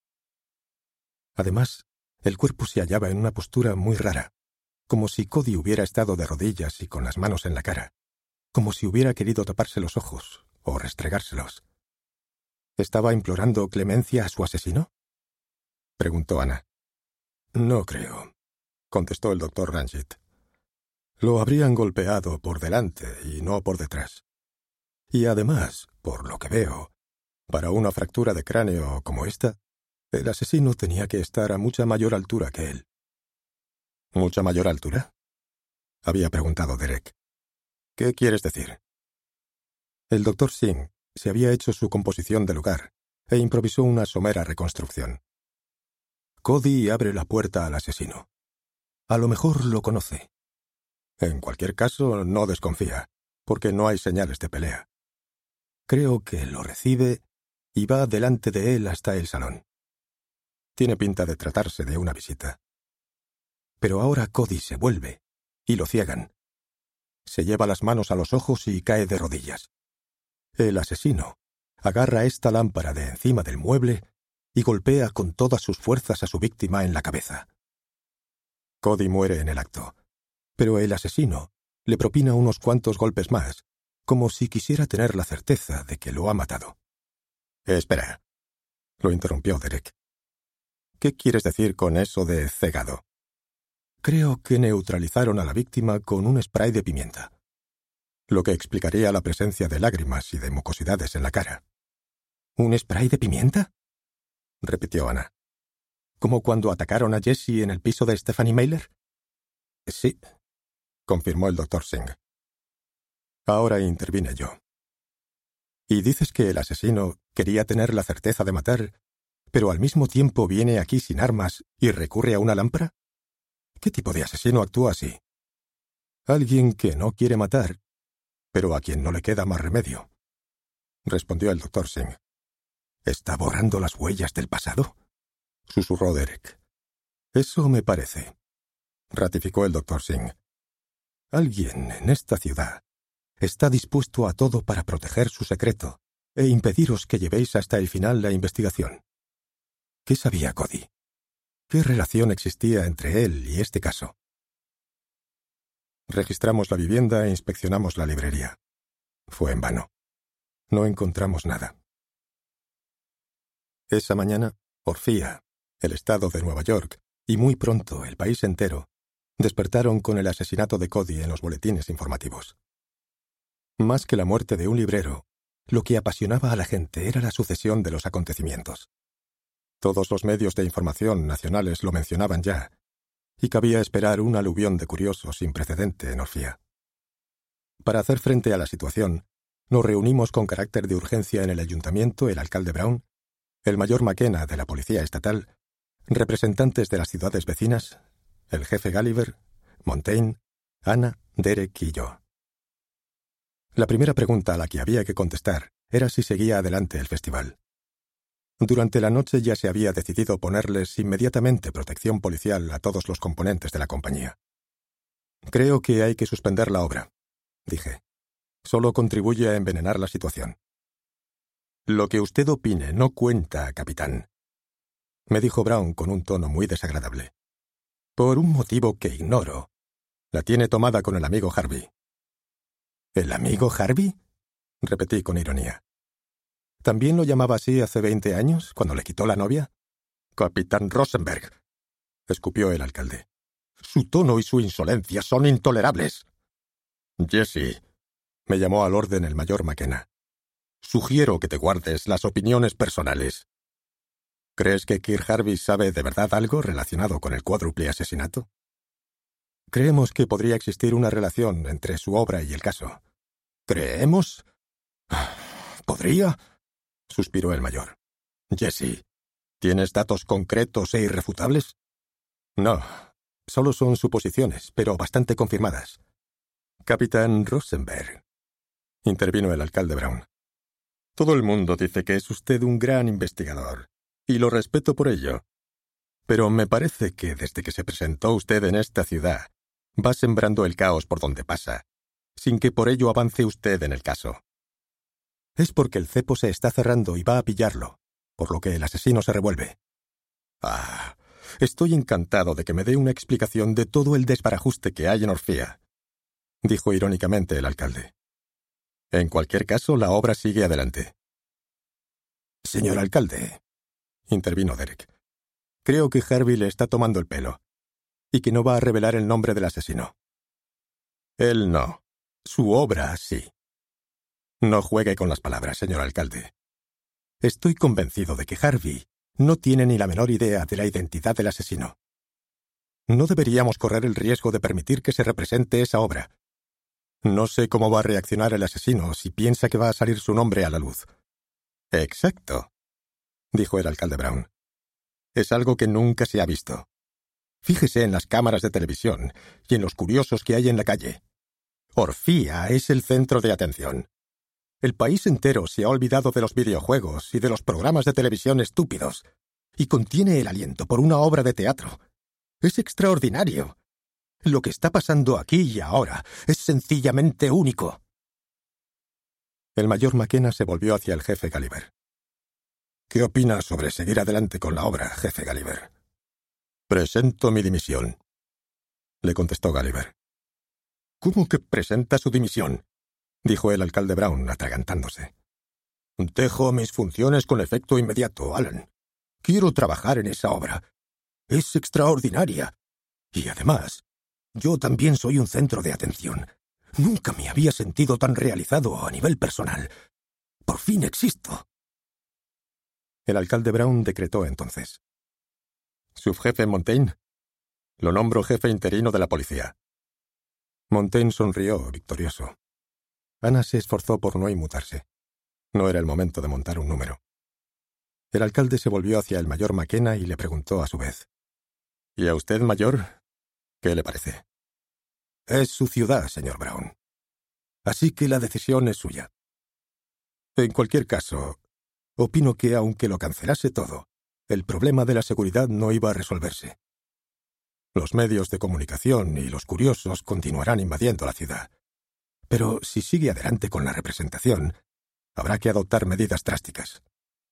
Además, el cuerpo se hallaba en una postura muy rara, como si Cody hubiera estado de rodillas y con las manos en la cara, como si hubiera querido taparse los ojos o restregárselos. ¿Estaba implorando clemencia a su asesino?, preguntó Ana. «No creo», contestó el doctor Ranjit. «Lo habrían golpeado por delante y no por detrás. Y además, por lo que veo, para una fractura de cráneo como esta, el asesino tenía que estar a mucha mayor altura que él». «¿Mucha mayor altura?», había preguntado Derek. «¿Qué quieres decir?». El doctor Singh se había hecho su composición de lugar e improvisó una somera reconstrucción. Cody abre la puerta al asesino. A lo mejor lo conoce. En cualquier caso, no desconfía, porque no hay señales de pelea. Creo que lo recibe y va delante de él hasta el salón. Tiene pinta de tratarse de una visita. Pero ahora Cody se vuelve y lo ciegan. Se lleva las manos a los ojos y cae de rodillas. El asesino agarra esta lámpara de encima del mueble y golpea con todas sus fuerzas a su víctima en la cabeza. Cody muere en el acto, pero el asesino le propina unos cuantos golpes más, como si quisiera tener la certeza de que lo ha matado. «Espera», lo interrumpió Derek. «¿Qué quieres decir con eso de cegado?» «Creo que neutralizaron a la víctima con un spray de pimienta, lo que explicaría la presencia de lágrimas y de mucosidades en la cara». «¿Un spray de pimienta?», repitió Anna. «¿Como cuando atacaron a Jesse en el piso de Stephanie Mailer?» «Sí», confirmó el doctor Singh. Ahora intervine yo. «¿Y dices que el asesino quería tener la certeza de matar, pero al mismo tiempo viene aquí sin armas y recurre a una lámpara? ¿Qué tipo de asesino actúa así?» «Alguien que no quiere matar, pero a quien no le queda más remedio», respondió el doctor Singh. «¿Está borrando las huellas del pasado?», susurró Derek. «Eso me parece», ratificó el doctor Singh. «Alguien en esta ciudad está dispuesto a todo para proteger su secreto e impediros que llevéis hasta el final la investigación. ¿Qué sabía Cody? ¿Qué relación existía entre él y este caso?» Registramos la vivienda e inspeccionamos la librería. Fue en vano. No encontramos nada. Esa mañana, Orfía, el estado de Nueva York, y muy pronto el país entero, despertaron con el asesinato de Cody en los boletines informativos. Más que la muerte de un librero, lo que apasionaba a la gente era la sucesión de los acontecimientos. Todos los medios de información nacionales lo mencionaban ya, y cabía esperar un aluvión de curiosos sin precedente en Orfía. Para hacer frente a la situación, nos reunimos con carácter de urgencia en el ayuntamiento el alcalde Brown, el mayor McKenna de la Policía Estatal, representantes de las ciudades vecinas, el jefe Gulliver, Montaigne, Anna, Derek y yo. La primera pregunta a la que había que contestar era si seguía adelante el festival. Durante la noche ya se había decidido ponerles inmediatamente protección policial a todos los componentes de la compañía. «Creo que hay que suspender la obra», dije. «Solo contribuye a envenenar la situación». «Lo que usted opine no cuenta, capitán», me dijo Brown con un tono muy desagradable. «Por un motivo que ignoro. La tiene tomada con el amigo Harvey». «¿El amigo Harvey?», repetí con ironía. ¿También lo llamaba así hace veinte años, cuando le quitó la novia? «Capitán Rosenberg», escupió el alcalde. «Su tono y su insolencia son intolerables». «Jesse», me llamó al orden el mayor McKenna, «sugiero que te guardes las opiniones personales». «¿Crees que Kirk Harvey sabe de verdad algo relacionado con el cuádruple asesinato?» «Creemos que podría existir una relación entre su obra y el caso». «¿Creemos? ¿Podría?», suspiró el mayor. «Jesse, ¿tienes datos concretos e irrefutables?» «No, solo son suposiciones, pero bastante confirmadas». «Capitán Rosenberg», intervino el alcalde Brown. «Todo el mundo dice que es usted un gran investigador, y lo respeto por ello. Pero me parece que desde que se presentó usted en esta ciudad, va sembrando el caos por donde pasa, sin que por ello avance usted en el caso. Es porque el cepo se está cerrando y va a pillarlo, por lo que el asesino se revuelve». «Ah, estoy encantado de que me dé una explicación de todo el desbarajuste que hay en Orfía», dijo irónicamente el alcalde. «En cualquier caso, la obra sigue adelante». «Señor alcalde», intervino Derek, «creo que Harvey le está tomando el pelo, y que no va a revelar el nombre del asesino». «Él no. Su obra sí». «No juegue con las palabras, señor alcalde. Estoy convencido de que Harvey no tiene ni la menor idea de la identidad del asesino. No deberíamos correr el riesgo de permitir que se represente esa obra. No sé cómo va a reaccionar el asesino si piensa que va a salir su nombre a la luz». «Exacto», dijo el alcalde Brown. «Es algo que nunca se ha visto. Fíjese en las cámaras de televisión y en los curiosos que hay en la calle. Orfía es el centro de atención. El país entero se ha olvidado de los videojuegos y de los programas de televisión estúpidos, y contiene el aliento por una obra de teatro. Es extraordinario. Lo que está pasando aquí y ahora es sencillamente único. El mayor McKenna se volvió hacia el jefe Gulliver. ¿Qué opina sobre seguir adelante con la obra, jefe Gulliver? Presento mi dimisión, le contestó Gulliver. ¿Cómo que presenta su dimisión?, dijo el alcalde Brown, atragantándose. Dejo mis funciones con efecto inmediato, Alan. Quiero trabajar en esa obra. Es extraordinaria. Y además, yo también soy un centro de atención. Nunca me había sentido tan realizado a nivel personal. Por fin existo. El alcalde Brown decretó entonces: Subjefe Montaigne, lo nombro jefe interino de la policía. Montaigne sonrió, victorioso. Ana se esforzó por no inmutarse. No era el momento de montar un número. El alcalde se volvió hacia el mayor McKenna y le preguntó a su vez: ¿Y a usted, mayor, qué le parece? Es su ciudad, señor Brown. Así que la decisión es suya. En cualquier caso, opino que aunque lo cancelase todo, el problema de la seguridad no iba a resolverse. Los medios de comunicación y los curiosos continuarán invadiendo la ciudad. Pero si sigue adelante con la representación, habrá que adoptar medidas drásticas.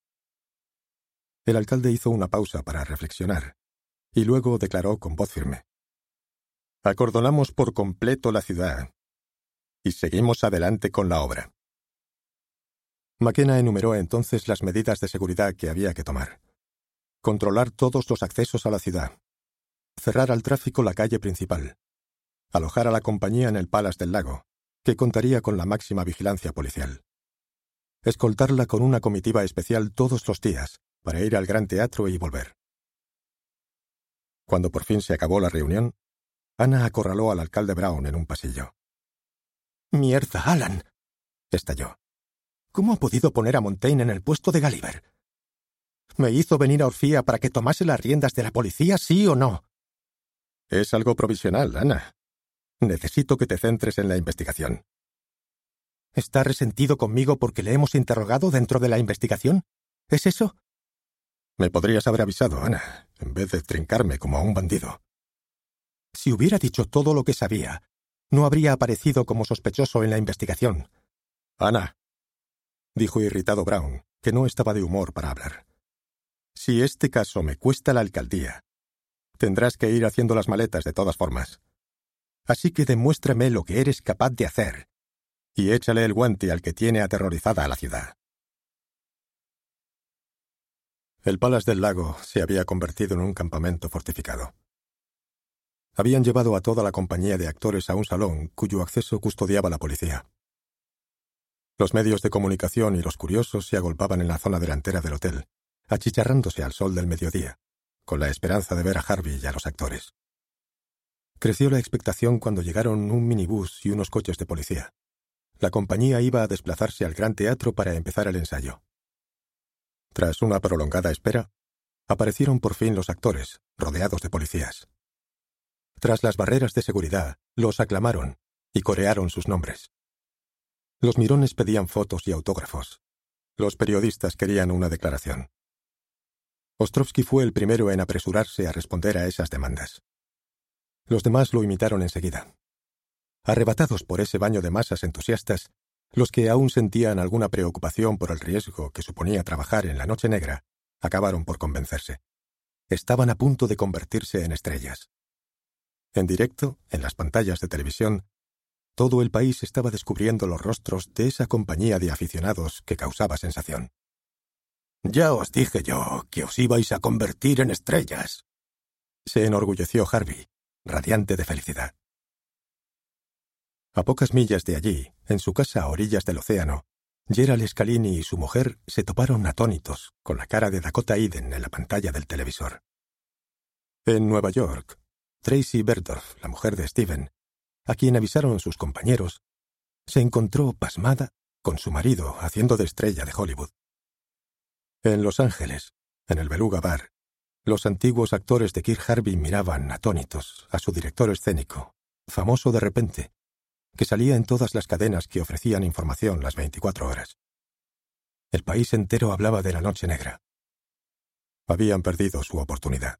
El alcalde hizo una pausa para reflexionar, y luego declaró con voz firme: Acordonamos por completo la ciudad, y seguimos adelante con la obra. McKenna enumeró entonces las medidas de seguridad que había que tomar. Controlar todos los accesos a la ciudad. Cerrar al tráfico la calle principal. Alojar a la compañía en el Palace del Lago, que contaría con la máxima vigilancia policial. Escoltarla con una comitiva especial todos los días, para ir al Gran Teatro y volver. Cuando por fin se acabó la reunión, Ana acorraló al alcalde Brown en un pasillo. «¡Mierda, Alan!», estalló. «¿Cómo ha podido poner a Montaigne en el puesto de Gulliver? ¿Me hizo venir a Orfía para que tomase las riendas de la policía, sí o no?» «Es algo provisional, Ana. Necesito que te centres en la investigación». ¿Está resentido conmigo porque le hemos interrogado dentro de la investigación? ¿Es eso? Me podrías haber avisado, Ana, en vez de trincarme como a un bandido. Si hubiera dicho todo lo que sabía, no habría aparecido como sospechoso en la investigación. Ana, dijo irritado Brown, que no estaba de humor para hablar. Si este caso me cuesta la alcaldía, tendrás que ir haciendo las maletas de todas formas. Así que demuéstrame lo que eres capaz de hacer y échale el guante al que tiene aterrorizada a la ciudad. El Palace del Lago se había convertido en un campamento fortificado. Habían llevado a toda la compañía de actores a un salón cuyo acceso custodiaba la policía. Los medios de comunicación y los curiosos se agolpaban en la zona delantera del hotel, achicharrándose al sol del mediodía, con la esperanza de ver a Harvey y a los actores. Creció la expectación cuando llegaron un minibús y unos coches de policía. La compañía iba a desplazarse al Gran Teatro para empezar el ensayo. Tras una prolongada espera, aparecieron por fin los actores, rodeados de policías. Tras las barreras de seguridad, los aclamaron y corearon sus nombres. Los mirones pedían fotos y autógrafos. Los periodistas querían una declaración. Ostrovsky fue el primero en apresurarse a responder a esas demandas. Los demás lo imitaron enseguida. Arrebatados por ese baño de masas entusiastas, los que aún sentían alguna preocupación por el riesgo que suponía trabajar en la noche negra, acabaron por convencerse. Estaban a punto de convertirse en estrellas. En directo, en las pantallas de televisión, todo el país estaba descubriendo los rostros de esa compañía de aficionados que causaba sensación. «Ya os dije yo que os ibais a convertir en estrellas», se enorgulleció Harvey, radiante de felicidad. A pocas millas de allí, en su casa a orillas del océano, Gerald Scalini y su mujer se toparon atónitos con la cara de Dakota Eden en la pantalla del televisor. En Nueva York, Tracy Berdorf, la mujer de Steven, a quien avisaron sus compañeros, se encontró pasmada con su marido haciendo de estrella de Hollywood. En Los Ángeles, en el Beluga Bar, los antiguos actores de Kirk Harvey miraban atónitos a su director escénico, famoso de repente, que salía en todas las cadenas que ofrecían información las veinticuatro horas. El país entero hablaba de la noche negra. Habían perdido su oportunidad.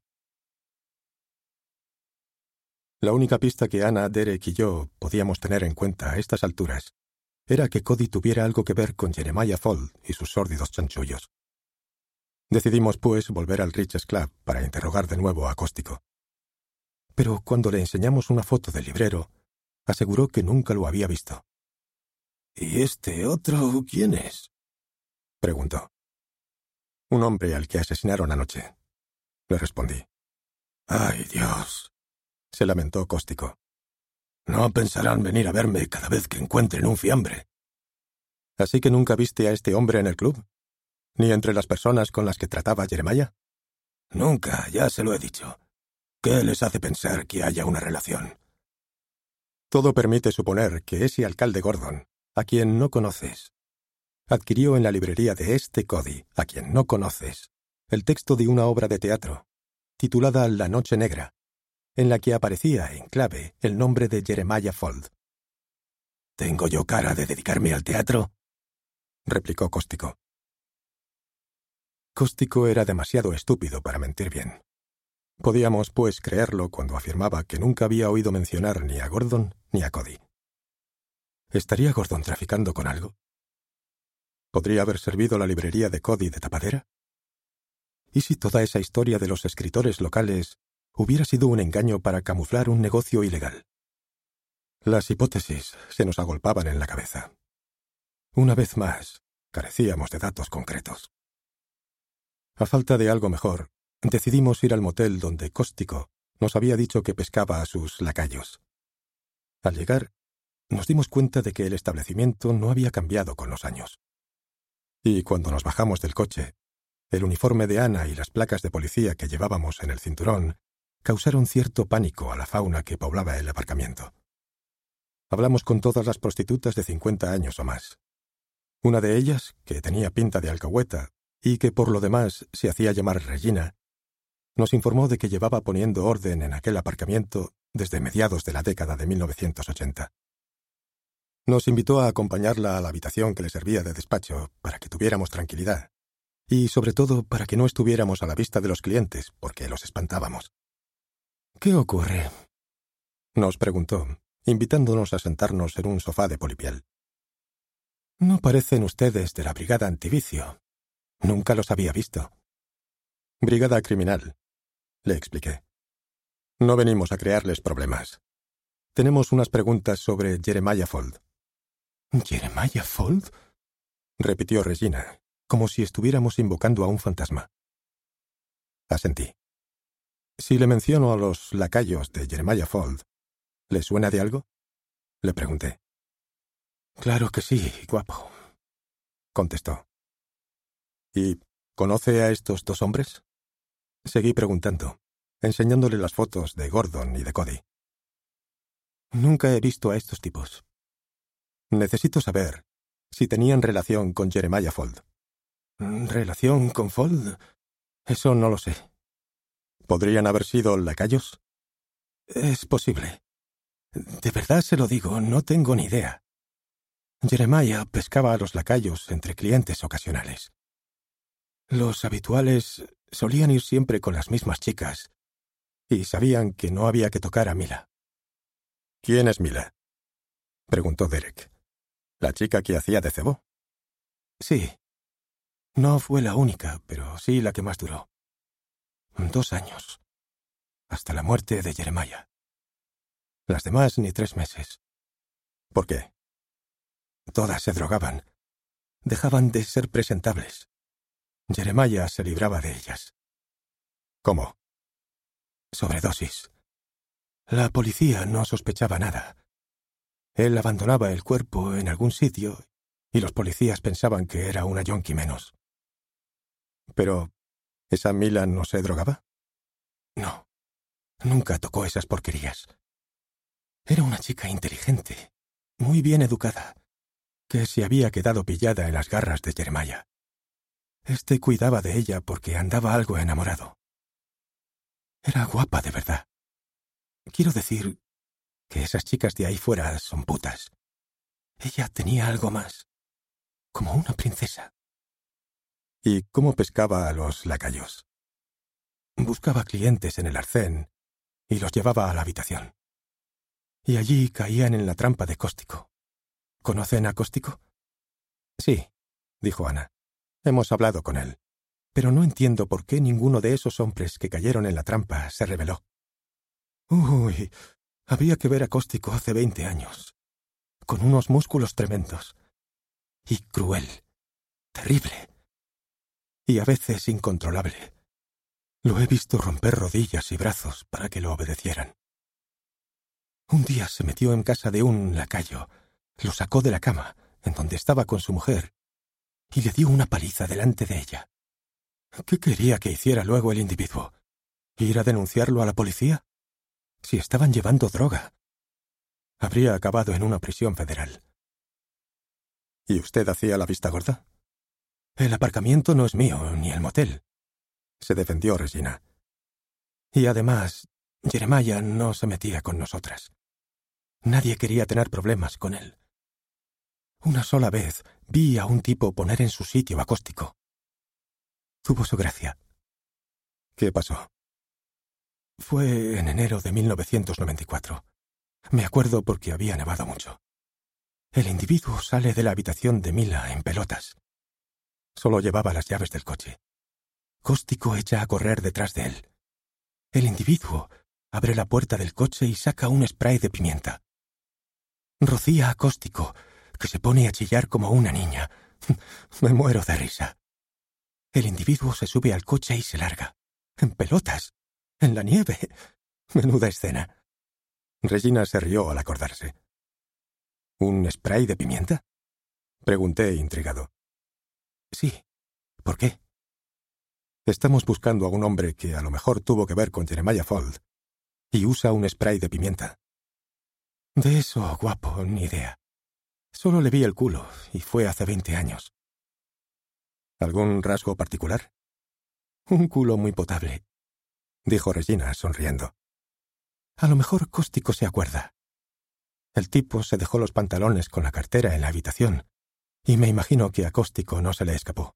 La única pista que Anna, Derek y yo podíamos tener en cuenta a estas alturas era que Cody tuviera algo que ver con Jeremiah Fuld y sus sórdidos chanchullos. Decidimos, pues, volver al Riches Club para interrogar de nuevo a Cóstico. Pero cuando le enseñamos una foto del librero, aseguró que nunca lo había visto. ¿Y este otro quién es?, preguntó. Un hombre al que asesinaron anoche, le respondí. ¡Ay, Dios!, se lamentó Cóstico. No pensarán venir a verme cada vez que encuentren un fiambre. ¿Así que nunca viste a este hombre en el club? ¿Ni entre las personas con las que trataba Jeremiah? Nunca, ya se lo he dicho. ¿Qué les hace pensar que haya una relación? Todo permite suponer que ese alcalde Gordon, a quien no conoces, adquirió en la librería de este Cody, a quien no conoces, el texto de una obra de teatro, titulada La Noche Negra, en la que aparecía en clave el nombre de Jeremiah Fuld. ¿Tengo yo cara de dedicarme al teatro?, replicó Cóstico. Cóstico era demasiado estúpido para mentir bien. Podíamos, pues, creerlo cuando afirmaba que nunca había oído mencionar ni a Gordon ni a Cody. ¿Estaría Gordon traficando con algo? ¿Podría haber servido la librería de Cody de tapadera? ¿Y si toda esa historia de los escritores locales hubiera sido un engaño para camuflar un negocio ilegal? Las hipótesis se nos agolpaban en la cabeza. Una vez más, carecíamos de datos concretos. A falta de algo mejor, decidimos ir al motel donde Cóstico nos había dicho que pescaba a sus lacayos. Al llegar, nos dimos cuenta de que el establecimiento no había cambiado con los años. Y cuando nos bajamos del coche, el uniforme de Anna y las placas de policía que llevábamos en el cinturón causaron cierto pánico a la fauna que poblaba el aparcamiento. Hablamos con todas las prostitutas de cincuenta años o más. Una de ellas, que tenía pinta de alcahueta y que por lo demás se hacía llamar Regina, nos informó de que llevaba poniendo orden en aquel aparcamiento desde mediados de la década de mil novecientos ochenta. Nos invitó a acompañarla a la habitación que le servía de despacho para que tuviéramos tranquilidad y, sobre todo, para que no estuviéramos a la vista de los clientes porque los espantábamos. ¿Qué ocurre?, nos preguntó, invitándonos a sentarnos en un sofá de polipiel. No parecen ustedes de la Brigada Antivicio. Nunca los había visto. Brigada criminal, le expliqué. No venimos a crearles problemas. Tenemos unas preguntas sobre Jeremiah Fuld. ¿Jeremiah Fuld?, repitió Regina, como si estuviéramos invocando a un fantasma. Asentí. Si le menciono a los lacayos de Jeremiah Fuld, ¿le suena de algo?, le pregunté. Claro que sí, guapo, contestó. ¿Y conoce a estos dos hombres? Seguí preguntando, enseñándole las fotos de Gordon y de Cody. Nunca he visto a estos tipos. Necesito saber si tenían relación con Jeremiah Fuld. ¿Relación con Fuld? Eso no lo sé. ¿Podrían haber sido lacayos? Es posible. De verdad se lo digo, no tengo ni idea. Jeremiah pescaba a los lacayos entre clientes ocasionales. Los habituales solían ir siempre con las mismas chicas y sabían que no había que tocar a Mila. ¿Quién es Mila?, preguntó Derek. ¿La chica que hacía de cebo? Sí. No fue la única, pero sí la que más duró. Dos años. Hasta la muerte de Jeremiah. Las demás ni tres meses. ¿Por qué? Todas se drogaban. Dejaban de ser presentables. Jeremiah se libraba de ellas. ¿Cómo? Sobredosis. La policía no sospechaba nada. Él abandonaba el cuerpo en algún sitio y los policías pensaban que era una yonki menos. Pero, ¿esa Mila no se drogaba? No. Nunca tocó esas porquerías. Era una chica inteligente, muy bien educada, que se había quedado pillada en las garras de Jeremiah. Este cuidaba de ella porque andaba algo enamorado. Era guapa de verdad. Quiero decir que esas chicas de ahí fuera son putas. Ella tenía algo más, como una princesa. ¿Y cómo pescaba a los lacayos? Buscaba clientes en el arcén y los llevaba a la habitación. Y allí caían en la trampa de Cóstico. ¿Conocen a Cóstico? Sí, dijo Ana. Hemos hablado con él. Pero no entiendo por qué ninguno de esos hombres que cayeron en la trampa se rebeló. Uy, había que ver a Cóstico hace veinte años. Con unos músculos tremendos. Y cruel. Terrible. Y a veces incontrolable. Lo he visto romper rodillas y brazos para que lo obedecieran. Un día se metió en casa de un lacayo, lo sacó de la cama, en donde estaba con su mujer, y le dio una paliza delante de ella. ¿Qué quería que hiciera luego el individuo? ¿Ir a denunciarlo a la policía? Si estaban llevando droga. Habría acabado en una prisión federal. ¿Y usted hacía la vista gorda? El aparcamiento no es mío, ni el motel, se defendió Regina. Y además, Jeremiah no se metía con nosotras. Nadie quería tener problemas con él. Una sola vez vi a un tipo poner en su sitio a Cóstico. Tuvo su gracia. ¿Qué pasó? Fue en enero de mil novecientos noventa y cuatro. Me acuerdo porque había nevado mucho. El individuo sale de la habitación de Mila en pelotas. Solo llevaba las llaves del coche. Cóstico echa a correr detrás de él. El individuo abre la puerta del coche y saca un spray de pimienta. Rocía a Cóstico, que se pone a chillar como una niña. Me muero de risa. El individuo se sube al coche y se larga. En pelotas. En la nieve. Menuda escena. Regina se rió al acordarse. ¿Un spray de pimienta? Pregunté intrigado. Sí. ¿Por qué? Estamos buscando a un hombre que a lo mejor tuvo que ver con Jeremiah Fuld y usa un spray de pimienta. De eso, guapo, ni idea. Solo le vi el culo y fue hace veinte años. ¿Algún rasgo particular? Un culo muy potable, dijo Regina, sonriendo. A lo mejor Cóstico se acuerda. El tipo se dejó los pantalones con la cartera en la habitación y me imagino que a Cóstico no se le escapó.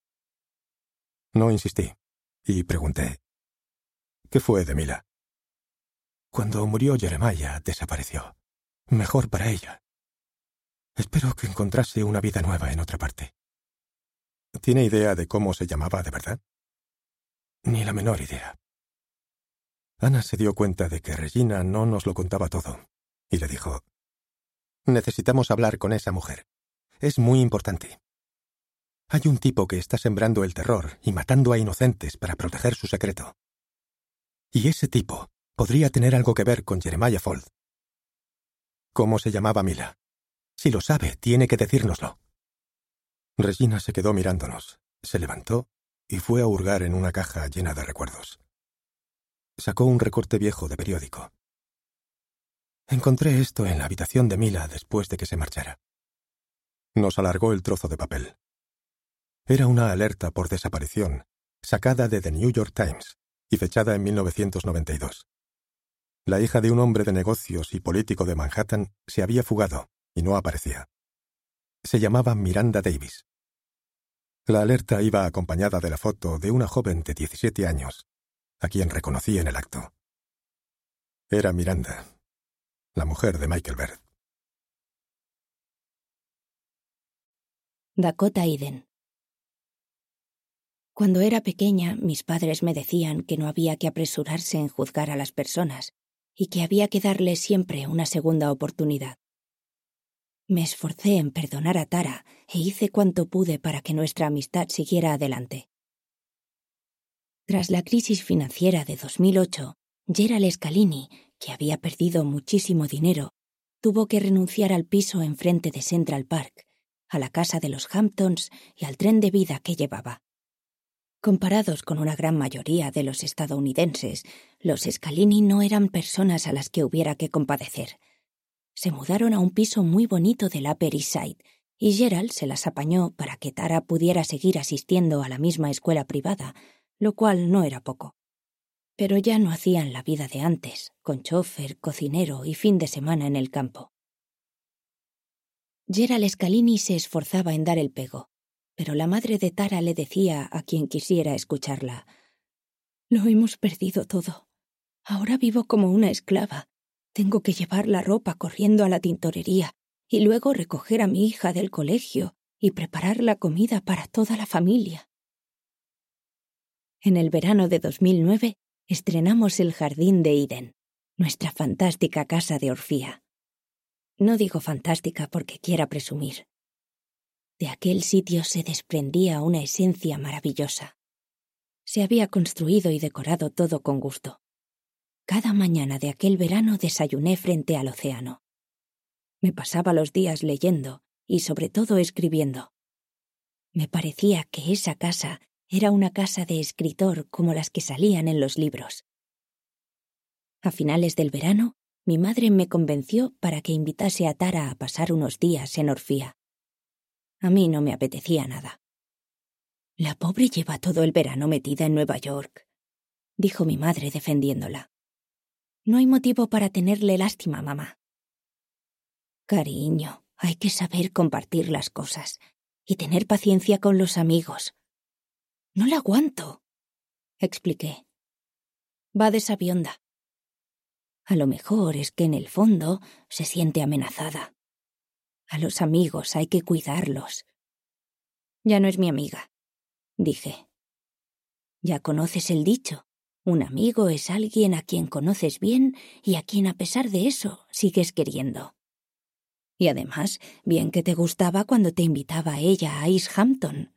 No insistí y pregunté. ¿Qué fue de Mila? Cuando murió Jeremiah, desapareció. Mejor para ella. Espero que encontrase una vida nueva en otra parte. ¿Tiene idea de cómo se llamaba de verdad? Ni la menor idea. Ana se dio cuenta de que Regina no nos lo contaba todo, y le dijo: necesitamos hablar con esa mujer. Es muy importante. Hay un tipo que está sembrando el terror y matando a inocentes para proteger su secreto. Y ese tipo podría tener algo que ver con Jeremiah Fuld. ¿Cómo se llamaba Mila? Si lo sabe, tiene que decírnoslo. Regina se quedó mirándonos, se levantó y fue a hurgar en una caja llena de recuerdos. Sacó un recorte viejo de periódico. Encontré esto en la habitación de Mila después de que se marchara. Nos alargó el trozo de papel. Era una alerta por desaparición, sacada de The New York Times y fechada en mil novecientos noventa y dos. La hija de un hombre de negocios y político de Manhattan se había fugado y no aparecía. Se llamaba Miranda Davis. La alerta iba acompañada de la foto de una joven de diecisiete años, a quien reconocí en el acto. Era Miranda, la mujer de Michael Baird. Dakota Eden. Cuando era pequeña, mis padres me decían que no había que apresurarse en juzgar a las personas y que había que darles siempre una segunda oportunidad. Me esforcé en perdonar a Tara e hice cuanto pude para que nuestra amistad siguiera adelante. Tras la crisis financiera de dos mil ocho, Gerald Scalini, que había perdido muchísimo dinero, tuvo que renunciar al piso enfrente de Central Park, a la casa de los Hamptons y al tren de vida que llevaba. Comparados con una gran mayoría de los estadounidenses, los Scalini no eran personas a las que hubiera que compadecer. Se mudaron a un piso muy bonito del Upper East Side y Gerald se las apañó para que Tara pudiera seguir asistiendo a la misma escuela privada, lo cual no era poco. Pero ya no hacían la vida de antes, con chofer, cocinero y fin de semana en el campo. Gerald Scalini se esforzaba en dar el pego, pero la madre de Tara le decía a quien quisiera escucharla: Lo hemos perdido todo. Ahora vivo como una esclava. Tengo que llevar la ropa corriendo a la tintorería y luego recoger a mi hija del colegio y preparar la comida para toda la familia. En el verano de dos mil nueve estrenamos el Jardín de Eden, nuestra fantástica casa de Orfía. No digo fantástica porque quiera presumir. De aquel sitio se desprendía una esencia maravillosa. Se había construido y decorado todo con gusto. Cada mañana de aquel verano desayuné frente al océano. Me pasaba los días leyendo y sobre todo escribiendo. Me parecía que esa casa era una casa de escritor como las que salían en los libros. A finales del verano, mi madre me convenció para que invitase a Tara a pasar unos días en Orfía. A mí no me apetecía nada. «La pobre lleva todo el verano metida en Nueva York», dijo mi madre defendiéndola. «No hay motivo para tenerle lástima, mamá». «Cariño, hay que saber compartir las cosas y tener paciencia con los amigos». «No la aguanto», expliqué. «Va de sabionda. A lo mejor es que en el fondo se siente amenazada. A los amigos hay que cuidarlos». «Ya no es mi amiga», dije. «Ya conoces el dicho. Un amigo es alguien a quien conoces bien y a quien a pesar de eso sigues queriendo. Y además, bien que te gustaba cuando te invitaba ella a East Hampton».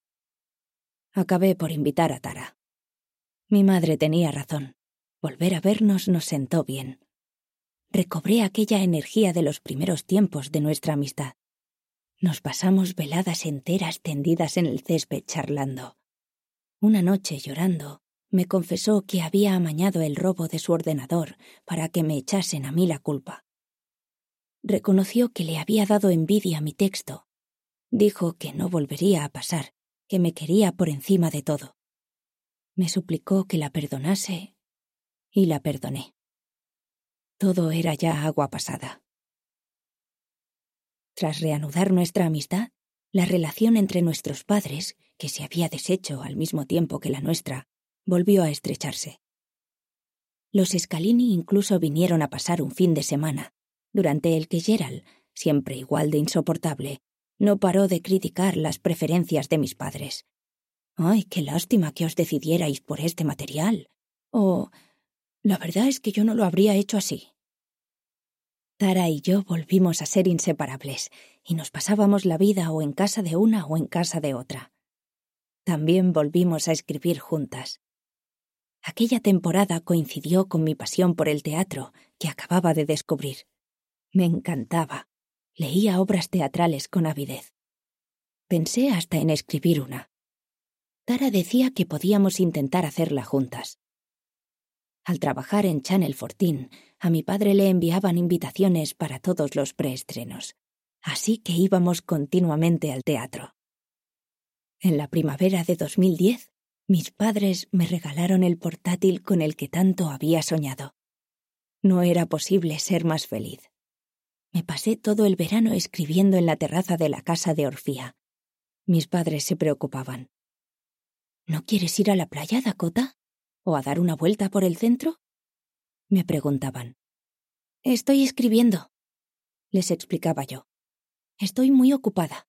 Acabé por invitar a Tara. Mi madre tenía razón. Volver a vernos nos sentó bien. Recobré aquella energía de los primeros tiempos de nuestra amistad. Nos pasamos veladas enteras tendidas en el césped charlando. Una noche, llorando, me confesó que había amañado el robo de su ordenador para que me echasen a mí la culpa. Reconoció que le había dado envidia mi texto. Dijo que no volvería a pasar, que me quería por encima de todo. Me suplicó que la perdonase y la perdoné. Todo era ya agua pasada. Tras reanudar nuestra amistad, la relación entre nuestros padres, que se había deshecho al mismo tiempo que la nuestra, volvió a estrecharse. Los Scalini incluso vinieron a pasar un fin de semana, durante el que Gerald, siempre igual de insoportable, no paró de criticar las preferencias de mis padres. «Ay, qué lástima que os decidierais por este material», o «La verdad es que yo no lo habría hecho así». Tara y yo volvimos a ser inseparables y nos pasábamos la vida o en casa de una o en casa de otra. También volvimos a escribir juntas. Aquella temporada coincidió con mi pasión por el teatro, que acababa de descubrir. Me encantaba. Leía obras teatrales con avidez. Pensé hasta en escribir una. Tara decía que podíamos intentar hacerla juntas. Al trabajar en Channel catorce, a mi padre le enviaban invitaciones para todos los preestrenos, así que íbamos continuamente al teatro. En la primavera de dos mil diez, mis padres me regalaron el portátil con el que tanto había soñado. No era posible ser más feliz. Me pasé todo el verano escribiendo en la terraza de la casa de Orfía. Mis padres se preocupaban. «¿No quieres ir a la playa, Dakota? ¿O a dar una vuelta por el centro?», me preguntaban. «Estoy escribiendo», les explicaba yo. «Estoy muy ocupada».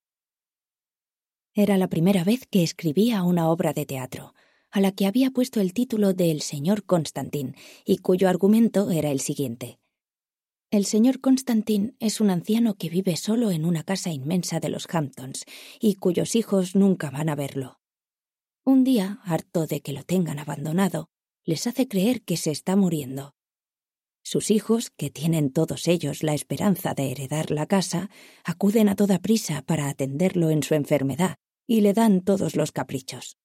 Era la primera vez que escribía una obra de teatro, a la que había puesto el título de El señor Constantin, y cuyo argumento era el siguiente. El señor Constantin es un anciano que vive solo en una casa inmensa de los Hamptons y cuyos hijos nunca van a verlo. Un día, harto de que lo tengan abandonado, les hace creer que se está muriendo. Sus hijos, que tienen todos ellos la esperanza de heredar la casa, acuden a toda prisa para atenderlo en su enfermedad y le dan todos los caprichos.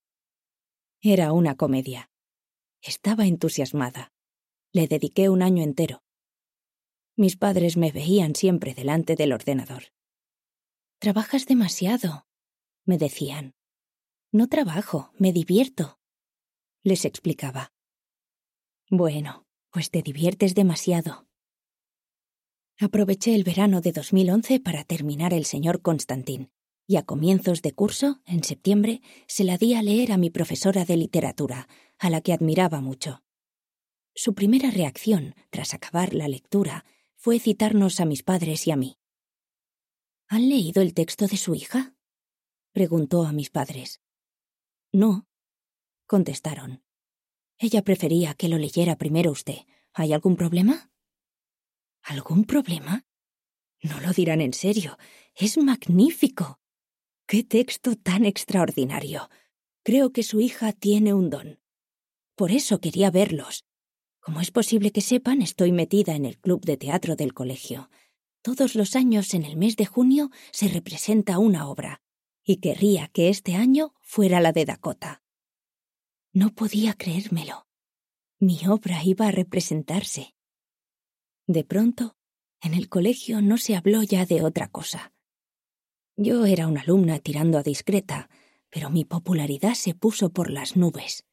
Era una comedia. Estaba entusiasmada. Le dediqué un año entero. Mis padres me veían siempre delante del ordenador. «Trabajas demasiado», me decían. «No trabajo, me divierto», les explicaba. «Bueno, pues te diviertes demasiado». Aproveché el verano de dos mil once para terminar El señor Constantin, y a comienzos de curso, en septiembre, se la di a leer a mi profesora de literatura, a la que admiraba mucho. Su primera reacción, tras acabar la lectura, fue citarnos a mis padres y a mí. ¿Han leído el texto de su hija?, preguntó a mis padres. No, contestaron. Ella prefería que lo leyera primero usted. ¿Hay algún problema? ¿Algún problema? No lo dirán en serio. Es magnífico. ¡Qué texto tan extraordinario! Creo que su hija tiene un don. Por eso quería verlos. Como es posible que sepan, estoy metida en el club de teatro del colegio. Todos los años, en el mes de junio, se representa una obra, y querría que este año fuera la de Dakota. No podía creérmelo. Mi obra iba a representarse. De pronto, en el colegio no se habló ya de otra cosa. Yo era una alumna tirando a discreta, pero mi popularidad se puso por las nubes.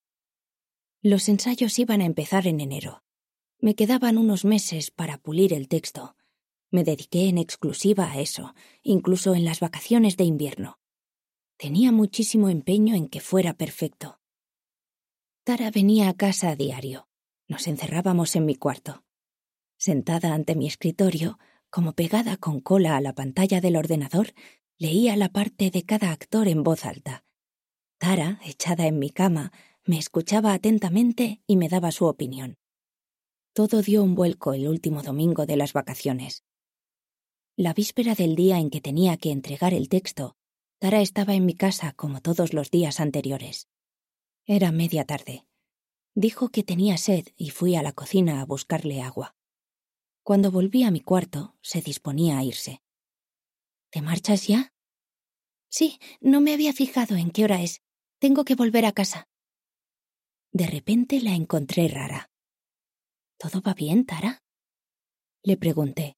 Los ensayos iban a empezar en enero. Me quedaban unos meses para pulir el texto. Me dediqué en exclusiva a eso, incluso en las vacaciones de invierno. Tenía muchísimo empeño en que fuera perfecto. Tara venía a casa a diario. Nos encerrábamos en mi cuarto. Sentada ante mi escritorio, como pegada con cola a la pantalla del ordenador, leía la parte de cada actor en voz alta. Tara, echada en mi cama, me escuchaba atentamente y me daba su opinión. Todo dio un vuelco el último domingo de las vacaciones. La víspera del día en que tenía que entregar el texto, Tara estaba en mi casa como todos los días anteriores. Era media tarde. Dijo que tenía sed y fui a la cocina a buscarle agua. Cuando volví a mi cuarto, se disponía a irse. ¿Te marchas ya? Sí, no me había fijado en qué hora es. Tengo que volver a casa. De repente la encontré rara. ¿Todo va bien, Tara?, le pregunté.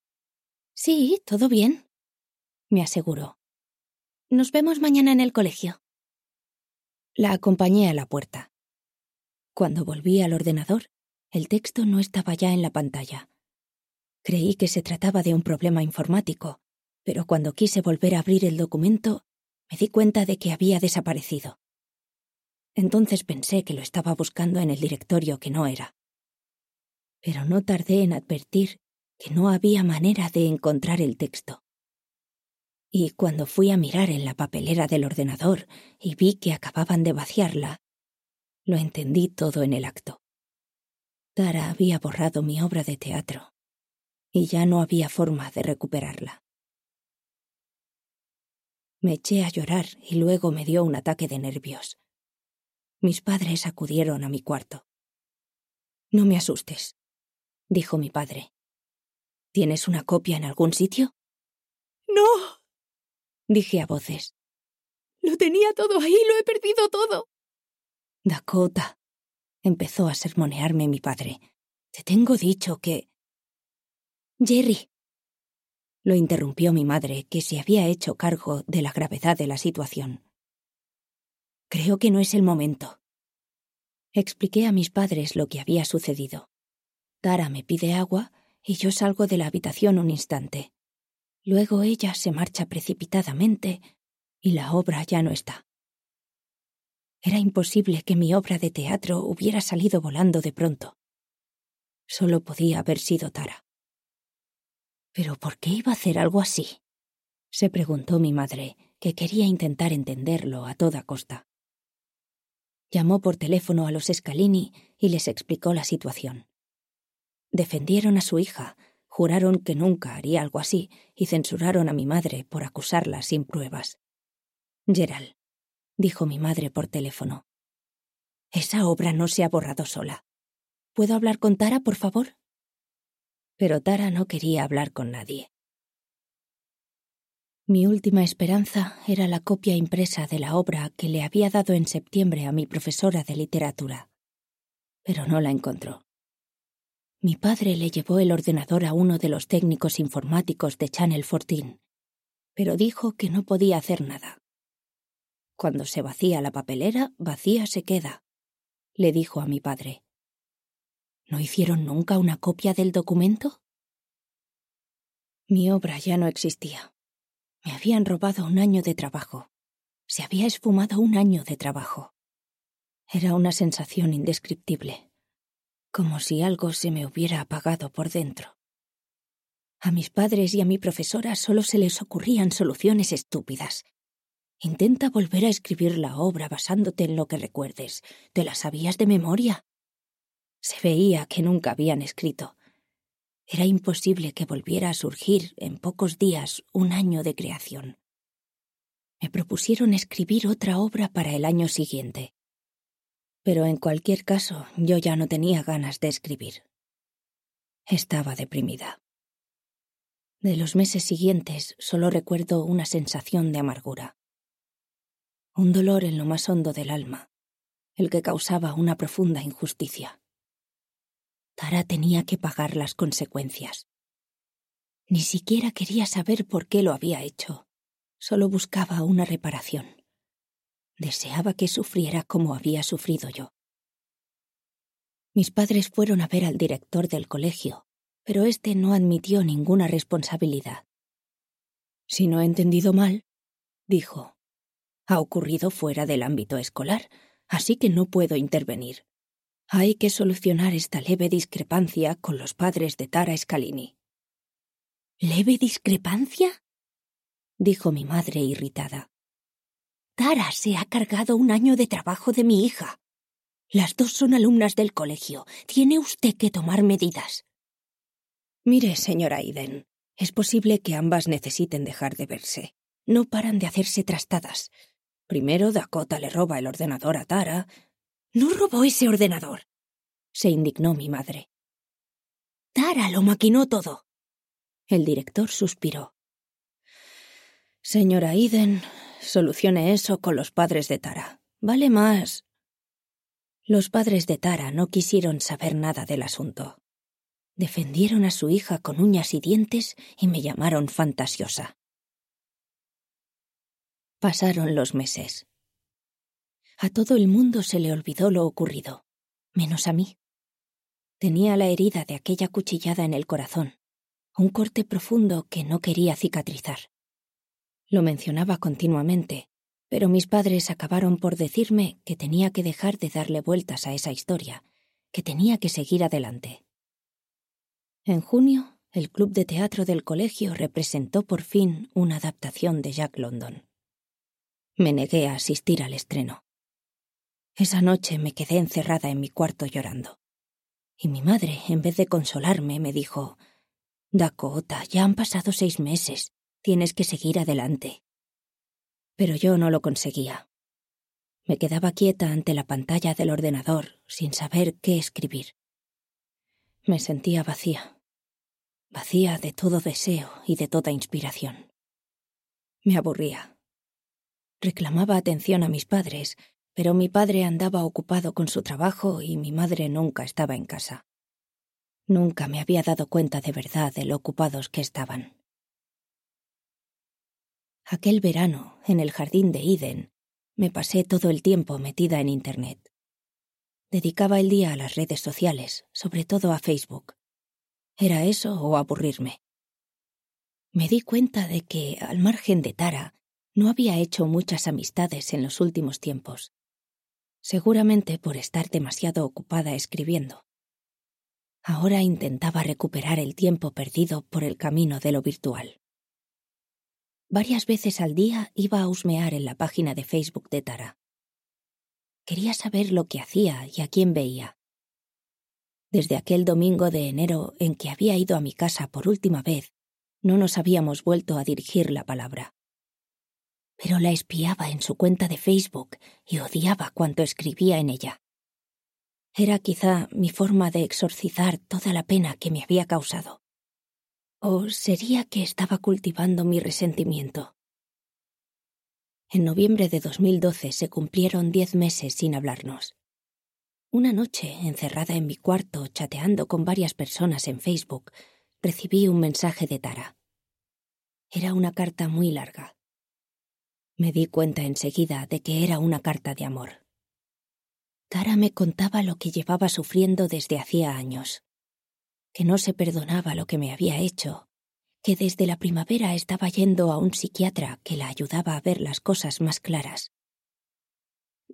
Sí, todo bien, me aseguró. Nos vemos mañana en el colegio. La acompañé a la puerta. Cuando volví al ordenador, el texto no estaba ya en la pantalla. Creí que se trataba de un problema informático, pero cuando quise volver a abrir el documento, me di cuenta de que había desaparecido. Entonces pensé que lo estaba buscando en el directorio que no era. Pero no tardé en advertir que no había manera de encontrar el texto. Y cuando fui a mirar en la papelera del ordenador y vi que acababan de vaciarla, lo entendí todo en el acto. Tara había borrado mi obra de teatro y ya no había forma de recuperarla. Me eché a llorar y luego me dio un ataque de nervios. Mis padres acudieron a mi cuarto. «No me asustes», dijo mi padre. «¿Tienes una copia en algún sitio?» «No», dije a voces. «Lo tenía todo ahí, lo he perdido todo». «Dakota», empezó a sermonearme mi padre. «Te tengo dicho que...» «Jerry», lo interrumpió mi madre, que se había hecho cargo de la gravedad de la situación. «Creo que no es el momento». Expliqué a mis padres lo que había sucedido. Tara me pide agua y yo salgo de la habitación un instante. Luego ella se marcha precipitadamente y la obra ya no está. Era imposible que mi obra de teatro hubiera salido volando de pronto. Solo podía haber sido Tara. ¿Pero por qué iba a hacer algo así?, se preguntó mi madre, que quería intentar entenderlo a toda costa. Llamó por teléfono a los Scalini y les explicó la situación. Defendieron a su hija, juraron que nunca haría algo así y censuraron a mi madre por acusarla sin pruebas. «Gerald», dijo mi madre por teléfono, «esa obra no se ha borrado sola. ¿Puedo hablar con Tara, por favor?» Pero Tara no quería hablar con nadie. Mi última esperanza era la copia impresa de la obra que le había dado en septiembre a mi profesora de literatura. Pero no la encontró. Mi padre le llevó el ordenador a uno de los técnicos informáticos de Channel catorce, pero dijo que no podía hacer nada. «Cuando se vacía la papelera, vacía se queda», le dijo a mi padre. ¿No hicieron nunca una copia del documento? Mi obra ya no existía. Me habían robado un año de trabajo. Se había esfumado un año de trabajo. Era una sensación indescriptible, como si algo se me hubiera apagado por dentro. A mis padres y a mi profesora solo se les ocurrían soluciones estúpidas. Intenta volver a escribir la obra basándote en lo que recuerdes. ¿Te la sabías de memoria? Se veía que nunca habían escrito. Era imposible que volviera a surgir en pocos días un año de creación. Me propusieron escribir otra obra para el año siguiente. Pero en cualquier caso, yo ya no tenía ganas de escribir. Estaba deprimida. De los meses siguientes solo recuerdo una sensación de amargura. Un dolor en lo más hondo del alma, el que causaba una profunda injusticia. Tara tenía que pagar las consecuencias. Ni siquiera quería saber por qué lo había hecho. Solo buscaba una reparación. Deseaba que sufriera como había sufrido yo. Mis padres fueron a ver al director del colegio, pero éste no admitió ninguna responsabilidad. Si no he entendido mal, dijo, ha ocurrido fuera del ámbito escolar, así que no puedo intervenir. Hay que solucionar esta leve discrepancia con los padres de Tara Scalini. ¿Leve discrepancia?, dijo mi madre irritada. Tara se ha cargado un año de trabajo de mi hija. Las dos son alumnas del colegio. Tiene usted que tomar medidas. Mire, señora Eden, es posible que ambas necesiten dejar de verse. No paran de hacerse trastadas. Primero Dakota le roba el ordenador a Tara. «No robó ese ordenador», se indignó mi madre. «Tara lo maquinó todo». El director suspiró. «Señora Eden, solucione eso con los padres de Tara. Vale más». Los padres de Tara no quisieron saber nada del asunto. Defendieron a su hija con uñas y dientes y me llamaron fantasiosa. Pasaron los meses. A todo el mundo se le olvidó lo ocurrido, menos a mí. Tenía la herida de aquella cuchillada en el corazón, un corte profundo que no quería cicatrizar. Lo mencionaba continuamente, pero mis padres acabaron por decirme que tenía que dejar de darle vueltas a esa historia, que tenía que seguir adelante. En junio, el club de teatro del colegio representó por fin una adaptación de Jack London. Me negué a asistir al estreno. Esa noche me quedé encerrada en mi cuarto llorando. Y mi madre, en vez de consolarme, me dijo: «Dakota, ya han pasado seis meses. Tienes que seguir adelante». Pero yo no lo conseguía. Me quedaba quieta ante la pantalla del ordenador, sin saber qué escribir. Me sentía vacía. Vacía de todo deseo y de toda inspiración. Me aburría. Reclamaba atención a mis padres, pero mi padre andaba ocupado con su trabajo y mi madre nunca estaba en casa. Nunca me había dado cuenta de verdad de lo ocupados que estaban. Aquel verano, en el jardín de Eden, me pasé todo el tiempo metida en Internet. Dedicaba el día a las redes sociales, sobre todo a Facebook. ¿Era eso o aburrirme? Me di cuenta de que, al margen de Tara, no había hecho muchas amistades en los últimos tiempos. Seguramente por estar demasiado ocupada escribiendo. Ahora intentaba recuperar el tiempo perdido por el camino de lo virtual. Varias veces al día iba a husmear en la página de Facebook de Tara. Quería saber lo que hacía y a quién veía. Desde aquel domingo de enero en que había ido a mi casa por última vez, no nos habíamos vuelto a dirigir la palabra. Pero la espiaba en su cuenta de Facebook y odiaba cuanto escribía en ella. Era quizá mi forma de exorcizar toda la pena que me había causado. ¿O sería que estaba cultivando mi resentimiento? En noviembre de dos mil doce se cumplieron diez meses sin hablarnos. Una noche, encerrada en mi cuarto, chateando con varias personas en Facebook, recibí un mensaje de Tara. Era una carta muy larga. Me di cuenta enseguida de que era una carta de amor. Tara me contaba lo que llevaba sufriendo desde hacía años. Que no se perdonaba lo que me había hecho, que desde la primavera estaba yendo a un psiquiatra que la ayudaba a ver las cosas más claras.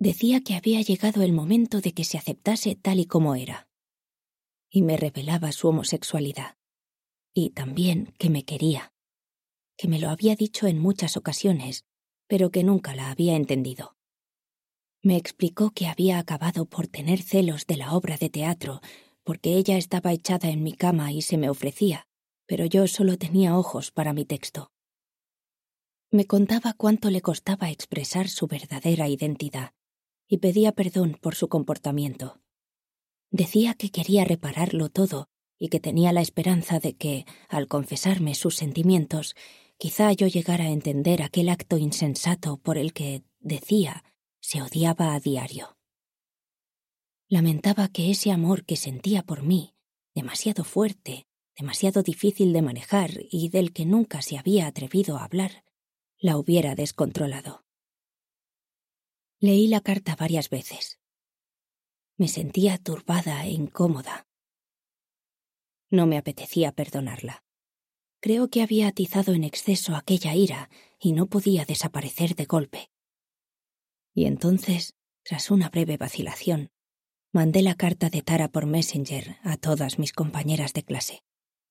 Decía que había llegado el momento de que se aceptase tal y como era. Y me revelaba su homosexualidad. Y también que me quería. Que me lo había dicho en muchas ocasiones, pero que nunca la había entendido. Me explicó que había acabado por tener celos de la obra de teatro, porque ella estaba echada en mi cama y se me ofrecía, pero yo solo tenía ojos para mi texto. Me contaba cuánto le costaba expresar su verdadera identidad, y pedía perdón por su comportamiento. Decía que quería repararlo todo y que tenía la esperanza de que, al confesarme sus sentimientos, quizá yo llegara a entender aquel acto insensato por el que, decía, se odiaba a diario. Lamentaba que ese amor que sentía por mí, demasiado fuerte, demasiado difícil de manejar y del que nunca se había atrevido a hablar, la hubiera descontrolado. Leí la carta varias veces. Me sentía turbada e incómoda. No me apetecía perdonarla. Creo que había atizado en exceso aquella ira y no podía desaparecer de golpe. Y entonces, tras una breve vacilación, mandé la carta de Tara por Messenger a todas mis compañeras de clase.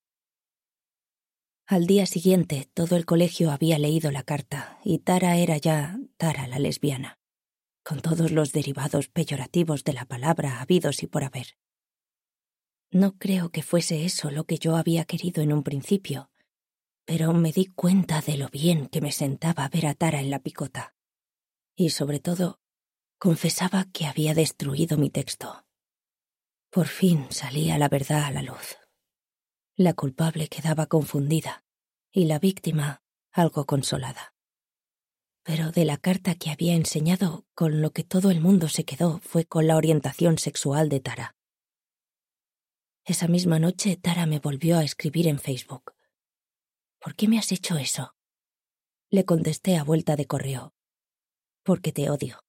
Al día siguiente, todo el colegio había leído la carta y Tara era ya Tara la lesbiana, con todos los derivados peyorativos de la palabra habidos y por haber. No creo que fuese eso lo que yo había querido en un principio, pero me di cuenta de lo bien que me sentaba ver a Tara en la picota. Y sobre todo, confesaba que había destruido mi texto. Por fin salía la verdad a la luz. La culpable quedaba confundida y la víctima algo consolada. Pero de la carta que había enseñado, con lo que todo el mundo se quedó fue con la orientación sexual de Tara. Esa misma noche Tara me volvió a escribir en Facebook. ¿Por qué me has hecho eso? Le contesté a vuelta de correo. Porque te odio.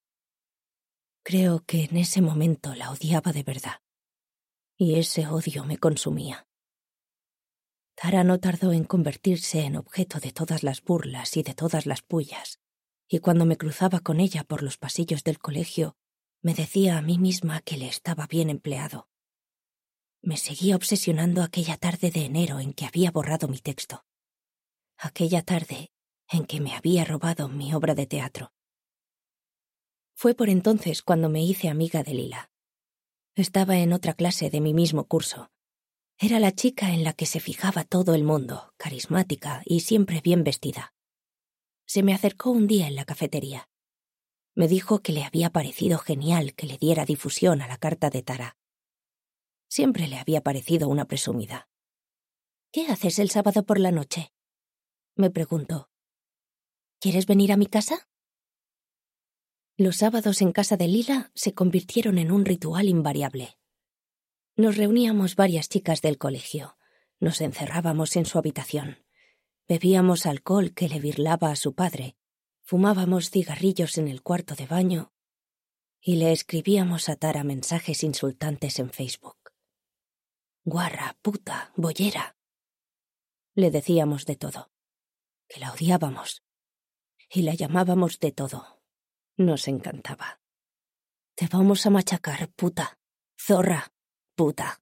Creo que en ese momento la odiaba de verdad. Y ese odio me consumía. Tara no tardó en convertirse en objeto de todas las burlas y de todas las pullas, y cuando me cruzaba con ella por los pasillos del colegio, me decía a mí misma que le estaba bien empleado. Me seguía obsesionando aquella tarde de enero en que había borrado mi texto. Aquella tarde en que me había robado mi obra de teatro. Fue por entonces cuando me hice amiga de Lila. Estaba en otra clase de mi mismo curso. Era la chica en la que se fijaba todo el mundo, carismática y siempre bien vestida. Se me acercó un día en la cafetería. Me dijo que le había parecido genial que le diera difusión a la carta de Tara. Siempre le había parecido una presumida. ¿Qué haces el sábado por la noche?, me preguntó. ¿Quieres venir a mi casa? Los sábados en casa de Lila se convirtieron en un ritual invariable. Nos reuníamos varias chicas del colegio. Nos encerrábamos en su habitación. Bebíamos alcohol que le birlaba a su padre. Fumábamos cigarrillos en el cuarto de baño. Y le escribíamos a Tara mensajes insultantes en Facebook. Guarra, puta, boyera. Le decíamos de todo. Que la odiábamos. Y la llamábamos de todo. Nos encantaba. Te vamos a machacar, puta. Zorra. Puta.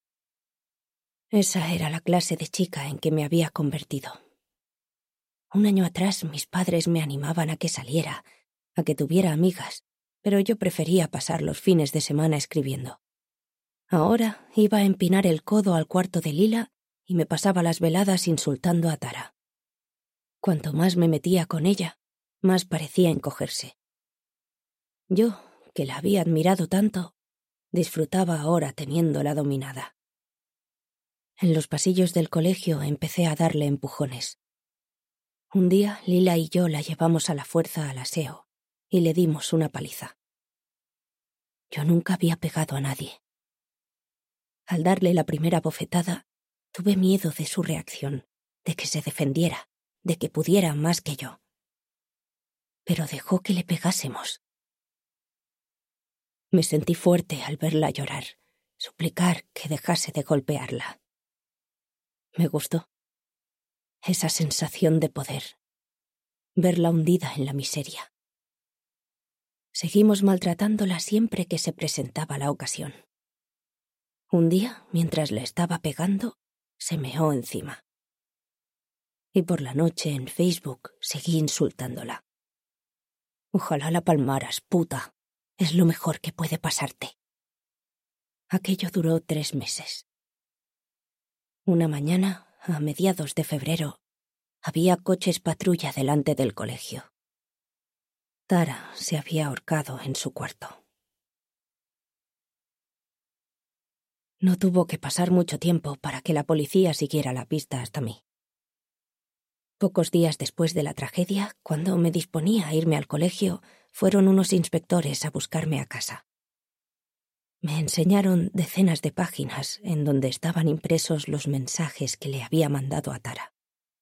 Esa era la clase de chica en que me había convertido. Un año atrás mis padres me animaban a que saliera, a que tuviera amigas, pero yo prefería pasar los fines de semana escribiendo. Ahora iba a empinar el codo al cuarto de Lila y me pasaba las veladas insultando a Tara. Cuanto más me metía con ella, más parecía encogerse. Yo, que la había admirado tanto, disfrutaba ahora teniéndola dominada. En los pasillos del colegio empecé a darle empujones. Un día Lila y yo la llevamos a la fuerza al aseo y le dimos una paliza. Yo nunca había pegado a nadie. Al darle la primera bofetada, tuve miedo de su reacción, de que se defendiera, de que pudiera más que yo. Pero dejó que le pegásemos. Me sentí fuerte al verla llorar, suplicar que dejase de golpearla. Me gustó. Esa sensación de poder. Verla hundida en la miseria. Seguimos maltratándola siempre que se presentaba la ocasión. Un día, mientras le estaba pegando, se meó encima. Y por la noche en Facebook seguí insultándola. Ojalá la palmaras, puta. Es lo mejor que puede pasarte. Aquello duró tres meses. Una mañana, a mediados de febrero, había coches patrulla delante del colegio. Tara se había ahorcado en su cuarto. No tuvo que pasar mucho tiempo para que la policía siguiera la pista hasta mí. Pocos días después de la tragedia, cuando me disponía a irme al colegio, fueron unos inspectores a buscarme a casa. Me enseñaron decenas de páginas en donde estaban impresos los mensajes que le había mandado a Tara.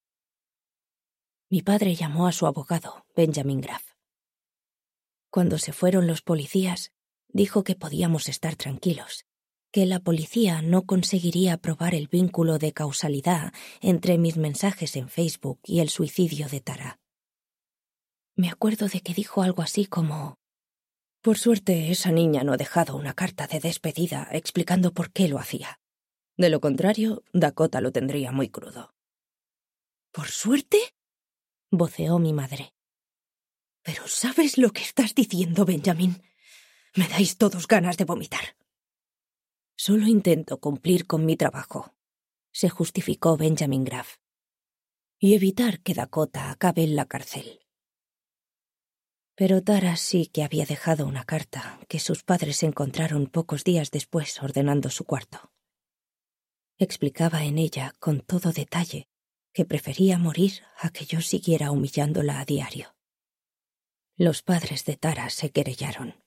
Mi padre llamó a su abogado, Benjamin Graff. Cuando se fueron los policías, dijo que podíamos estar tranquilos, que la policía no conseguiría probar el vínculo de causalidad entre mis mensajes en Facebook y el suicidio de Tara. Me acuerdo de que dijo algo así como: «Por suerte, esa niña no ha dejado una carta de despedida explicando por qué lo hacía. De lo contrario, Dakota lo tendría muy crudo». «¿Por suerte?», voceó mi madre. «¿Pero sabes lo que estás diciendo, Benjamin? Me dais todos ganas de vomitar». «Solo intento cumplir con mi trabajo», se justificó Benjamin Graff, «y evitar que Dakota acabe en la cárcel». Pero Tara sí que había dejado una carta que sus padres encontraron pocos días después ordenando su cuarto. Explicaba en ella con todo detalle que prefería morir a que yo siguiera humillándola a diario. Los padres de Tara se querellaron.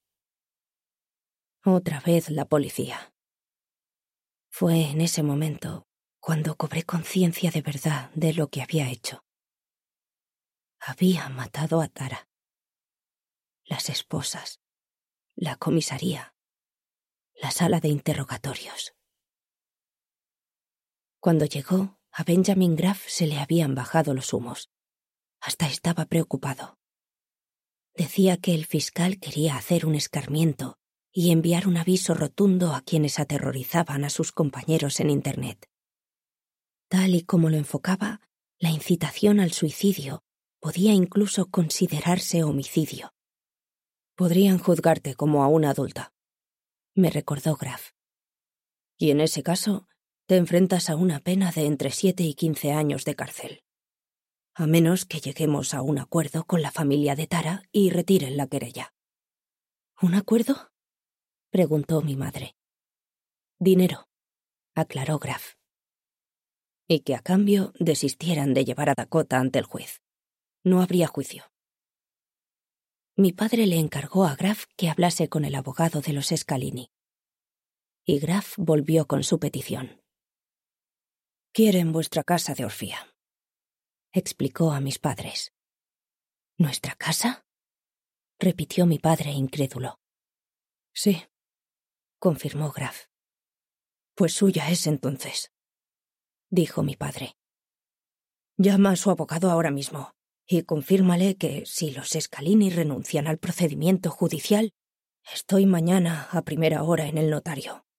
Otra vez la policía. Fue en ese momento cuando cobré conciencia de verdad de lo que había hecho. Había matado a Tara. Las esposas, la comisaría, la sala de interrogatorios. Cuando llegó, a Benjamin Graff se le habían bajado los humos. Hasta estaba preocupado. Decía que el fiscal quería hacer un escarmiento y enviar un aviso rotundo a quienes aterrorizaban a sus compañeros en Internet. Tal y como lo enfocaba, la incitación al suicidio podía incluso considerarse homicidio. «Podrían juzgarte como a una adulta», me recordó Graff. «Y en ese caso, te enfrentas a una pena de entre siete y quince años de cárcel. A menos que lleguemos a un acuerdo con la familia de Tara y retiren la querella». «¿Un acuerdo?», preguntó mi madre. «Dinero», aclaró Graff. «Y que a cambio desistieran de llevar a Dakota ante el juez. No habría juicio». Mi padre le encargó a Graff que hablase con el abogado de los Scalini. Y Graff volvió con su petición. «Quieren vuestra casa de Orfía», explicó a mis padres. «¿Nuestra casa?», repitió mi padre incrédulo. «Sí», confirmó Graff. «Pues suya es entonces», dijo mi padre. «Llama a su abogado ahora mismo y confírmale que, si los Scalini renuncian al procedimiento judicial, estoy mañana a primera hora en el notario».